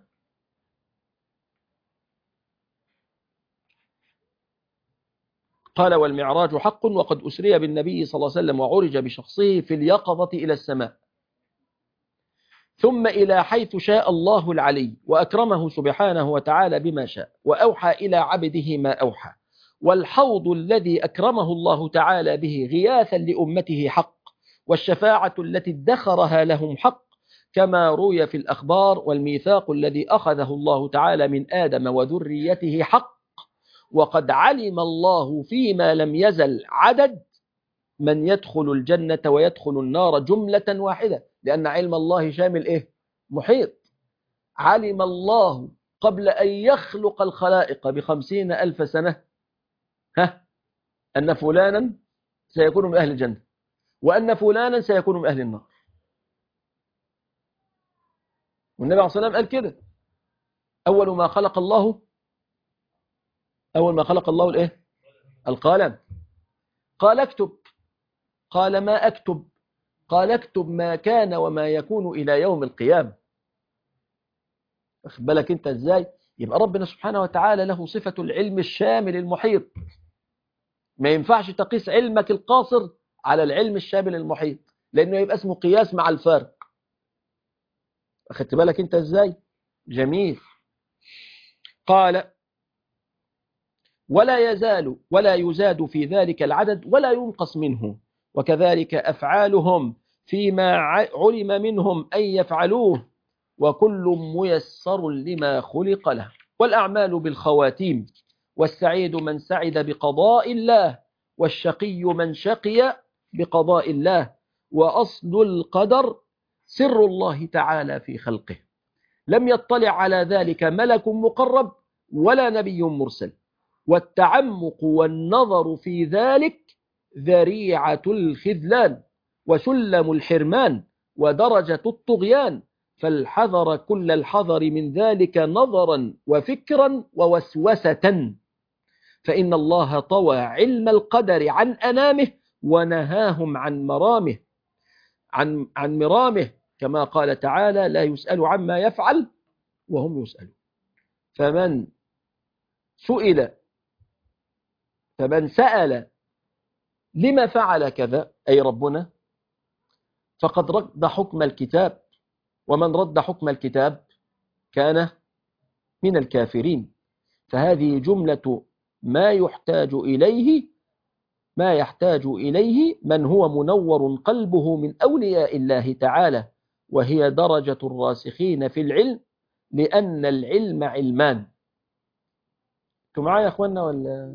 Speaker 3: قال والمعراج حق وقد أسري بالنبي صلى الله عليه وسلم وعرج بشخصه في اليقظة إلى السماء ثم إلى حيث شاء الله العلي وأكرمه سبحانه وتعالى بما شاء وأوحى إلى عبده ما أوحى. والحوض الذي أكرمه الله تعالى به غياثا لأمته حق، والشفاعة التي ادخرها لهم حق كما روي في الأخبار، والميثاق الذي أخذه الله تعالى من آدم وذريته حق. وقد علم الله فيما لم يزل عدد من يدخل الجنة ويدخل النار جملة واحدة، لأن علم الله شامل إيه؟ محيط. علم الله قبل أن يخلق الخلائق بخمسين ألف سنة ها أن فلانا سيكون من أهل الجنة وأن فلانا سيكون من أهل النار. والنبي عليه الصلاة والسلام قال كده: أول ما خلق الله أول ما خلق الله الإيه؟ القلم. قال اكتب. قال ما أكتب؟ قال اكتب ما كان وما يكون إلى يوم القيامة. أخذ بالك أنت إزاي؟ يبقى ربنا سبحانه وتعالى له صفة العلم الشامل المحيط. ما ينفعش تقيس علمك القاصر على العلم الشامل المحيط، لأنه يبقى اسمه قياس مع الفارق. أخذت بالك أنت إزاي؟ جميل. قال ولا يزال ولا يزاد في ذلك العدد ولا ينقص منه، وكذلك أفعالهم فيما علم منهم أن يفعلوه، وكل ميسر لما خلق له. والأعمال بالخواتيم، والسعيد من سعد بقضاء الله، والشقي من شقي بقضاء الله. وأصل القدر سر الله تعالى في خلقه، لم يطلع على ذلك ملك مقرب ولا نبي مرسل. والتعمق والنظر في ذلك ذريعة الخذلان وسلم الحرمان ودرجة الطغيان، فالحذر كل الحذر من ذلك نظرا وفكرا ووسوسة، فإن الله طوى علم القدر عن أنامه ونهاهم عن مرامه عن عن مرامه، كما قال تعالى: لا يسأل عما يفعل وهم يسألون. فمن سئل فمن سأل لما فعل كذا، أي ربنا، فقد رد حكم الكتاب، ومن رد حكم الكتاب كان من الكافرين. فهذه جملة ما يحتاج إليه ما يحتاج إليه من هو منور قلبه من أولياء الله تعالى، وهي درجة الراسخين في العلم، لأن العلم علمان. انتوا معايا يا أخوانا ولا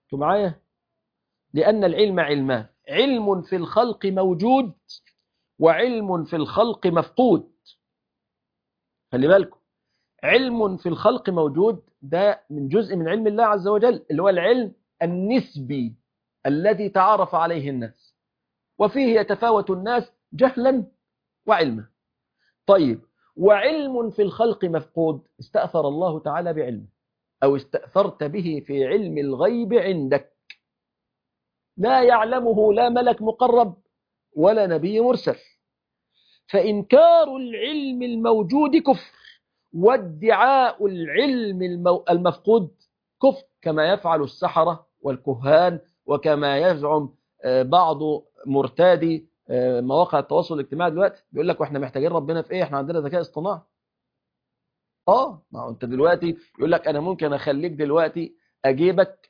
Speaker 3: انتوا معايا؟ لأن العلم علمان، علم في الخلق موجود وعلم في الخلق مفقود. خلي بالكم، علم في الخلق موجود ده من جزء من علم الله عز وجل، اللي هو العلم النسبي الذي تعارف عليه الناس، وفيه يتفاوت الناس جهلا وعلما. طيب، وعلم في الخلق مفقود، استأثر الله تعالى بعلمه أو استأثرت به في علم الغيب عندك، لا يعلمه لا ملك مقرب ولا نبي مرسل. فإنكار العلم الموجود كفر، وادعاء العلم المفقود كفر، كما يفعل السحرة والكهان، وكما يزعم بعض مرتادي مواقع التواصل الاجتماعي دلوقتي، بيقول لك واحنا محتاجين ربنا في ايه؟ احنا عندنا ذكاء اصطناعي. اه، ما هو انت دلوقتي يقول لك انا ممكن اخليك دلوقتي اجيبك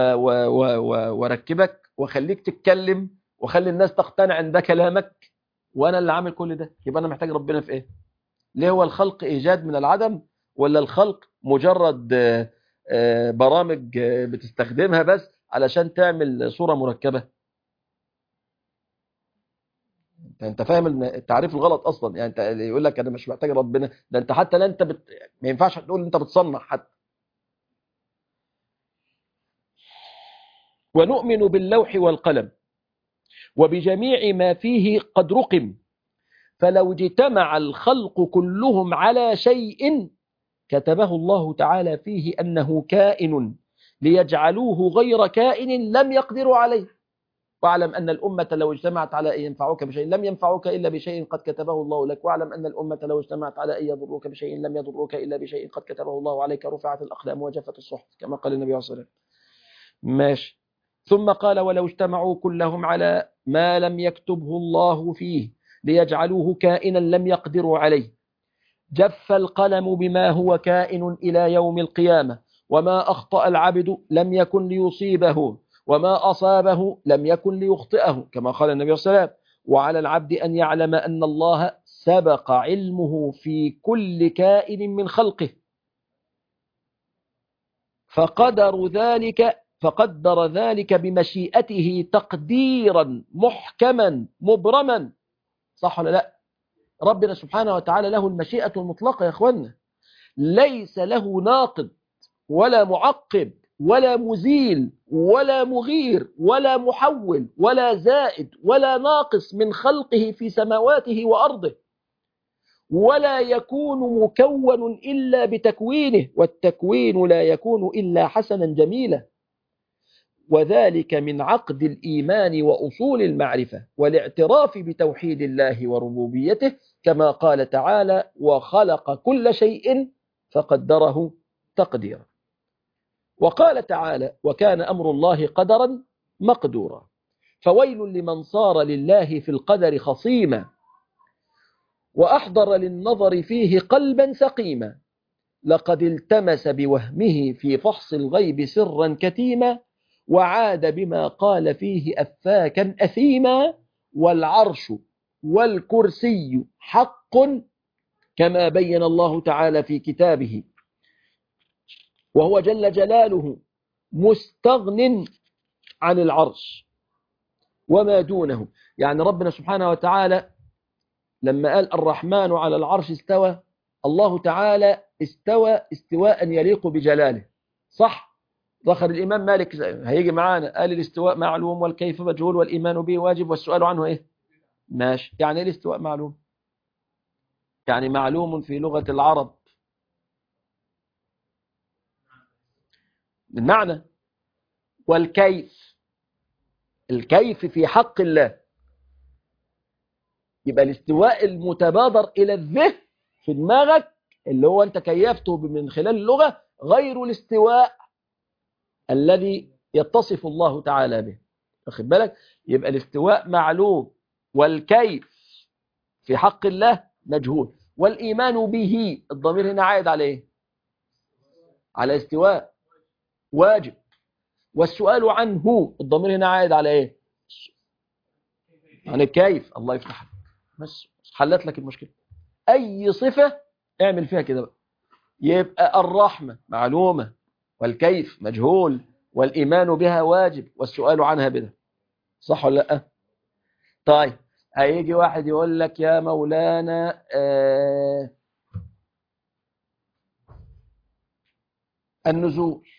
Speaker 3: واركبك واخليك تتكلم واخلي الناس تقتنع ان ده كلامك، وانا اللي عامل كل ده. يبقى انا محتاج ربنا في ايه؟ ليه؟ هو الخلق ايجاد من العدم، ولا الخلق مجرد برامج بتستخدمها بس علشان تعمل صورة مركبة؟ انت فاهم التعريف الغلط اصلا. يعني انت يقول لك انا مش محتاج ربنا، ده انت حتى لا انت بت... ما ينفعش تقول انت بتصنع حتى. ونؤمن باللوح والقلم وبجميع ما فيه قد رقم، فلو اجتمع الخلق كلهم على شيء كتبه الله تعالى فيه أنه كائن، ليجعلوه غير كائن لم يقدروا عليه. واعلم أن الأمة لو اجتمعت على أن ينفعوك بشيء لم ينفعوك إلا بشيء قد كتبه الله لك، واعلم أن الأمة لو اجتمعت على أن يضروك بشيء لم يضروك إلا بشيء قد كتبه الله عليك، رفعت الأقلام وجفت الصحف، كما قال النبي عليه الصلاة والسلام. ماشي. ثم قال ولو اجتمعوا كلهم على ما لم يكتبه الله فيه ليجعلوه كائنا لم يقدروا عليه، جف القلم بما هو كائن إلى يوم القيامة، وما أخطأ العبد لم يكن ليصيبه، وما أصابه لم يكن ليخطئه، كما قال النبي صلى الله عليه وسلم. وعلى العبد أن يعلم أن الله سبق علمه في كل كائن من خلقه، فقدر ذلك فقدر ذلك بمشيئته تقديرا محكما مبرما. صح ولا لا؟ ربنا سبحانه وتعالى له المشيئة المطلقة يا أخوانا، ليس له ناقض ولا معقب ولا مزيل ولا مغير ولا محول ولا زائد ولا ناقص من خلقه في سماواته وأرضه، ولا يكون مكون إلا بتكوينه، والتكوين لا يكون إلا حسنا جميلا. وذلك من عقد الإيمان وأصول المعرفة والاعتراف بتوحيد الله وربوبيته، كما قال تعالى وخلق كل شيء فقدره تقديرا. وقال تعالى وكان أمر الله قدرا مقدورا. فويل لمن صار لله في القدر خصيما وأحضر للنظر فيه قلبا سقيما، لقد التمس بوهمه في فحص الغيب سرا كتيما، وعاد بما قال فيه أفاكا أثيما، والعرش والكرسي حق كما بين الله تعالى في كتابه، وهو جل جلاله مستغن عن العرش وما دونه. يعني ربنا سبحانه وتعالى لما قال الرحمن على العرش استوى، الله تعالى استوى استواء يليق بجلاله، صح؟ ذكر الإمام مالك هيجي معانا قال الاستواء معلوم والكيف مجهول والإيمان به واجب والسؤال عنه إيه؟ ماشي. يعني إيه الاستواء معلوم؟ يعني معلوم في لغة العرب بالمعنى، والكيف الكيف في حق الله. يبقى الاستواء المتبادر إلى الذهن في دماغك اللي هو أنت كيفته من خلال اللغة غير الاستواء الذي يتصف الله تعالى به، واخد بالك؟ يبقى الاستواء معلوم والكيف في حق الله مجهول، والإيمان به الضمير هنا عائد على ايه؟ على استواء واجب، والسؤال عنه الضمير هنا عائد على ايه؟ عن الكيف. الله يفتح عليك، بس حلت لك المشكلة. أي صفة اعمل فيها كده بقى. يبقى الرحمة معلومة والكيف مجهول والإيمان بها واجب والسؤال عنها بدعة. صح ولا لا؟ طيب هيجي واحد يقول لك يا مولانا آه النزول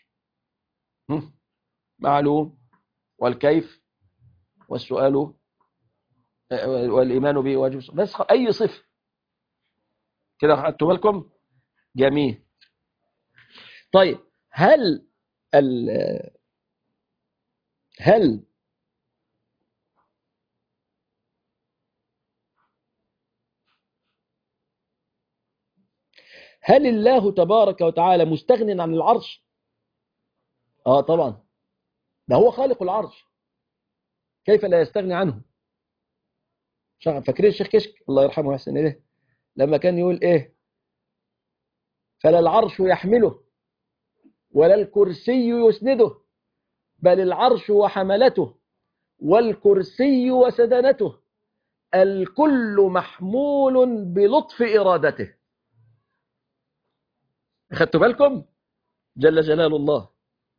Speaker 3: معلوم، والكيف والسؤال والإيمان به واجب، بس أي صفة كده خدتوا بالكم؟ جميل. طيب هل ال هل هل الله تبارك وتعالى مستغن عن العرش؟ اه طبعا، ده هو خالق العرش، كيف لا يستغني عنه؟ فاكرين الشيخ كشك الله يرحمه ويحسن اليه لما كان يقول ايه؟ فلا العرش يحمله ولا الكرسي يسنده، بل العرش وحملته والكرسي وسدنته، الكل محمول بلطف إرادته. أخذتوا بالكم؟ جل جلال الله،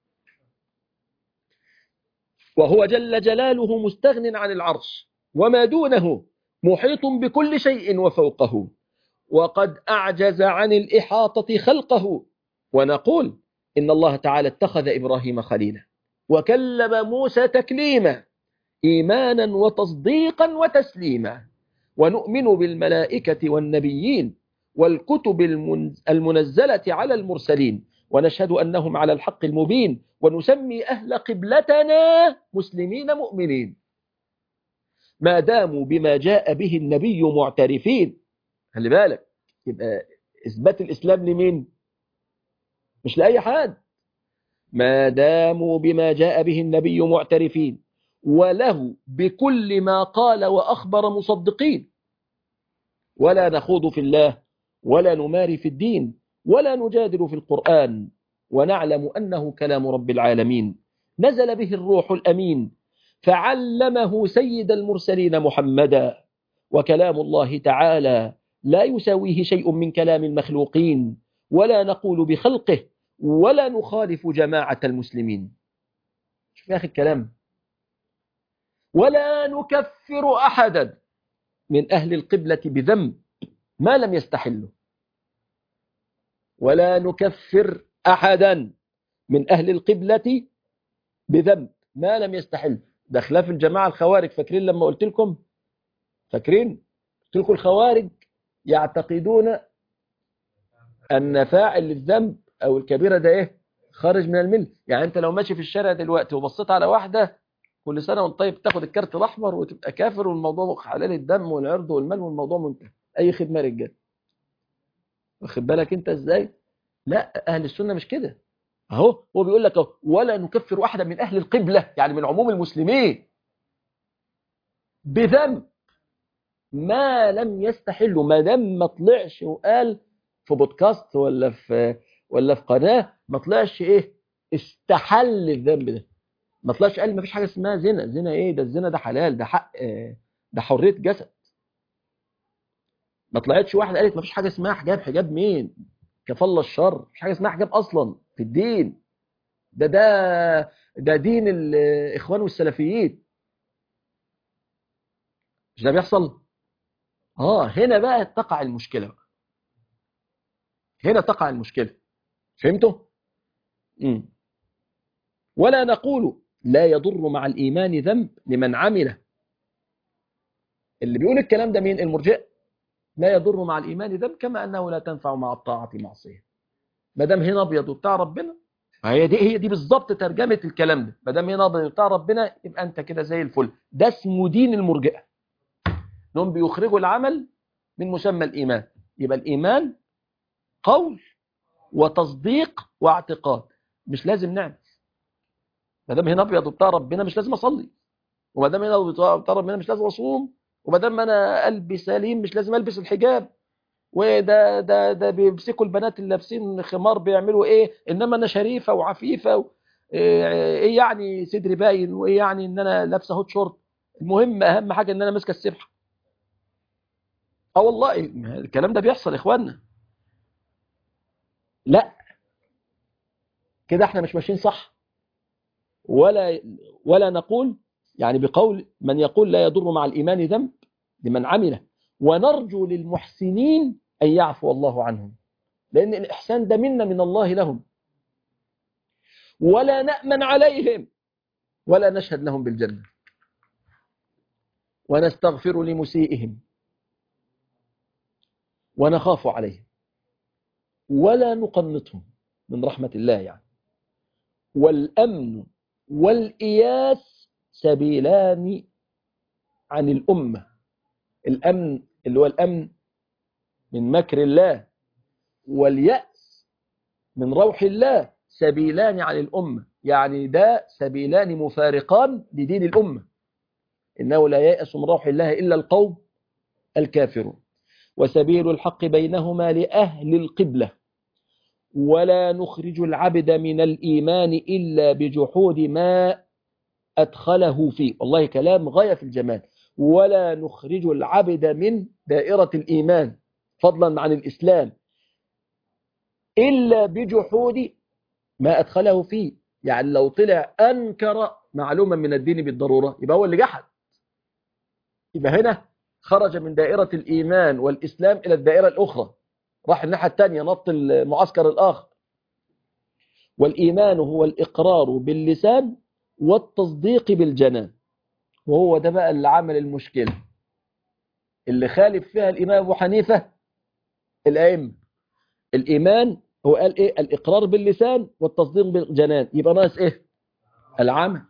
Speaker 3: وهو جل جلاله مستغن عن العرش وما دونه، محيط بكل شيء وفوقه، وقد أعجز عن الإحاطة خلقه. ونقول إن الله تعالى اتخذ إبراهيم خليلا وكلم موسى تكليما، إيمانا وتصديقا وتسليما. ونؤمن بالملائكة والنبيين والكتب المنزلة على المرسلين، ونشهد أنهم على الحق المبين، ونسمي أهل قبلتنا مسلمين مؤمنين ما داموا بما جاء به النبي معترفين. خلي بالك، يبقى إثبات الإسلام لمين؟ مش لأي حد. ما داموا بما جاء به النبي معترفين، وله بكل ما قال وأخبر مصدقين، ولا نخوض في الله ولا نماري في الدين ولا نجادل في القرآن، ونعلم أنه كلام رب العالمين نزل به الروح الأمين، فعلمه سيد المرسلين محمدا، وكلام الله تعالى لا يساويه شيء من كلام المخلوقين، ولا نقول بخلقه ولا نخالف جماعة المسلمين. شوف يا أخي الكلام، ولا نكفر أحدا من أهل القبلة بذنب ما لم يستحله، ولا نكفر أحدا من أهل القبلة بذنب ما لم يستحل. ده خلاف الجماعة الخوارج. فاكرين لما قلت لكم؟ فاكرين قلت لكم الخوارج يعتقدون أن فاعل الذنب أو الكبيرة ده إيه؟ خارج من الملة. يعني أنت لو ماشي في الشارع دلوقتي وبصيت على واحدة كل سنة وانت طيب تاخد الكارت الأحمر وتبقى كافر، والموضوع حلال الدم والعرض والمال والموضوع منتهي. أي خدمة رجال. واخد بالك أنت إزاي؟ لا، أهل السنة مش كده. أهو هو بيقول لك أهو ولا نكفر واحدا من أهل القبلة، يعني من عموم المسلمين، بذنب ما لم يستحله. ما دام ما طلعش وقال في بودكاست ولا في ولا في قناة، ما طلعش إيه استحل الذنب ده، ما طلعش قال ما فيش حاجة اسمها زنا. زنا إيه ده؟ الزنا ده حلال، ده حق، ده حرية جسد. ما طلعتش واحد قالت ما فيش حاجة اسمها حجاب. حجاب مين؟ كفل الشر. مفيش حاجة اسمها حجاب أصلا في الدين. ده ده ده دين الإخوان والسلفيين. مش ده بيحصل؟ آه هنا بقى تقع المشكلة بقى. هنا تقع المشكلة. فهمتوا؟ مم. ولا نقول لا يضر مع الإيمان ذنب لمن عمله. اللي بيقول الكلام ده مين؟ المرجئة. لا يضر مع الإيمان ذنب كما أنه لا تنفع مع الطاعة معصية. ما دام هنا أبيض وبتاع ربنا، هي دي هي دي بالظبط ترجمة الكلام ده. ما دام هنا أبيض وبتاع ربنا يبقى أنت كده زي الفل. ده اسمه دين المرجئة. هم بيخرجوا العمل من مسمى الإيمان. يبقى الإيمان قول وتصديق واعتقاد. مش لازم نعمل. ما دام هنا أبيض وبتاع ربنا مش لازم أصلي، وما دام هنا أبيض وبتاع ربنا مش لازم أصوم، وما دام أنا قلبي سليم مش لازم ألبس الحجاب. وده ده ده بيمسكوا البنات اللي لابسين خمار بيعملوا ايه، انما انا شريفه وعفيفه و... ايه يعني صدري باين، وايه يعني ان انا لابسه هوت شورت. المهم اهم حاجه ان انا ماسكه السبحه. اه والله الكلام ده بيحصل يا اخوانا. لا كده احنا مش ماشيين صح. ولا ولا نقول يعني بقول من يقول لا يضر مع الإيمان ذنب لمن عمله، ونرجو للمحسنين أن يعفو الله عنهم، لأن الإحسان ده منا من الله لهم، ولا نأمن عليهم ولا نشهد لهم بالجنة، ونستغفر لمسيئهم ونخاف عليهم ولا نقنطهم من رحمة الله يعني. والأمن والإياس سبيلان عن الأمة. الأمن اللي هو الأمن من مكر الله، واليأس من روح الله سبيلان عن الأمة، يعني ده سبيلان مفارقان لدين الأمة. إنه لا ييأس من روح الله إلا القوم الكافرون. وسبيل الحق بينهما لأهل القبلة، ولا نخرج العبد من الإيمان إلا بجحود ما أدخله فيه. والله كلام غاية في الجمال. ولا نخرج العبد من دائرة الإيمان فضلا عن الإسلام إلا بجحود ما أدخله فيه. يعني لو طلع أنكر معلومة من الدين بالضرورة يبقى هو اللي جحد، يبقى هنا خرج من دائرة الإيمان والإسلام إلى الدائرة الأخرى، راح الناحية الثانية، نط المعسكر الآخر. والإيمان هو الإقرار باللسان والتصديق بالجنان، وهو ده بقى اللي عمل المشكلة اللي خالف فيها الإمام أبو حنيفة الأئمة. الإيمان هو قال إيه؟ الإقرار باللسان والتصديق بالجنان، يبقى ناقص إيه؟ العمل.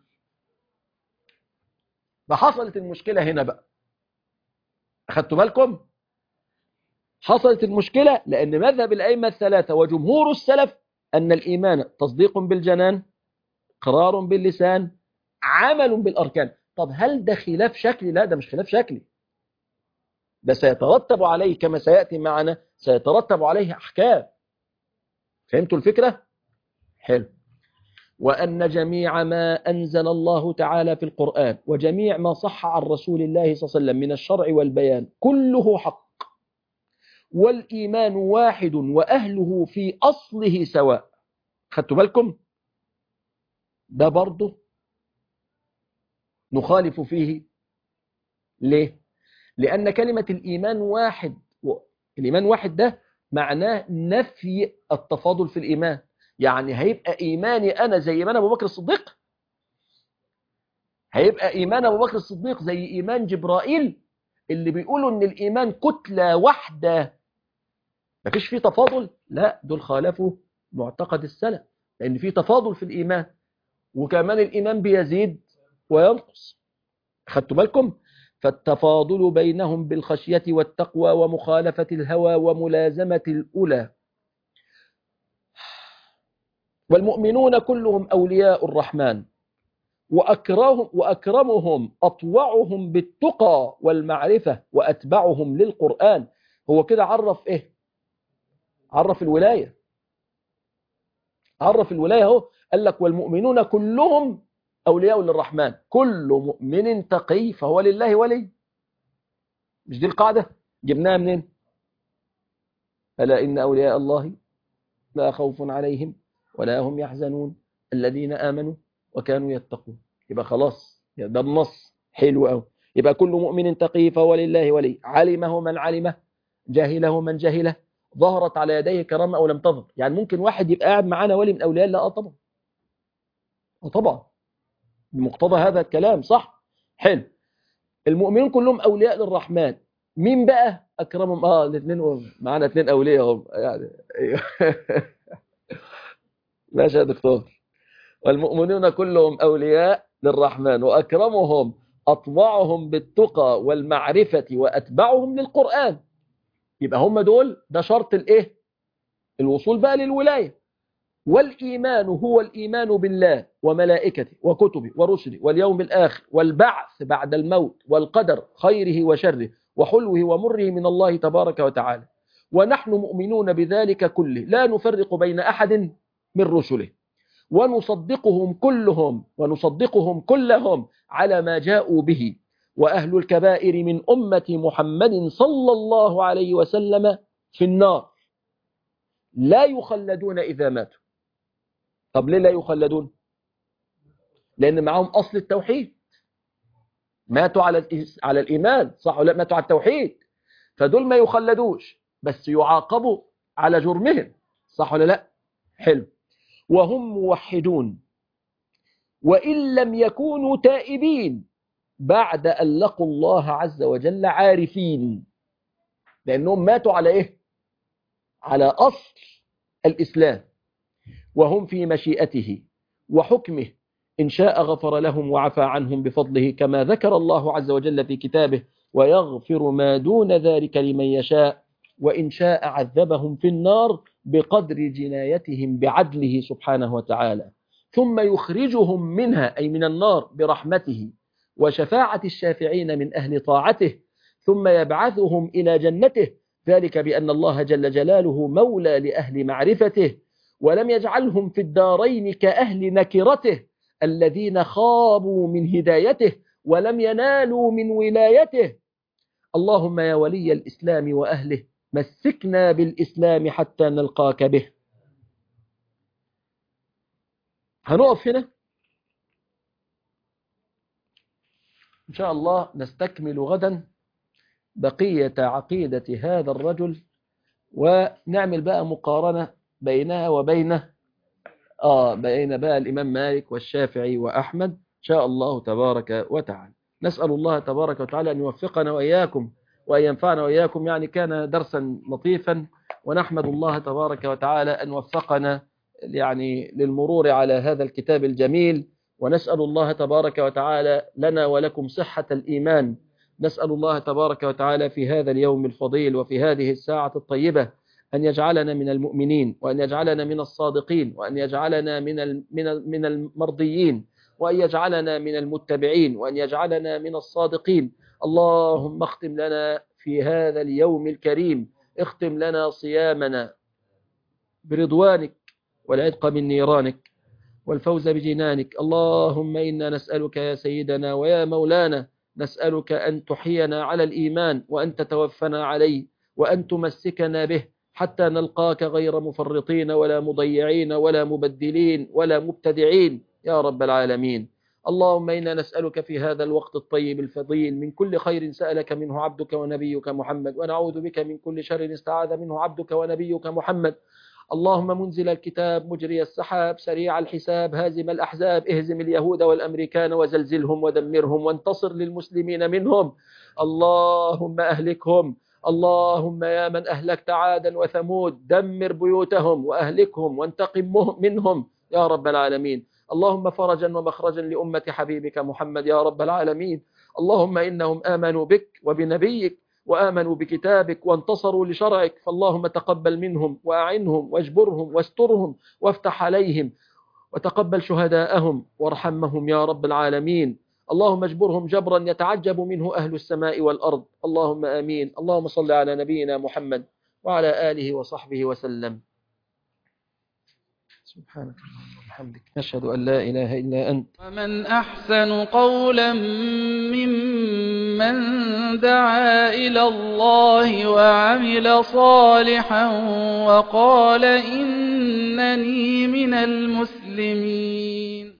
Speaker 3: فحصلت المشكلة هنا بقى، أخدتوا بالكم؟ حصلت المشكلة لأن مذهب الأئمة الثلاثة وجمهور السلف أن الإيمان تصديق بالجنان، قرار باللسان، عمل بالأركان. طب هل ده خلاف شكلي؟ لا، ده مش خلاف شكلي، ده سيترتب عليه كما سيأتي معنا، سيترتب عليه أحكام. فهمتوا الفكرة؟ حلو. وأن جميع ما أنزل الله تعالى في القرآن وجميع ما صح عن رسول الله صلى الله عليه وسلم من الشرع والبيان كله حق، والإيمان واحد وأهله في أصله سواء. خدتوا بالكم؟ ده برضه نخالف فيه. ليه؟ لأن كلمة الإيمان واحد، الإيمان واحد ده معناه نفي التفاضل في الإيمان. يعني هيبقى إيماني أنا زي إيمان أبو بكر الصديق؟ هيبقى إيمان أبو بكر الصديق زي إيمان جبرائيل اللي بيقولوا إن الإيمان كتلة واحدة مفيش فيه تفاضل؟ لا، دول خالفوا معتقد السلف، لأن فيه تفاضل في الإيمان، وكمان الإيمان بيزيد وينقص. خدتوا بالكم؟ فالتفاضل بينهم بالخشية والتقوى ومخالفة الهوى وملازمة الأولى. والمؤمنون كلهم أولياء الرحمن، وأكرمهم, وأكرمهم أطوعهم بالتقى والمعرفة وأتبعهم للقرآن. هو كده عرف إيه؟ عرف الولاية، عرف الولاية هو قال لك والمؤمنون كلهم أولياء للرحمن، كل مؤمن تقي فهو لله ولي. مش دي القاعدة؟ جبناها منين؟ ألا إن أولياء الله لا خوف عليهم ولا هم يحزنون الذين آمنوا وكانوا يتقون. يبقى خلاص ده النص حلو قوي. يبقى كل مؤمن تقي فهو لله ولي، علمه من علمه، جاهله من جهله، ظهرت على يديه كرامة أو لم تظهر. يعني ممكن واحد يبقى قاعد معانا ولي من أولياء الله؟ آه طبعا، آه طبعا، بمقتضى هذا الكلام صح؟ حلو. المؤمنين كلهم أولياء للرحمن، مين بقى أكرمهم؟ آه الاثنين معانا، اثنين أولياء هم يعني. ماشي يا دكتور. والمؤمنون كلهم أولياء للرحمن وأكرمهم أطوعهم بالتقى والمعرفة وأتبعهم للقرآن. يبقى هم دول، ده شرط الإيه؟ الوصول بقى للولاية. والإيمان هو الإيمان بالله وملائكته وكتبه ورسله واليوم الآخر والبعث بعد الموت والقدر خيره وشره وحلوه ومره من الله تبارك وتعالى. ونحن مؤمنون بذلك كله، لا نفرق بين أحد من رسله، ونصدقهم كلهم ونصدقهم كلهم على ما جاءوا به. وأهل الكبائر من أمة محمد صلى الله عليه وسلم في النار لا يخلدون إذا ماتوا. طب ليه لا يخلدون؟ لأن معهم أصل التوحيد، ماتوا على على الإيمان، صح ولا لا؟ ماتوا على التوحيد، فدول ما يخلدوش بس يعاقبوا على جرمهم، صح ولا لا؟ حلو. وهم موحدون وإن لم يكونوا تائبين بعد أن لقوا الله عز وجل عارفين، لأنهم ماتوا على إيه؟ على أصل الإسلام، وهم في مشيئته وحكمه، إن شاء غفر لهم وعفى عنهم بفضله، كما ذكر الله عز وجل في كتابه: ويغفر ما دون ذلك لمن يشاء، وإن شاء عذبهم في النار بقدر جنايتهم بعدله سبحانه وتعالى، ثم يخرجهم منها أي من النار برحمته وشفاعة الشافعين من أهل طاعته، ثم يبعثهم إلى جنته، ذلك بأن الله جل جلاله مولى لأهل معرفته، ولم يجعلهم في الدارين كأهل نكرته الذين خابوا من هدايته ولم ينالوا من ولايته. اللهم يا ولي الإسلام وأهله مسكنا بالإسلام حتى نلقاك به. هنقف هنا إن شاء الله، نستكمل غدا بقية عقيدة هذا الرجل، ونعمل بقى مقارنة بينها وبين آه بين بقى الإمام مالك والشافعي وأحمد إن شاء الله تبارك وتعالى. نسأل الله تبارك وتعالى أن يوفقنا وإياكم وأن ينفعنا وإياكم. يعني كان درسا لطيفا، ونحمد الله تبارك وتعالى أن وفقنا يعني للمرور على هذا الكتاب الجميل، ونسأل الله تبارك وتعالى لنا ولكم صحة الإيمان. نسأل الله تبارك وتعالى في هذا اليوم الفضيل وفي هذه الساعة الطيبة أن يجعلنا من المؤمنين، وأن يجعلنا من الصادقين، وأن يجعلنا من من المرضيين، وأن يجعلنا من المتبعين، وأن يجعلنا من الصادقين. اللهم اختم لنا في هذا اليوم الكريم، اختم لنا صيامنا برضوانك والعتق من نيرانك والفوز بجنانك. اللهم إنا نسألك يا سيدنا ويا مولانا، نسألك أن تحيينا على الإيمان، وأن تتوفنا عليه، وأن تمسكنا به حتى نلقاك غير مفرطين ولا مضيعين ولا مبدلين ولا مبتدعين يا رب العالمين. اللهم إنا نسألك في هذا الوقت الطيب الفضيل من كل خير سألك منه عبدك ونبيك محمد، ونعوذ بك من كل شر استعاذ منه عبدك ونبيك محمد. اللهم منزل الكتاب، مجري السحاب، سريع الحساب، هازم الأحزاب، اهزم اليهود والأمريكان وزلزلهم ودمرهم، وانتصر للمسلمين منهم. اللهم أهلكهم. اللهم يا من أهلكت عادا وثمود، دمر بيوتهم وأهلكهم وانتقم منهم يا رب العالمين. اللهم فرجا ومخرجا لأمة حبيبك محمد يا رب العالمين. اللهم إنهم آمنوا بك وبنبيك وآمنوا بكتابك وانتصروا لشرعك، فاللهم تقبل منهم وأعنهم واجبرهم واسترهم وافتح عليهم، وتقبل شهداءهم وارحمهم يا رب العالمين. اللهم اجبرهم جبرا يتعجب منه أهل السماء والأرض. اللهم آمين. اللهم صل على نبينا محمد وعلى آله وصحبه وسلم. سبحانك اللهم وبحمدك، نشهد أن لا إله إلا أنت.
Speaker 1: ومن أحسن قولا ممن دعا إلى الله وعمل صالحا وقال إنني من المسلمين.